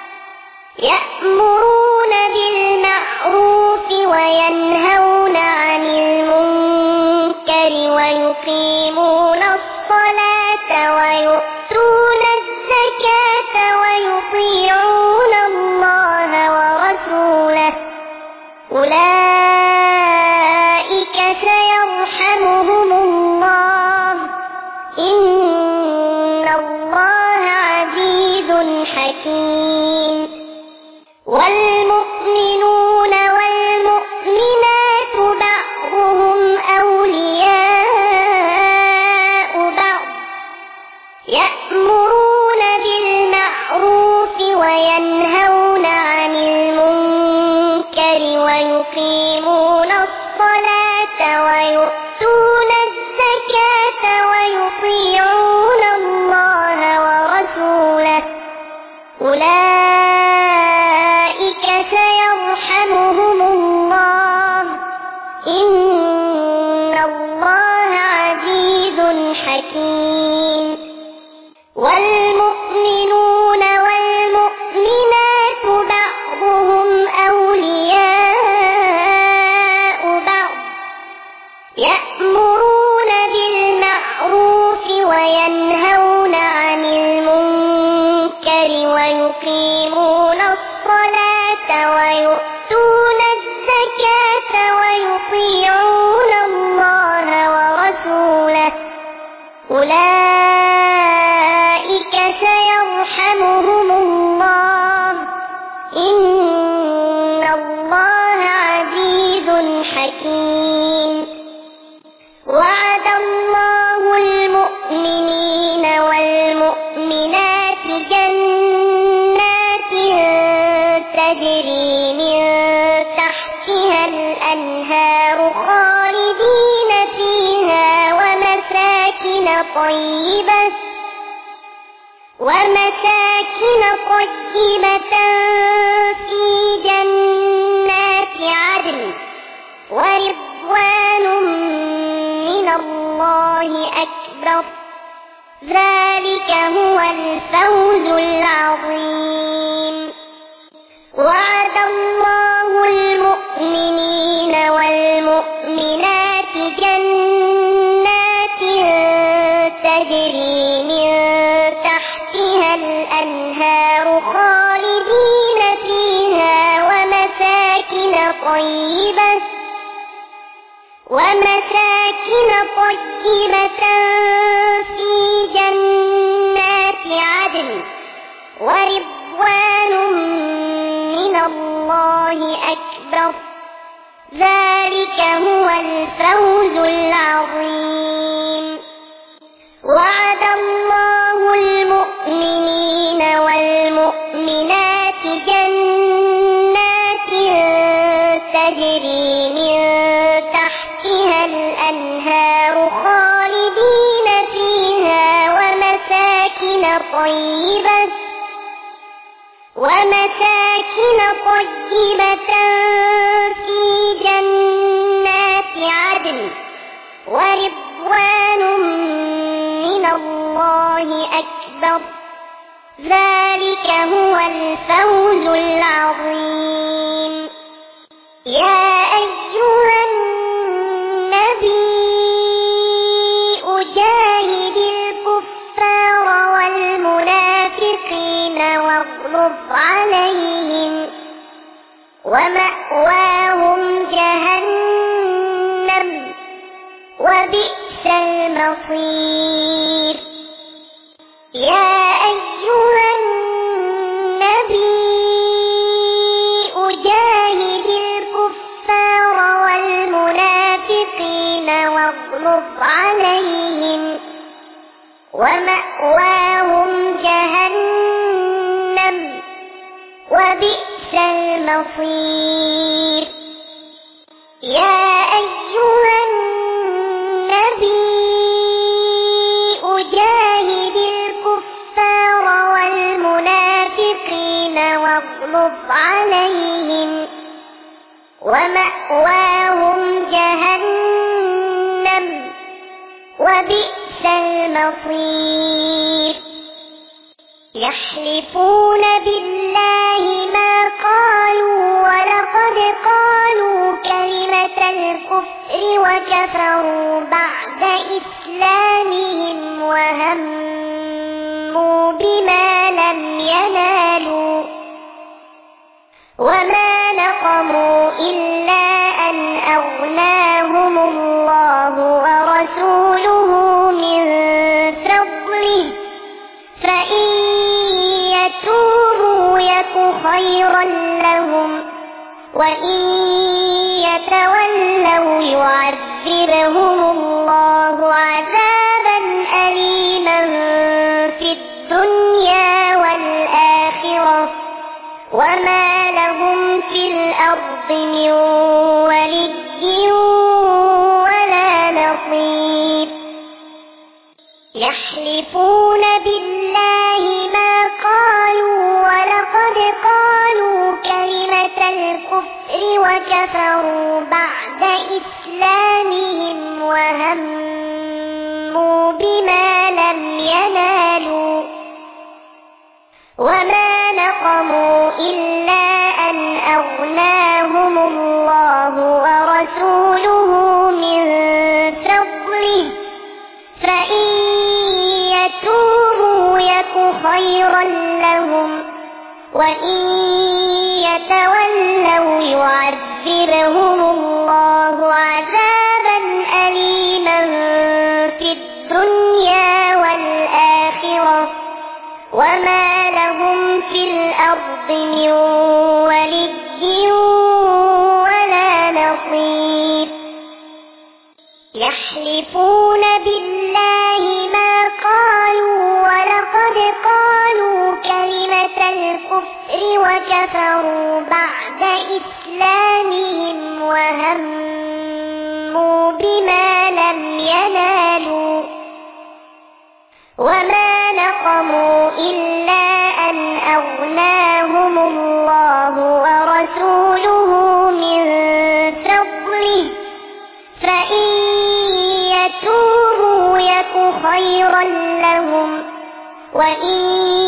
يأمرون بالمعروف وينهون عن المنكر ويقيمون الصلاة ويؤتون الزكاة ويطيعون الله ورسوله أولئك سيرحمهم الله إن الله عزيز حكيم والمؤمنون والمؤمنات بعضهم أولياء بعض يأمرون بالمعروف وينهون عن المنكر ويقيمون الصلاة ويؤتون الزكاة ويطيعون الله ورسوله أولئك سيرحمهم الله إن الله عزيز حكيم والمؤمنون والمؤمنات بعضهم أولياء بعض يأمرون بالمعروف وينهون عن المنكر ويقيمون الصلاة ويؤتون الزكاة ويطيعون الله ورسوله أولئك سيرحمهم الله إن الله عزيز حكيم وعد الله المؤمنين والمؤمنات جنات تجري من تحتها الأنهار خالدين فيها ومساكن طيبة ومساكن طيبة في جنات عدن ورضوان من الله أكبر ذلك هو الفوز العظيم وعد الله المؤمنين والمؤمنات جنات تجري من تحتها الأنهار خالدين فيها ومساكن طيبة ومساكن طيبة في جنات عدن ورضوان من الله أكبر ذلك هو الفوز العظيم. وعد الله المؤمنين والمؤمنات جنات تجري من تحتها الأنهار خالدين فيها ومساكن طيبة ومساكن طيبة في جنات عدن ورضوان من الله أكبر. ذلك هو الفوز العظيم. يا أيها النبي جاهد الكفار والمنافقين واغلظ عليهم ومأواهم جهنم وبئس المصير. يا أيها النبي جاهد الكفار والمنافقين واغلظ عليهم ومأواهم جهنم وبئس المصير. يا أيها النبي جاهد الكفار والمنافقين واغلظ عليهم ومأواهم جهنم وبئس المصير. يحلفون بالله ما قالوا ولقد قالوا كلمة الكفر وكفروا بعد إسلامهم وهموا بما لم ينالوا وما نقموا إلا أن أغناهم الله ورسوله من فضله فإن يتوبوا يك خيرا لهم وإن يتولوا يعذبهم الله عذابا أليما في الدنيا والآخرة وما لهم في الأرض من ولي ولا نصير. يحلفون بالله ما قالوا ولقد قالوا كلمة الكفر وكفروا بعد إسلامهم وهموا بما لم ينالوا وما نقموا إلا أن أغناهم الله ورسوله من فضله فإن يتوبوا يك خيرا لهم وإن يتولوا يعذبهم الله عذابا أليما في الدنيا والآخرة وما لهم في الأرض من ولي ولا نصير. يحلفون بالله ما قالوا ولقد قالوا كلمة الكفر وكفروا بعد إسلامهم وهموا بما لم ينالوا وما نقموا إلا أن أغناهم الله ورسوله من فضله فإن يتوبوا يك خيرا لهم وإن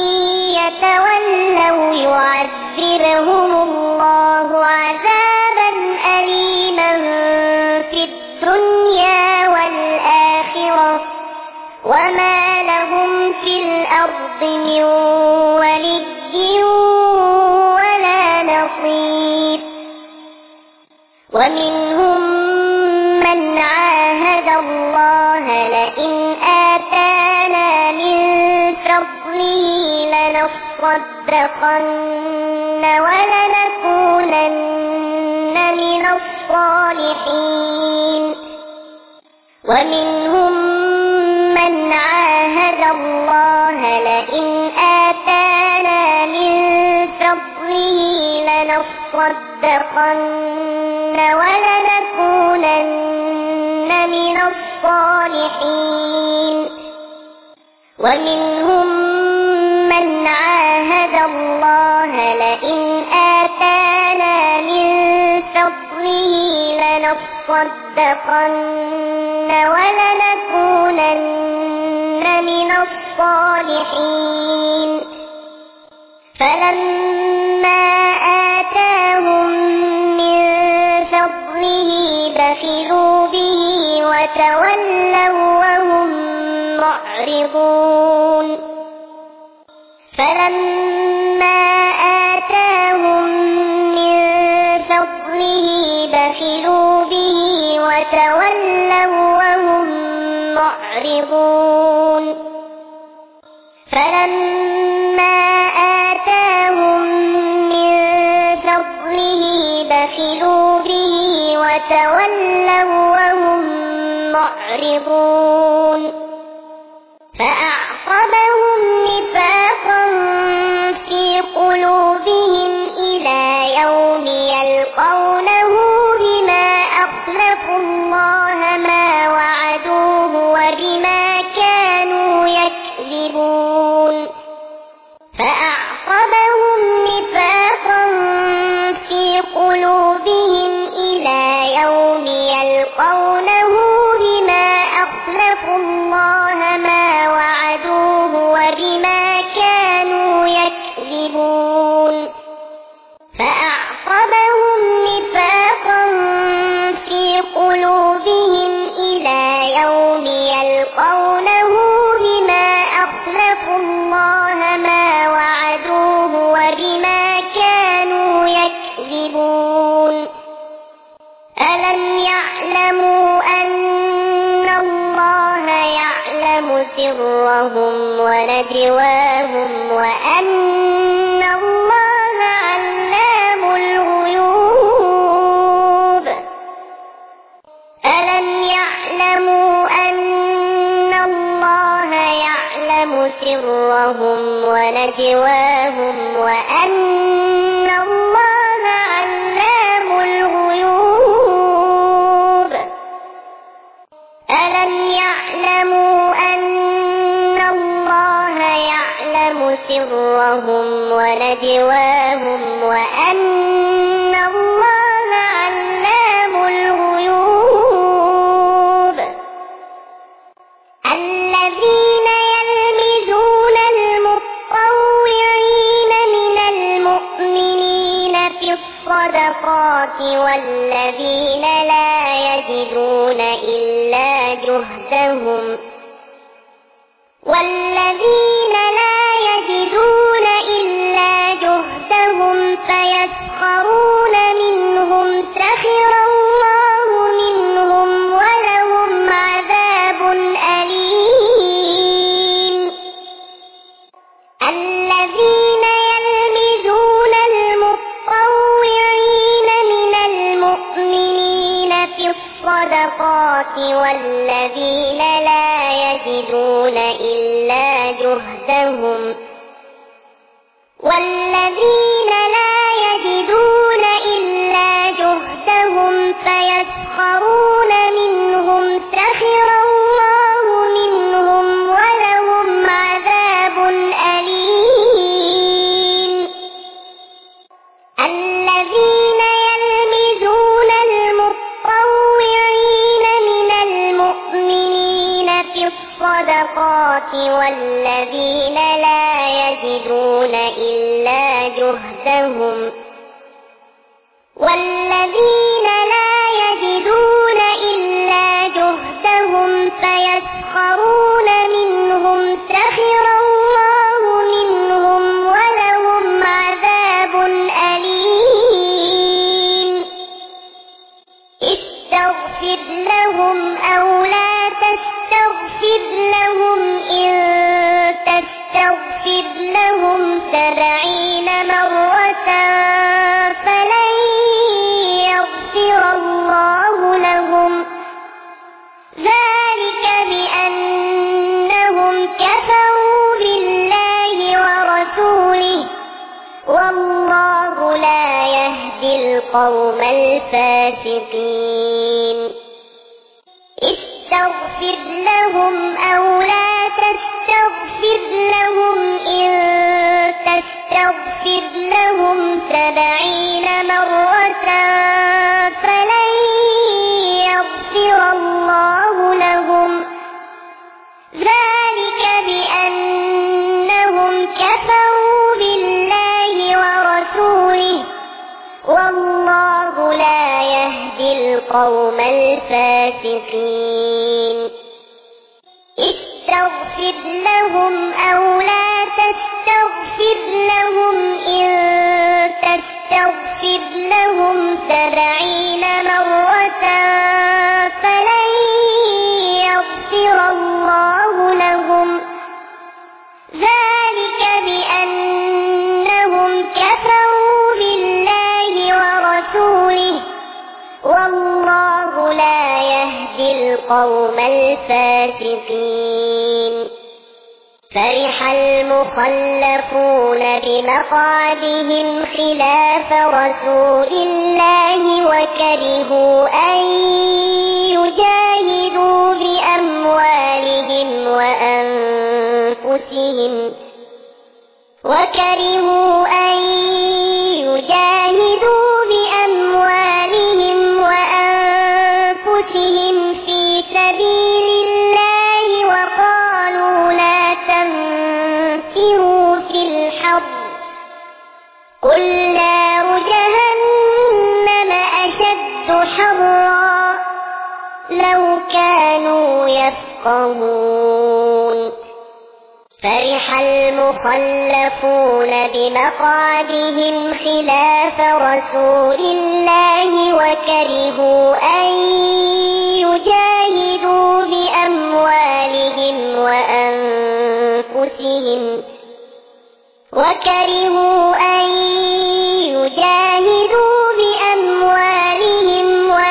يتولوا يعذبهم الله عذابا أليما في الدنيا والآخرة وما لهم في الأرض من ولي ولا نصير. ومنهم من عاهد الله لئن آتانا من فضله لنصدقن ولنكونن من الصالحين الصالحين ومنهم من عاهد الله لئن آتانا من فضله لنصدقن ولنكونن من الصالحين ومنهم من عاهد الله لئن آتانا من فضله لنصدقن ولنكونن من الصالحين فلما آتاهم من فضله بخلوا به وتولوا وهم معرضون فلما آتاهم من فضله بخلوا به وتولوا وهم معرضون فلما آتاهم من فضله بخلوا به وتولوا وهم معرضون فأعقبهم نفاقا في قلوبهم إلى يوم يلقونه بما أخلفوا الله ما وعدوه وبما كانوا يكذبون فأعقبهم نفاقا في قلوبهم إلى يوم يلقونه بما أخلفوا الله ما وعدوه وبما كانوا يكذبون فأعقبهم نفاقا في قلوبهم إلى يوم يلقونه بما أخلفوا الله ما وعدوه وبما كانوا يكذبون ألم يعلموا أن الله يعلم سرهم ونجواهم وأن الله علام الغيوب ألم يعلموا أن الله يعلم سرهم ونجواهم وأن الله علام الغيوب ألم يعلموا أن الله يعلم سرهم ونجواهم وأن الله علام الغيوب الذين يلمزون المطوعين من المؤمنين في الصدقات والذين لا يجدون إلا جهدهم والذين لا يجدون إلا جهدهم فيسخرون منهم سخر الله منهم ولهم عذاب أليم الذين يلمزون المطوعين من المؤمنين في الصدقات والذين لا يجدون إلا جهدهم والذين لا يجدون إلا جهدهم فيسخرون منهم سخر الله منهم ولهم عذاب أليم الذين يلمزون المطوعين من المؤمنين في الصدقات والذين لا يجدون إلا جهدهم والذين لا يجدون إلا جهدهم فيسخرون منهم سخر الله منهم ولهم عذاب أليم استغفر لهم أو لا تستغفر لهم إن تستغفر لهم سبعين مرة فلن يغفر الله والله لا يهدي القوم الفاسقين استغفر لهم أو لا تستغفر لهم إن تستغفر لهم سبعين مرة فلن يغفر الله لهم ذلك بأنهم كفروا بالله ورسوله والله لا يهدي القوم الفاسقين استغفر لهم أو لا تستغفر لهم إن تستغفر لهم سبعين مرة فلن يغفر الله لهم ذلك بأنهم كفروا بالله ورسوله والله لا يهدي القوم الفاسقين فرح المخلفون بمقعدهم خلاف رسول الله وكرهوا أن يجاهدوا بأموالهم وأنفسهم وكرهوا أن يجاهدوا بأموالهم وأنفسهم في سبيل الله وقالوا لا تنفروا في الحر قل نار جهنم أشد حرا لو كانوا يفقهون فرح المخلفون بمقعدهم خلاف رسول الله وكرهوا أن يجاهدوا بأموالهم وأنفسهم وكرهوا أن يجاهدوا بأموالهم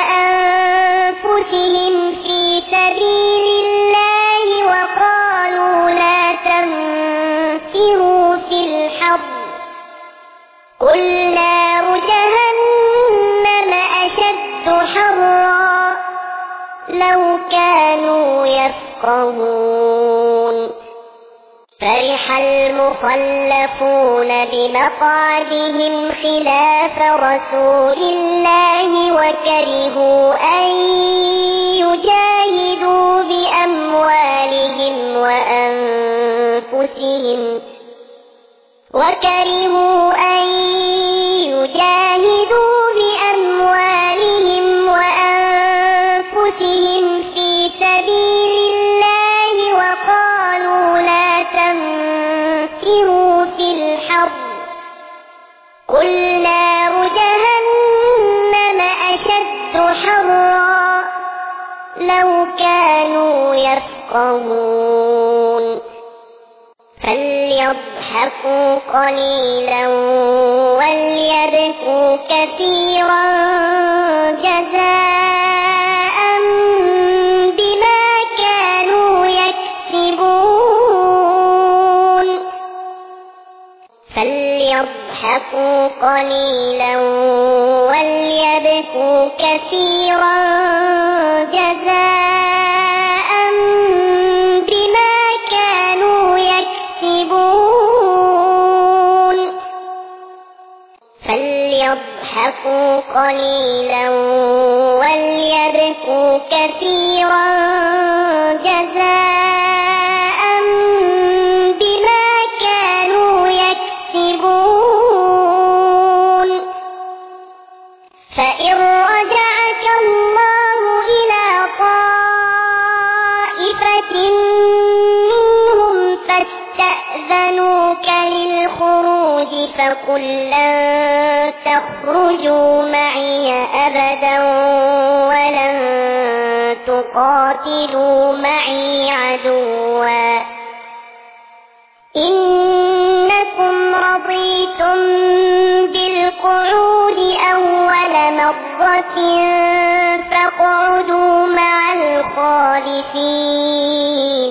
وأنفسهم في سبيل الله وقالوا لا تنفروا في الحر قل نار جهنم أشد حرا لو كانوا يفقهون فرح المخلفون بمقعدهم خلاف رسول الله وكرهوا أن يجاهدوا بأموالهم وأنفسهم وكرهوا أن يجاهدوا بأموالهم وأنفسهم في سبيل الله وقالوا لا تنفروا في الحر قل نار جهنم أشد حرا لو كانوا يفقهون فليضحكوا قليلا وليبكوا كثيرا جزاء بما كانوا يكسبون فليضحكوا قليلا وليبكوا كثيرا جزاء بما كانوا يكسبون فليضحكوا قليلا وليبكوا كثيرا جزاء بما كانوا يكسبون فإن رجعك الله إلى طائفة منهم فاستأذنوك للخروج فقل لن تخرجوا معي أبدا ولن تقاتلوا معي عدوا إنكم رضيتم بالقعود أول مرة فاقعدوا مع الخالفين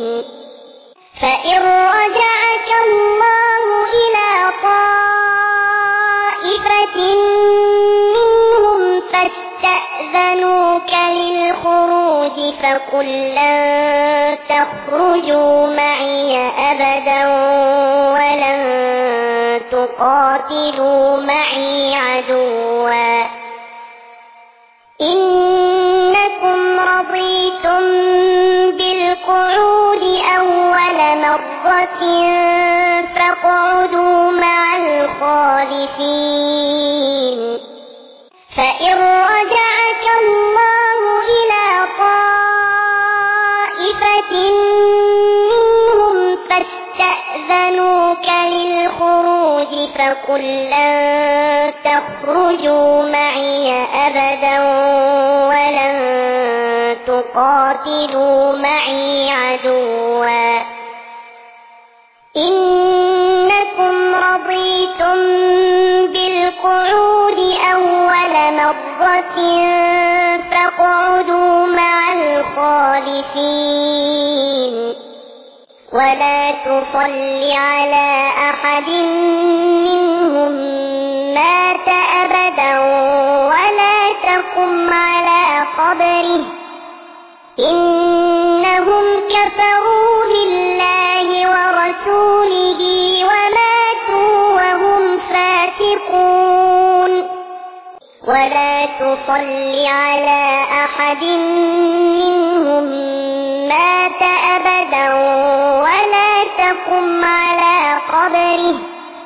فإن رجعك الله إلى طائفة طائفة منهم فاستأذنوك للخروج فقل لن تخرجوا معي أبدا ولن تقاتلوا معي عدوا إنكم رضيتم بالقعود أول مرة فاقعدوا مع الخالفين فإن رجعك الله إلى طائفة منهم فاستأذنوك للخروج فقل لن تخرجوا معي أبدا ولن تقاتلوا معي عدوا إنكم رضيتم بالقعود أول مرة فاقعدوا مع الخالفين ولا تصل على أحد منهم مات أبدا ولا تقم على قبره إنهم كفروا بالله ورسوله وماتوا وهم فاسقون ولا تصل على أحد منهم مات أبدا ولا تقم على قبره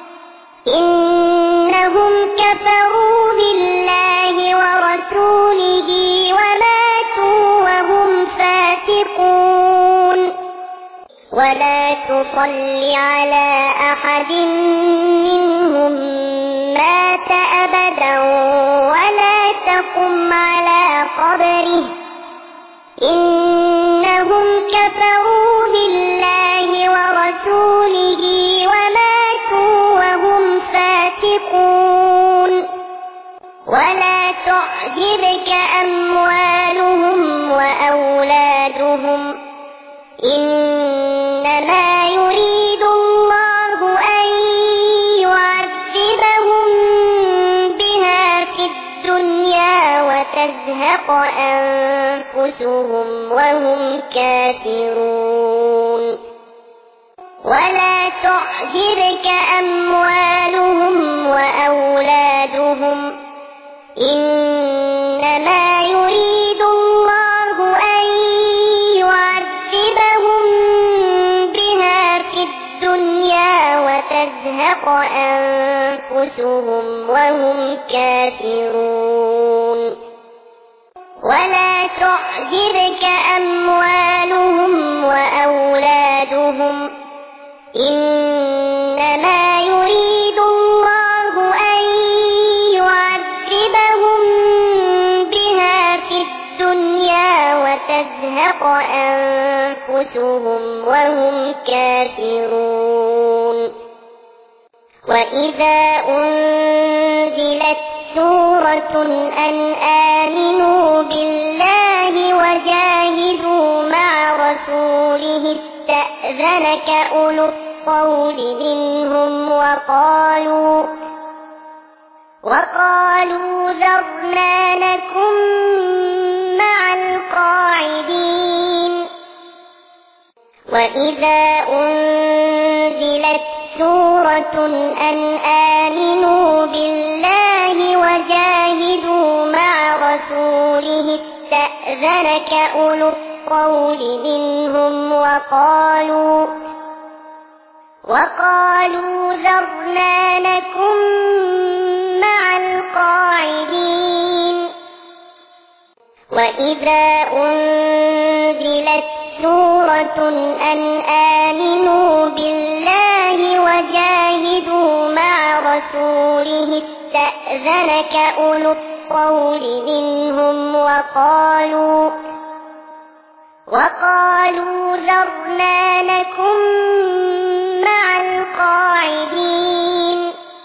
إنهم كفروا بالله ورسوله وماتوا وهم فاسقون ولا تصل على أحد منهم مات أبدا ولا تقم على قبره إنهم كفروا بالله ورسوله وماتوا وهم فاسقون ولا تعجبك أموالهم وأولادهم إنما يريد الله أن يعذبهم بها في الدنيا وتزهق أنفسهم وهم كافرون ولا تعجبك أموالهم وأولادهم إنما يريد الله أن يعذبهم بها في الدنيا وتزهق أنفسهم وهم كافرون ولا تعجبك أموالهم وأولادهم إنما يريد الله أن يعذبهم بها في الدنيا وتزهق أنفسهم وهم كافرون وإذا أنزلت سورة أن آمنوا بالله وجاهدوا مع رسوله استأذنك أولو الطول منهم وقالوا وقالوا ذرنا نكن مع القاعدين وإذا أنزلت سورة أن آمنوا بالله وجاهدوا مع رسوله استأذنك أولو الطول منهم وقالوا وقالوا ذرنا نكن مع القاعدين وإذا أنزلت سورة أن آمنوا بالله وجاهدوا مع رسوله استأذنك أولو الطول منهم وقالوا وقالوا ذرنا نكن مع القاعدين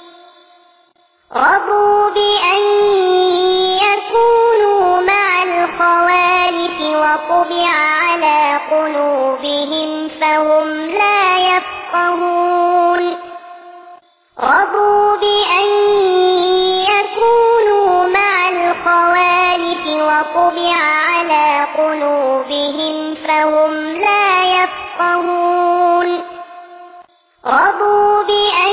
رضوا بأن يكونوا مع الخوالف وطبع على قلوبهم فهم لا يفقهون رضوا بأن وطبع على قلوبهم فهم لا يفقهون رضوا بأن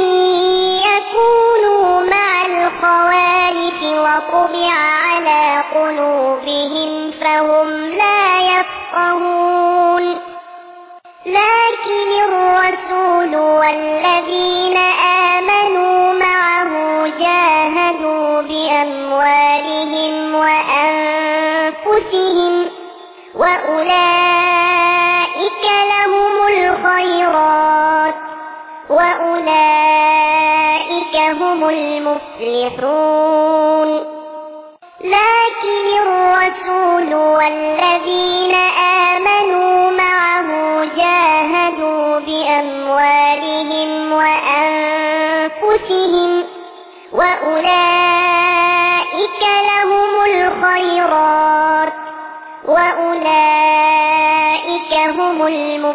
يكونوا مع الخوالف وطبع على قلوبهم فهم لا يفقهون لكن الرسول والذين آمنوا معه جاهدوا بأموالهم وأنفسهم وأولئك لهم الخيرات وأولئك هم المفلحون لكن الرسول والذين آمنوا معه جاهدوا بأموالهم وأنفسهم وأولئك لهم الخيرات وأولئك هم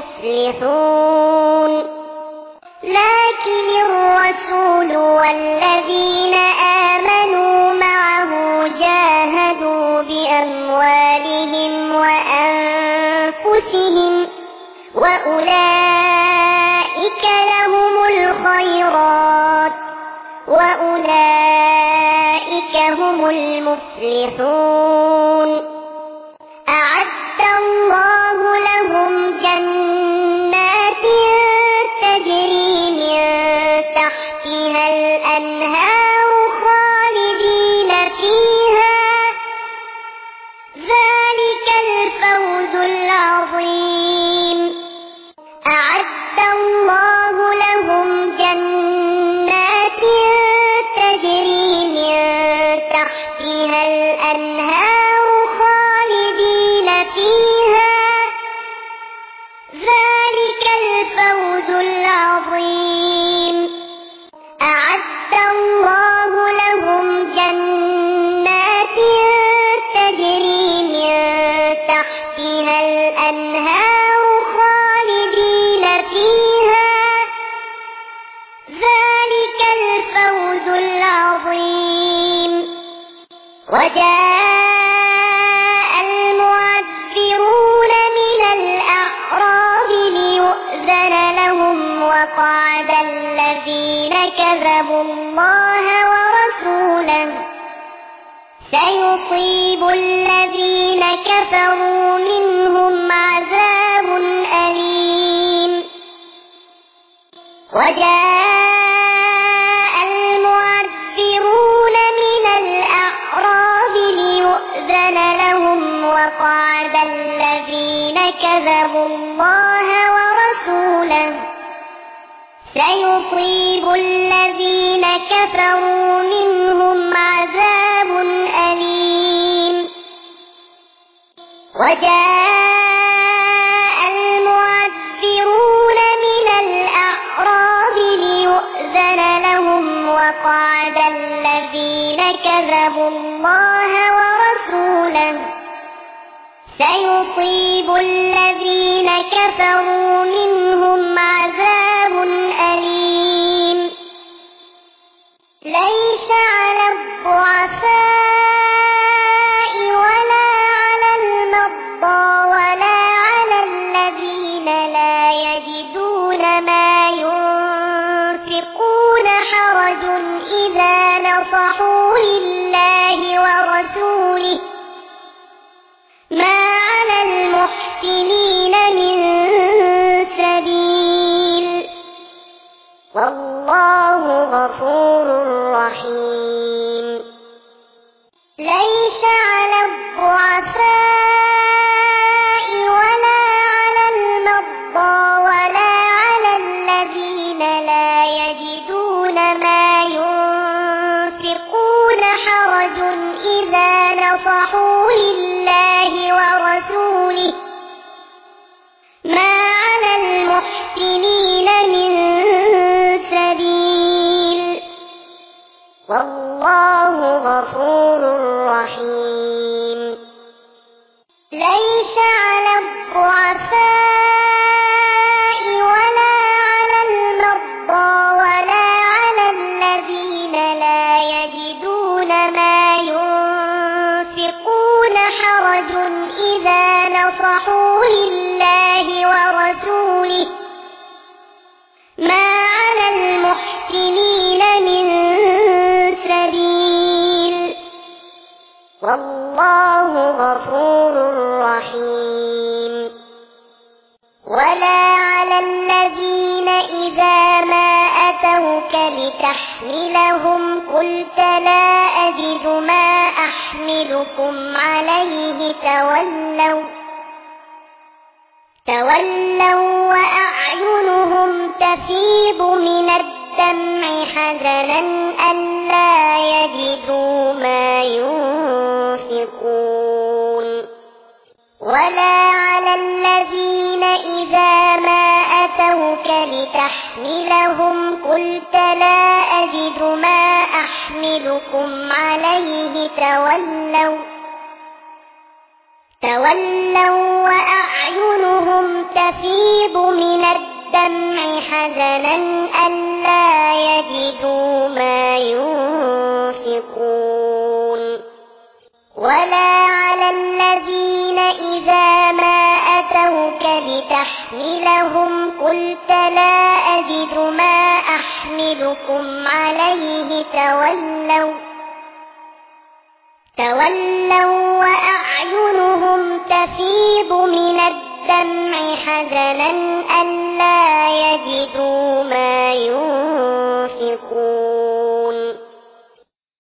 المفلحون لكن الرسول والذين آمنوا معه جاهدوا بأموالهم وأنفسهم وأولئك لهم الخيرات وأولئك هم المفلحون أعد الله لهم جنات تجري من تحتها الأنهار خالدين فيها ذلك الفوز العظيم أعد الله لهم جنات تجري من تحتها الأنهار خالدين فيها ذلك الفوز العظيم أعد الله لهم جنات تجري من تحتها الأنهار خالدين فيها ذلك الفوز العظيم وجاء المعذرون من الأعراب ليؤذن لهم وقعد الذين كذبوا الله ورسوله سيصيب الذين كفروا منهم عذاب أليم وجاء المعذرون من الأعراب ليؤذن لهم وقعد الذين كذبوا الله ورسوله سيصيب الذين كفروا منهم عذاب أليم وجاء المعذرون من الأعراب ليؤذن لهم وقعد الذين كذبوا الله ورسوله سيصيب الذين كفروا منهم عذاب أليم ليس على الضعفاء ولا على المرضى ولا على الذين لا يجدون ما ينفقون حرج إذا نصحوا لله ورسوله ما على المحسنين من سبيل والله غفور رحيم ليس على الضعفاء ولا على المرضى ولا على الذين لا يجدون ما ينفقون حرج إذا نصحوا لله ورسوله ما على المحسنين من سبيل والله غفور رحيم ليس على الضعفاء ولا على المرضى ولا على الذين لا يجدون ما ينفقون نصحوا لله ورسوله ما على المحسنين من سبيل والله غفور رحيم ولا على الذين إذا ما أتوك لتحملهم قلت لا أجد ما أحملكم عليه تولوا تولوا وأعينهم تفيض من الدمع حزنا ألا يجدوا ما ينفقون ولا على الذين إذا ما أتوك لتحملهم قلت لا أجد ما أحملكم عليه تولوا تولوا وأعينهم تفيض من الدمع حزنا ألا يجدوا ما ينفقون ولا على الذين إذا ما أتوك لتحملهم قلت لا أجد ما أحملكم عليه تولوا تولوا